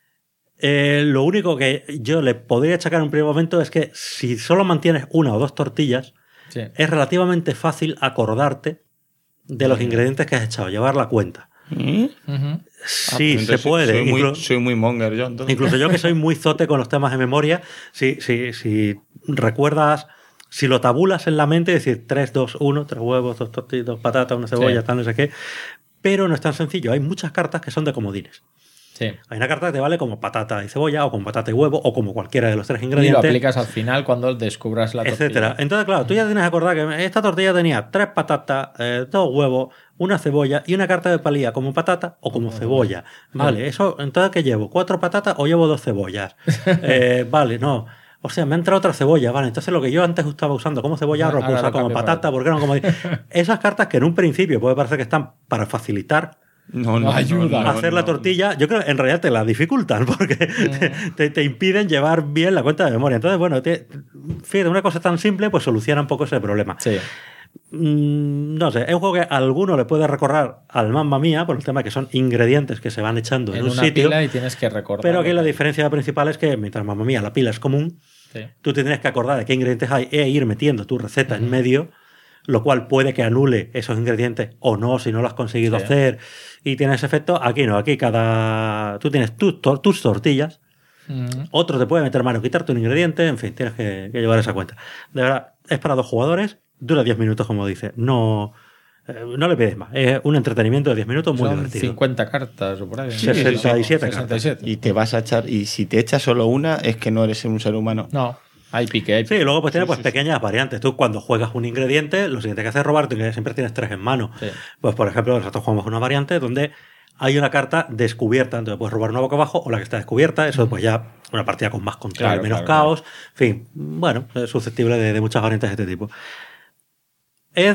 Lo único que yo le podría achacar en un primer momento es que si solo mantienes una o 2 tortillas, Sí. es relativamente fácil acordarte de los ingredientes que has echado, llevar la cuenta. ¿Mm? Ujú. Sí, Pues se entonces puede. Soy muy monger yo, entonces. Incluso yo que soy muy zote con los temas de memoria, si recuerdas, si lo tabulas en la mente, es decir, 3, 2, 1, 3 huevos, 2 tortillas, 2 patatas, una cebolla, Sí. tal, no sé qué. Pero no es tan sencillo. Hay muchas cartas que son de comodines. Sí. Hay una carta que te vale como patata y cebolla, o como patata y huevo, o como cualquiera de los 3 Y lo ingredientes, aplicas al final cuando descubras la tortilla. etcétera. Entonces, claro, tú ya tienes que acordar que esta tortilla tenía 3 patatas, 2 huevos, una cebolla y una carta de palilla como patata o como cebolla. Vale, eso, entonces, ¿qué llevo? ¿4 patatas o llevo 2 cebollas? Vale, no. O sea, me ha entrado otra cebolla, vale. Entonces lo que yo antes estaba usando como cebolla, ahora lo puedo Ahora usar lo como cambio patata, por- porque no como... Esas cartas que en un principio puede parecer que están para facilitar Ayuda. hacer la tortilla, yo creo que en realidad te la dificultan porque te impiden llevar bien la cuenta de memoria. Entonces, bueno, fíjate, una cosa tan simple pues soluciona un poco ese problema. Sí. No sé, es un juego que a alguno le puede recordar al Mamma Mía por el tema que son ingredientes que se van echando en En un una sitio. pila y tienes que recordar. Pero aquí la diferencia principal es que mientras Mamma Mía la pila es común, Sí. tú te tienes que acordar de qué ingredientes hay e ir metiendo tu receta en medio, lo cual puede que anule esos ingredientes o no si no lo has conseguido Sí. hacer y tiene ese efecto. Aquí no, aquí tú tienes tus tortillas, otro te puede meter mano, quitarte un ingrediente, en fin, tienes que llevar esa cuenta. De verdad, es para 2 jugadores, dura 10 minutos como dice, no le pides más, es un entretenimiento de 10 minutos muy Son divertido. 50 cartas o por ahí. 67 cartas. 67. Y te vas a echar, y si te echas solo una, es que no eres un ser humano. No, hay pique. Hay Sí, pique. y luego pues tiene Sí, pues sí, pequeñas variantes. Tú cuando juegas un ingrediente, lo siguiente que haces es robar tu ingrediente. Siempre tienes 3 en mano. Sí. Pues por ejemplo, nosotros jugamos una variante donde hay una carta descubierta. Entonces puedes robar una boca abajo o la que está descubierta. Eso pues ya una partida con más control, Claro, menos claro, caos. En fin, bueno, es susceptible de muchas variantes de este tipo. Es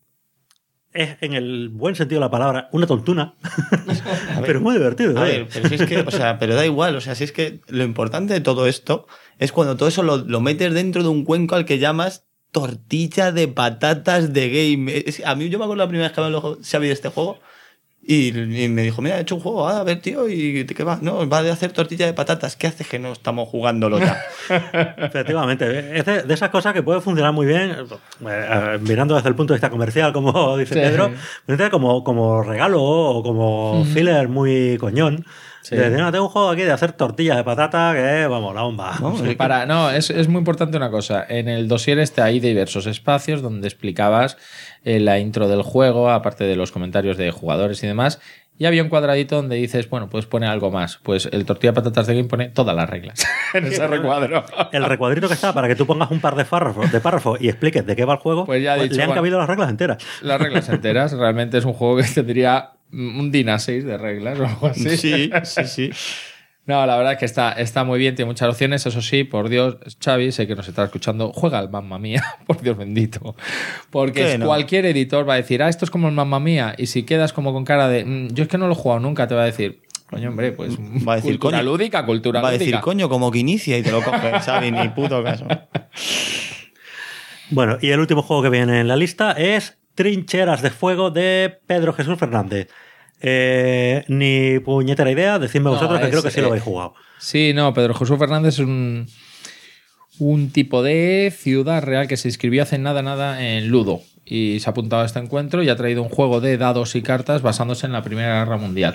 en el buen sentido de la palabra una tontuna, pero muy divertido. A ver, pero si es que, o sea, pero da igual, o sea, si es que lo importante de todo esto es cuando todo eso lo metes dentro de un cuenco al que llamas tortilla de patatas de game. A mí yo me acuerdo la primera vez que habló Xavi de este juego y me dijo, mira, he hecho un juego, a ver, tío, ¿y qué va? No, va de hacer tortilla de patatas. ¿Qué haces que no estamos jugándolo ya? Efectivamente, es de esas cosas que puede funcionar muy bien, mirando desde el punto de vista comercial, como dice Sí. Pedro, como regalo o como filler muy coñón. Sí. De decir, no, tengo un juego aquí de hacer tortillas de patata que, vamos, la bomba. No, Sí, es muy importante una cosa. En el dossier hay diversos espacios donde explicabas la intro del juego, aparte de los comentarios de jugadores y demás. Y había un cuadradito donde dices, bueno, pues pone algo más. Pues el tortilla de patatas de game pone todas las reglas en ese recuadro. El recuadrito que está para que tú pongas un par de párrafos y expliques de qué va el juego, Pues ya he dicho, le han bueno. cabido las reglas enteras. Las reglas enteras. Realmente es un juego que tendría un DIN A6 de reglas o algo así. Sí, sí, sí. No, la verdad es que está muy bien, tiene muchas opciones. Eso sí, por Dios, Xavi, sé que nos está escuchando, juega al Mamma Mía, por Dios bendito. Porque ¿Qué no? cualquier editor va a decir, esto es como el Mamma Mía. Y si quedas como con cara de, yo es que no lo he jugado nunca, te va a decir, Coño, hombre, pues Va a decir, cultura coño, lúdica, cultura Va a lúdica. decir, coño, como que inicia y te lo coges, ¿sabes? Ni puto caso. Bueno, y el último juego que viene en la lista es Trincheras de Fuego de Pedro Jesús Fernández. Ni puñetera idea, decidme No, vosotros que es, creo que sí lo habéis jugado. Sí, no, Pedro Jesús Fernández es un tipo de ciudad real que se inscribió hace nada en Ludo y se ha apuntado a este encuentro y ha traído un juego de dados y cartas basándose en la Primera Guerra Mundial.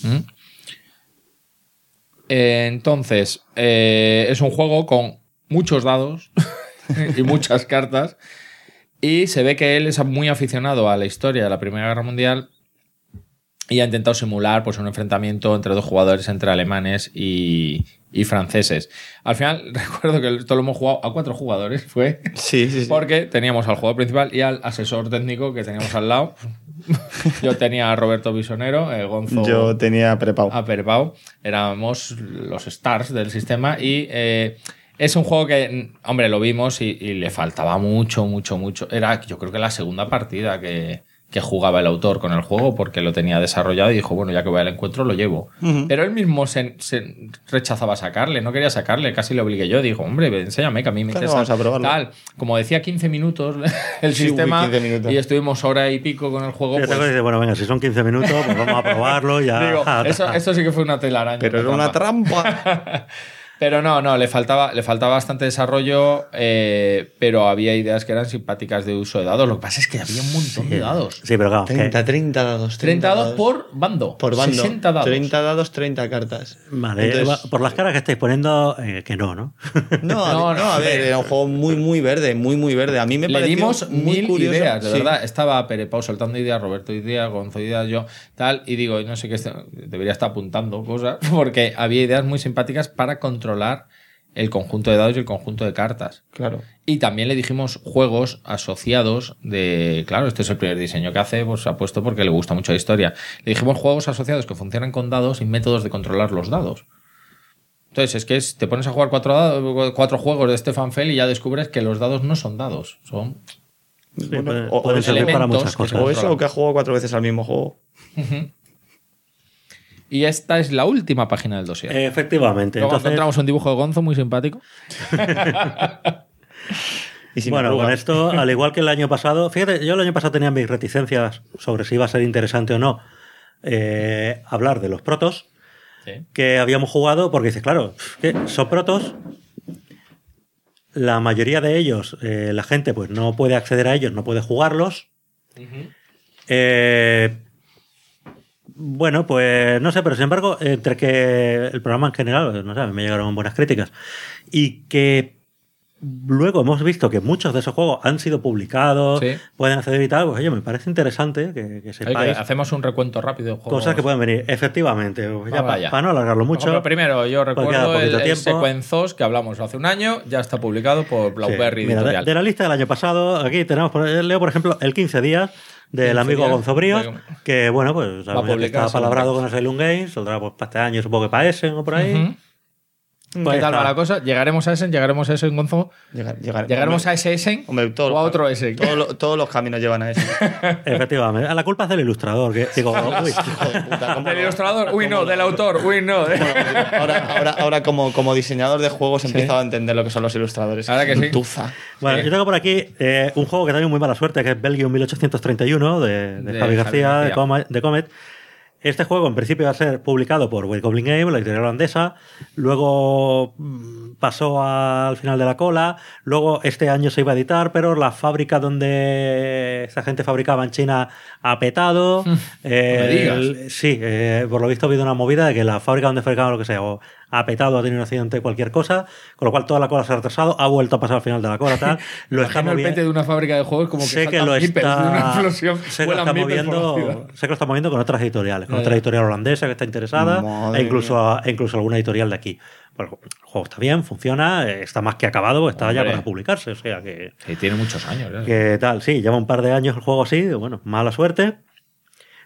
Entonces, es un juego con muchos dados y muchas cartas y se ve que él es muy aficionado a la historia de la Primera Guerra Mundial y ha intentado simular pues, un enfrentamiento entre dos jugadores, entre alemanes y franceses. Al final, recuerdo que esto lo hemos jugado a 4 jugadores, fue Sí. porque teníamos al jugador principal y al asesor técnico que teníamos al lado. Yo tenía a Roberto Bisonero, Gonzo Yo tenía preparado. a Perpau. Éramos los stars del sistema y es un juego que, hombre, lo vimos y le faltaba mucho. Era, yo creo que la segunda partida que jugaba el autor con el juego porque lo tenía desarrollado y dijo, bueno, ya que voy al encuentro lo llevo. Pero él mismo se rechazaba a sacarle, no quería sacarle, casi le obligué yo. Dijo, hombre, enséñame que a mí me interesa. Vamos a probarlo. Tal. Como decía, 15 minutos el Sí, sistema 15 minutos. y estuvimos hora y pico con el juego. Sí, Pues, dice, bueno, venga, si son 15 minutos, pues vamos a probarlo. Ya. digo, eso sí que fue una telaraña. Pero era una trampa. Pero no, le faltaba bastante desarrollo, pero había ideas que eran simpáticas de uso de dados. Lo que pasa es que había un montón de dados. Sí, pero claro. 30 dados. 30 dados por bando. Por bando. 60 dados. 30 dados, 30 cartas. Vale, Entonces- por las caras que estáis poniendo, que no, ¿no? No, a ver, era un juego muy verde, muy verde. A mí me Le pareció dimos muy 1000 curioso. ideas, de Sí. verdad. Estaba Perepau soltando ideas, Roberto ideas, Gonzo ideas, yo tal. Y digo, no sé qué, debería estar apuntando cosas, porque había ideas muy simpáticas para controlar el conjunto de dados y el conjunto de cartas. Claro. Y también le dijimos juegos asociados de... Claro, este es el primer diseño que hace, pues ha puesto porque le gusta mucho la historia. Le dijimos juegos asociados que funcionan con dados y métodos de controlar los dados. Entonces, te pones a jugar 4 juegos de Stefan Feld y ya descubres que los dados no son dados, son... Sí, Bueno, pueden servir para elementos muchas que cosas. O eso, o que ha jugado 4 veces al mismo juego. Y esta es la última página del dossier. Efectivamente. Luego Entonces, encontramos un dibujo de Gonzo muy simpático. Y sin bueno, arrugas. con esto, al igual que el año pasado, fíjate, yo el año pasado tenía mis reticencias sobre si iba a ser interesante o no hablar de los protos Sí. que habíamos jugado, porque dices, claro, que son protos, la mayoría de ellos, la gente pues no puede acceder a ellos, no puede jugarlos. Bueno, pues no sé, pero sin embargo, entre que el programa en general, no sé, a mí me llegaron buenas críticas, y que luego hemos visto que muchos de esos juegos han sido publicados, Sí. pueden acceder y tal, pues oye, me parece interesante que sepáis Hacemos un recuento rápido de juegos. cosas que pueden venir. Efectivamente, pues ya Vamos para allá. no alargarlo Por mucho. ejemplo, primero, yo queda recuerdo poquito el tiempo. Sequenzos que hablamos hace un año, ya está publicado por Blauberry Sí, mira, Editorial. de la lista del año pasado, aquí tenemos, leo por ejemplo, el 15 días del 15 amigo días Gonzo Bríos, de- que bueno, pues Va a sabemos que publicar está palabrado según con Asylum Games, saldrá pues, para este año, supongo que para Essen o por ahí. Ujú. Pues ¿Qué tal está. va la cosa? ¿Llegaremos a Essen? Gonzo? ¿Llegaremos a ese Essen Hombre, o a otro Essen? Todos los caminos llevan a eso. Efectivamente. La culpa es del ilustrador, que digo, uy, Hijo de puta, ¿cómo ¿Del lo- ilustrador? Uy, no, del autor. Uy, no. Ahora como diseñador de juegos he empezado a entender lo que son los ilustradores. Ahora que sí. Tuza. Bueno, Sí. yo tengo por aquí un juego que también muy mala suerte, que es Belgium 1831, de De Javi García, Javi de Comet. Este juego en principio va a ser publicado por White Goblin Game, la editorial holandesa. Luego pasó al final de la cola. Luego este año se iba a editar, pero la fábrica donde esta gente fabricaba en China ha petado. me digas. Sí, por lo visto ha habido una movida de que la fábrica donde fabricaban lo que sea, o ha petado, ha tenido un accidente, cualquier cosa, con lo cual toda la cola se ha retrasado, ha vuelto a pasar al final de la cola, tal. Lo está Imagino el moviendo. pete de una fábrica de juegos como que Sé que saltan lo meeples de una está, explosión. sé que lo vuelan está meeples por la ciudad. moviendo, sé que lo está moviendo con otras editoriales, con Ya, otra ya. editorial holandesa que está interesada, Madre e incluso alguna editorial de aquí. Bueno, el juego está bien, funciona, está más que acabado, porque está ya Hombre. para publicarse, o sea Sí, tiene muchos años. ¿eh? que tal, sí, lleva un par de años el juego así, bueno, mala suerte.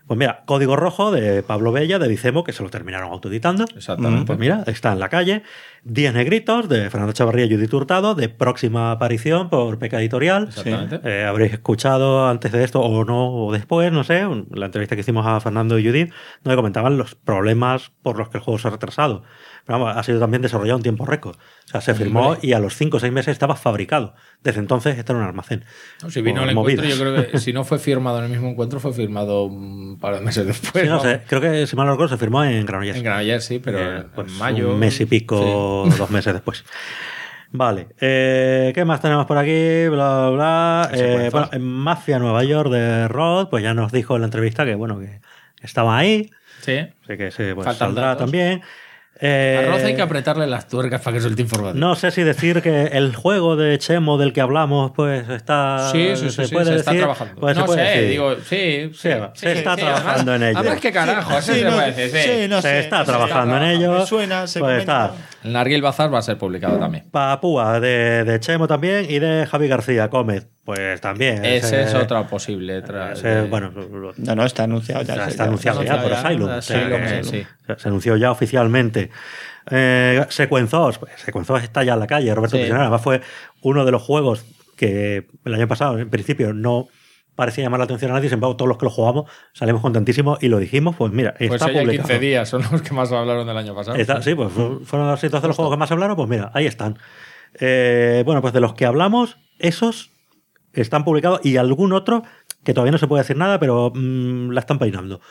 Pues mira, Código Rojo de Pablo Bella, de Vicemo, que se lo terminaron autoeditando. Exactamente. Pues mira, está en la calle. 10 negritos, de Fernando Chavarría y Judith Hurtado, de próxima aparición por Peca Editorial. Exactamente. Habréis escuchado antes de esto, o no, o después, no sé, la entrevista que hicimos a Fernando y Judith, donde comentaban los problemas por los que el juego se ha retrasado. Pero vamos, ha sido también desarrollado en tiempo récord. O sea, se firmó y a los 5 o 6 meses estaba fabricado. Desde entonces está en un almacén. No, si vino Por el encuentro, movidas. yo creo que si no fue firmado en el mismo encuentro, fue firmado un par de meses después. Sí, no ¿no? sé, creo que, si mal no recuerdo, se firmó en Granollers. En Granollers sí, pero Pues en mayo. un mes y pico, 2 meses después. Vale, ¿qué más tenemos por aquí? Bla, bla, bla. Bueno, en Mafia Nueva York de Rod, pues ya nos dijo en la entrevista que, bueno, que estaba ahí. Sí. Así que se pues, Faltan saldrá datos. también. A Roz hay que apretarle las tuercas para que suelte información. No sé si decir que el juego de Chemo del que hablamos, pues está. Sí, se puede está decir. trabajando. Pues no se puede sé, decir. digo, sí. Se está trabajando en ello. Además, qué carajo, eso se puede decir. Sí. no Se sé, está no sé, trabajando en ello. Me suena, se Pues comenta. está. El Narguil Bazar va a ser publicado también. Papúa de Chemo también y de Javi García Gómez. Pues también. Ese es otra posible. Bueno, No, está anunciado ya. está anunciado ya por Asylum. Asylum, que sí. Se anunció ya oficialmente. Sequenzos, pues Sequenzos está ya en la calle. Roberto Sí. Prisionero, además fue uno de los juegos que el año pasado, en principio, no parecía llamar la atención a nadie. Sin embargo, todos los que lo jugamos salimos contentísimos y lo dijimos. Pues mira, Pues está hoy hay publicado. 15 días, son los que más hablaron del año pasado. Sí, pues fueron los 12 los juegos que más hablaron. Pues mira, ahí están. Bueno, pues de los que hablamos, esos están publicados y algún otro que todavía no se puede decir nada, pero la están peinando.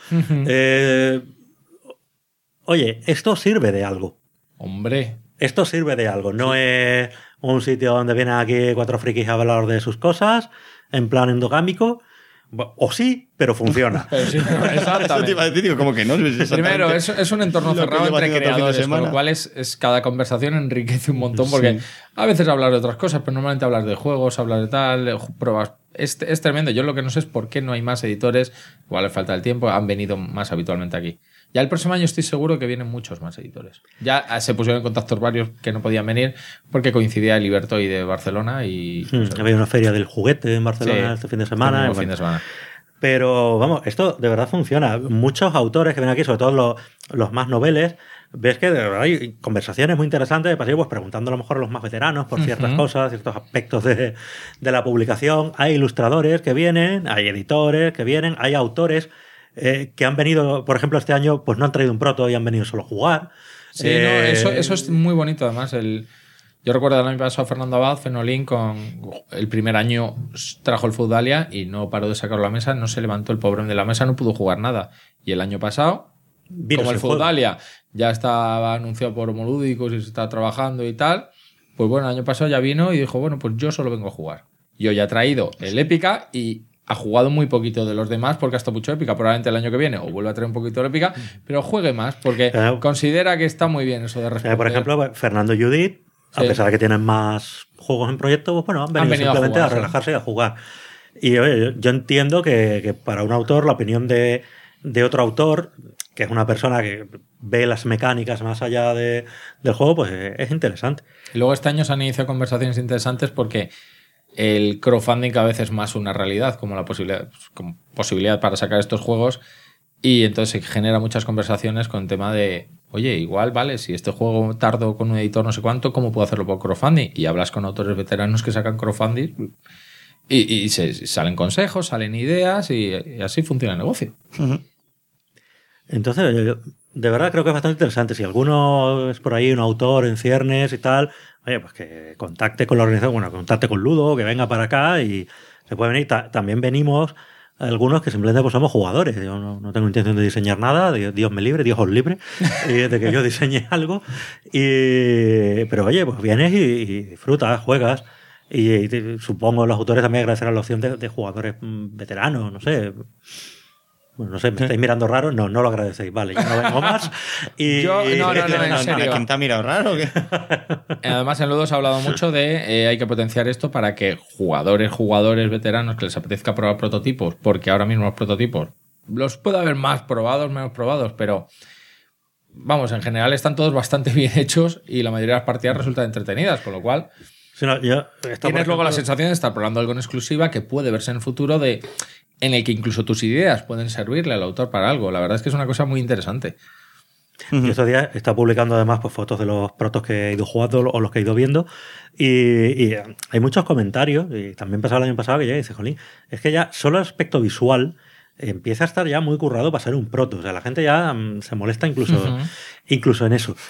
Oye, esto sirve de algo. Hombre, Esto sirve de algo. No es un sitio donde vienen aquí 4 frikis a hablar de sus cosas, en plan endogámico. O sí, pero funciona. pero sí, Eso te iba a exactamente. decir, digo, como que no. Primero, es un entorno lo que cerrado lleva entre haciendo todo el fin de creadores, con semana. lo cual es cada conversación enriquece un montón, porque a veces hablas de otras cosas, pero normalmente hablas de juegos, hablas de tal, pruebas. Es tremendo. Yo lo que no sé es por qué no hay más editores, igual le falta el tiempo, han venido más habitualmente aquí. Ya el próximo año estoy seguro que vienen muchos más editores. Ya se pusieron en contacto varios que no podían venir porque coincidía el Libertoy de Barcelona y... Había una feria del juguete en Barcelona Sí, este fin de semana. este fin de semana. Pero vamos, esto de verdad funciona. Muchos autores que ven aquí, sobre todo los más noveles, ves que de verdad hay conversaciones muy interesantes, pues preguntando a lo mejor a los más veteranos por ciertas cosas, ciertos aspectos de la publicación. Hay ilustradores que vienen, hay editores que vienen, hay autores que han venido, por ejemplo, este año, pues no han traído un proto y han venido solo a jugar. Sí, no, eso es muy bonito además. Yo recuerdo el año pasado a Fernando Abad, Fenolín, con el primer año trajo el Feudalia y no paró de sacarlo a la mesa, no se levantó el pobre de la mesa, no pudo jugar nada. Y el año pasado, Vino como el sin juego. Feudalia ya estaba anunciado por Homolúdicos y se está trabajando y tal, pues bueno, el año pasado ya vino y dijo, bueno, pues yo solo vengo a jugar. Yo ya he traído el Épica y ha jugado muy poquito de los demás porque ha estado mucho Épica. Probablemente el año que viene o vuelve a traer un poquito de Épica, pero juegue más porque considera que está muy bien eso de responder. Por ejemplo, Fernando y Judith, a pesar de que tienen más juegos en proyecto, pues bueno, han venido simplemente a relajarse y a jugar. Y oye, yo entiendo que para un autor la opinión de otro autor, que es una persona que ve las mecánicas más allá del juego, pues es interesante. Y luego este año se han iniciado conversaciones interesantes porque el crowdfunding cada vez es más una realidad como posibilidad para sacar estos juegos, y entonces se genera muchas conversaciones con el tema de oye, igual, vale, si este juego tardo con un editor no sé cuánto, ¿cómo puedo hacerlo por crowdfunding? Y hablas con autores veteranos que sacan crowdfunding y salen consejos, salen ideas y así funciona el negocio. Entonces, yo de verdad creo que es bastante interesante. Si alguno es por ahí un autor en ciernes y tal, oye, pues que contacte con la organización, bueno, contacte con Ludo, que venga para acá y se puede venir. También venimos algunos que simplemente pues somos jugadores. Yo no tengo intención de diseñar nada, Dios me libre, Dios os libre, de que yo diseñe algo. Pero oye, pues vienes y disfrutas, juegas. Y supongo los autores también agradecerán la opción de jugadores veteranos, no sé. Bueno, no sé, me estáis mirando raro. No lo agradecéis. Vale, yo no vengo más. Y... No, en serio. ¿Quién te ha mirado raro? Además, en Ludo se ha hablado mucho de hay que potenciar esto para que jugadores veteranos que les apetezca probar prototipos, porque ahora mismo los prototipos los puede haber más probados, menos probados, pero vamos, en general están todos bastante bien hechos y la mayoría de las partidas resultan entretenidas, con lo cual tienes luego la sensación de estar probando algo en exclusiva que puede verse en el futuro de en el que incluso tus ideas pueden servirle al autor para algo. La verdad es que es una cosa muy interesante. Yo estos días está publicando además pues, fotos de los protos que he ido jugando o los que he ido viendo y hay muchos comentarios y también pasaba el año pasado que ya dice, jolín, es que ya solo el aspecto visual empieza a estar ya muy currado para ser un proto. O sea, la gente ya se molesta incluso en eso.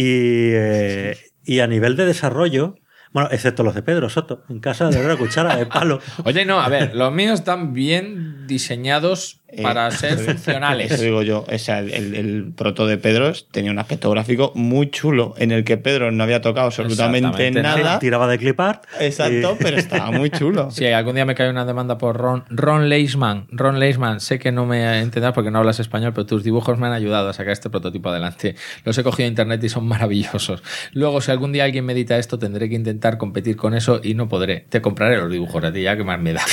Y a nivel de desarrollo, bueno, excepto los de Pedro Soto, en casa de una cuchara de palo. Oye, no, a ver, los míos están bien diseñados para ser funcionales. Eso digo yo. O sea, el proto de Pedro tenía un aspecto gráfico muy chulo, en el que Pedro no había tocado absolutamente nada. Tiraba de clipart. Exacto, pero estaba muy chulo. Si algún día me cae una demanda por Ron Leisman. Ron Leisman, sé que no me entenderás porque no hablas español, pero tus dibujos me han ayudado a sacar este prototipo adelante. Los he cogido de internet y son maravillosos. Luego, si algún día alguien me edita esto, tendré que intentar competir con eso y no podré. Te compraré los dibujos a ti, ya que más me da.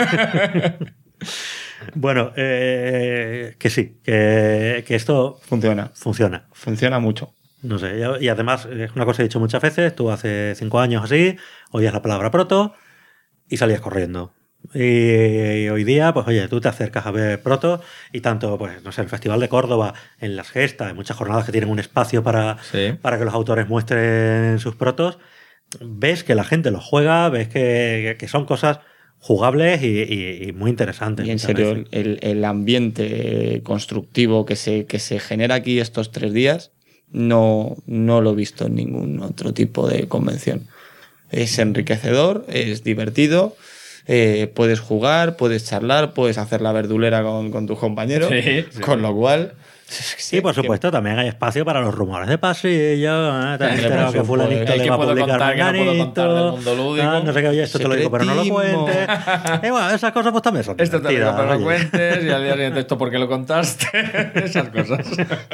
Bueno, que sí, que esto Funciona. Funciona mucho. No sé, y además es una cosa que he dicho muchas veces, tú hace 5 años así, oías la palabra proto y salías corriendo. Y hoy día, pues oye, tú te acercas a ver proto y tanto, pues no sé, el Festival de Córdoba, en las gestas, en muchas jornadas que tienen un espacio para que los autores muestren sus protos, ves que la gente los juega, ves que son cosas jugables y muy interesantes. Y en serio, el ambiente constructivo que se genera aquí estos 3 días no lo he visto en ningún otro tipo de convención. Es enriquecedor, es divertido, puedes jugar, puedes charlar, puedes hacer la verdulera con tus compañeros, con lo cual... Sí, por supuesto, también hay espacio para los rumores de pasillo. Que fulanito le va a publicar manganito. No sé qué, oye, esto te lo digo, pero no lo cuentes. Y bueno, esas cosas pues también son esto divertidas. Esto te lo digo, pero no lo cuentes. Y al día siguiente, ¿esto por qué lo contaste? Esas cosas.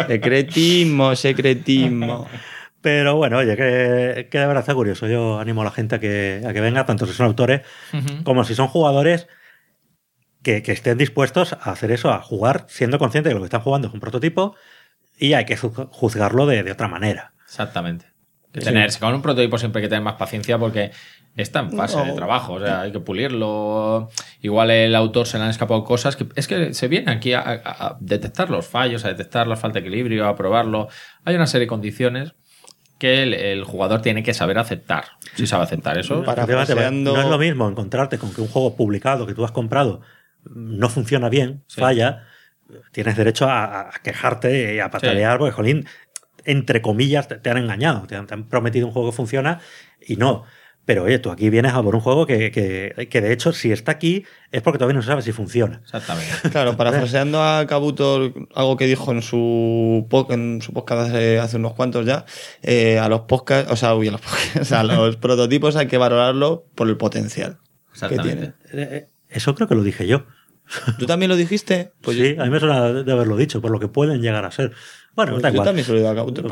Secretismo. Pero bueno, oye, que de verdad está curioso. Yo animo a la gente a que venga, tanto si son autores como si son jugadores, que estén dispuestos a hacer eso, a jugar siendo conscientes de que lo que están jugando es un prototipo y hay que juzgarlo de otra manera. Exactamente. Con un prototipo siempre hay que tener más paciencia porque está en fase de trabajo, o sea, hay que pulirlo. Igual el autor se le han escapado cosas que es que se viene aquí a detectar los fallos, a detectar la falta de equilibrio, a probarlo. Hay una serie de condiciones que el jugador tiene que saber aceptar. Si sabe aceptar eso. No es lo mismo encontrarte con que un juego publicado que tú has comprado no funciona bien, falla, tienes derecho a quejarte y a patalear porque, jolín, entre comillas, te han engañado, te han prometido un juego que funciona y no. Pero oye, tú aquí vienes a por un juego que de hecho, si está aquí, es porque todavía no sabes si funciona. Exactamente. Claro, parafraseando a Kabuto, algo que dijo en su podcast hace unos cuantos ya, a los podcasts, a los prototipos hay que valorarlo por el potencial que tienen. Eso creo que lo dije yo. ¿Tú también lo dijiste? Pues sí, a mí me suena de haberlo dicho, por lo que pueden llegar a ser. Bueno, pues da igual. Yo también se lo digo a Kabuto.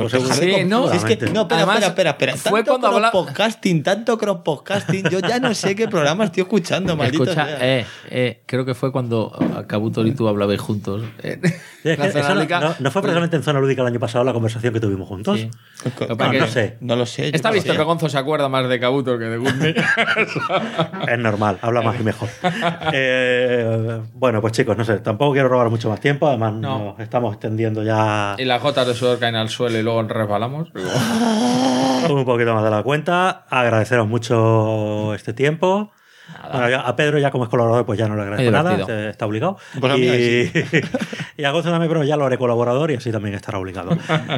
Espera. Tanto cross-podcasting, yo ya no sé qué programa estoy escuchando, maldito. Escucha, creo que fue cuando Kabuto y tú hablabais juntos. No fue precisamente en Zona Lúdica el año pasado la conversación que tuvimos juntos. Sí. No lo sé. Está visto que Gonzo se acuerda más de Kabuto que de Gundmy. Es normal, habla más y mejor. Bueno, pues chicos, no sé, tampoco quiero robar mucho más tiempo, además nos estamos extendiendo ya. Y las gotas de sudor caen al suelo y luego resbalamos. Un poquito más de la cuenta. Agradeceros mucho este tiempo. Bueno, a Pedro, ya como es colaborador, pues ya no le agradezco nada, está obligado. Pues y a Gonzo también, pero ya lo haré colaborador y así también estará obligado.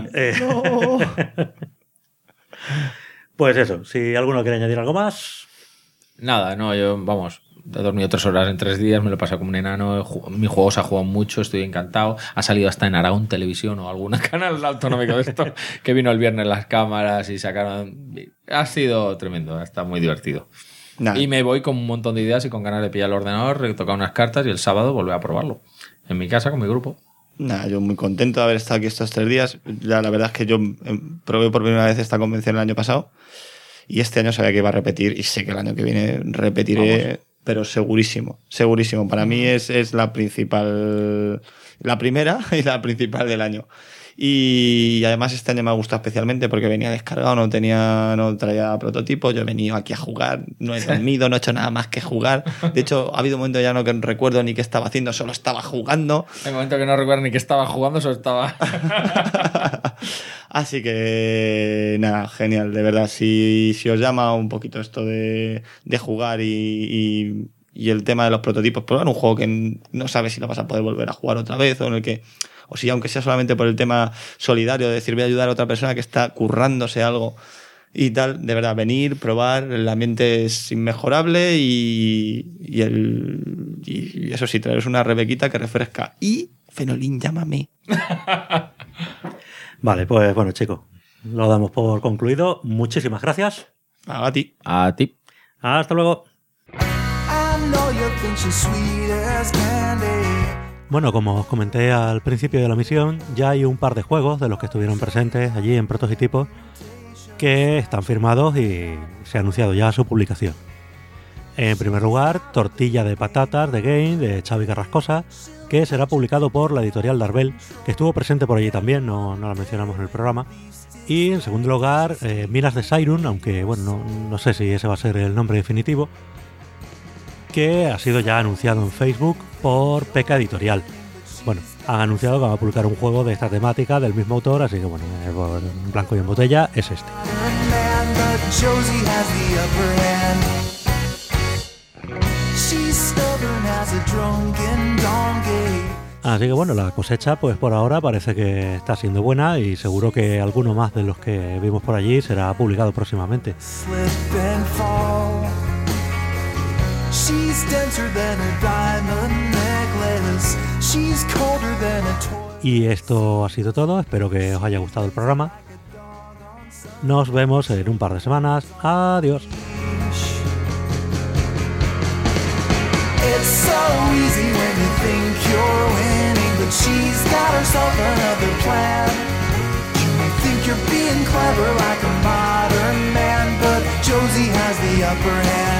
Pues eso, si alguno quiere añadir algo más. Nada, yo, he dormido 3 horas en 3 días, me lo he pasado como un enano. Mi juego se ha jugado mucho, estoy encantado. Ha salido hasta en Aragón Televisión o algún canal autonómico de esto, que vino el viernes las cámaras y sacaron. Ha sido tremendo, está muy divertido. Nada. Y me voy con un montón de ideas y con ganas de pillar el ordenador, retocar unas cartas y el sábado volver a probarlo. En mi casa, con mi grupo. Nada, yo muy contento de haber estado aquí estos 3 días. La verdad es que yo probé por primera vez esta convención el año pasado y este año sabía que iba a repetir y sé que el año que viene repetiré, pero segurísimo. Para mí es la principal, la primera y la principal del año. Y además este año me ha gustado especialmente porque venía descargado, no traía prototipo. Yo he venido aquí a jugar, no he dormido, no he hecho nada más que jugar. De hecho, ha habido un momento ya no que recuerdo ni qué estaba haciendo, solo estaba jugando. Hay un momento que no recuerdo ni qué estaba jugando, solo estaba... Así que nada, genial, de verdad. Si os llama un poquito esto de jugar y el tema de los prototipos, probar un juego que no sabes si lo vas a poder volver a jugar otra vez, o en el que, o si aunque sea solamente por el tema solidario, de decir voy a ayudar a otra persona que está currándose algo y tal, de verdad, venir, probar, el ambiente es inmejorable y eso sí, traeros una rebequita que refresca. Y Fenolín, llámame. Vale, pues bueno, chicos, lo damos por concluido. Muchísimas gracias. A ti. A ti. Hasta luego. Bueno, como os comenté al principio de la misión, ya hay un par de juegos de los que estuvieron presentes allí en Prototypos que están firmados y se ha anunciado ya su publicación. En primer lugar, Tortilla de Patatas de Game, de Xavi Carrascosa, que será publicado por la editorial Darbel, que estuvo presente por allí también, no la mencionamos en el programa. Y en segundo lugar, Minas de Siren, aunque bueno, no sé si ese va a ser el nombre definitivo, que ha sido ya anunciado en Facebook por Peca Editorial. Bueno, han anunciado que van a publicar un juego de esta temática del mismo autor, así que bueno, en blanco y en botella es este. Así que bueno, la cosecha pues por ahora parece que está siendo buena y seguro que alguno más de los que vimos por allí será publicado próximamente. Y esto ha sido todo, espero que os haya gustado el programa. Nos vemos en un par de semanas. Adiós. It's so easy when you think you're winning, but she's got herself another plan. You may think you're being clever like a modern man, but Josie has the upper hand.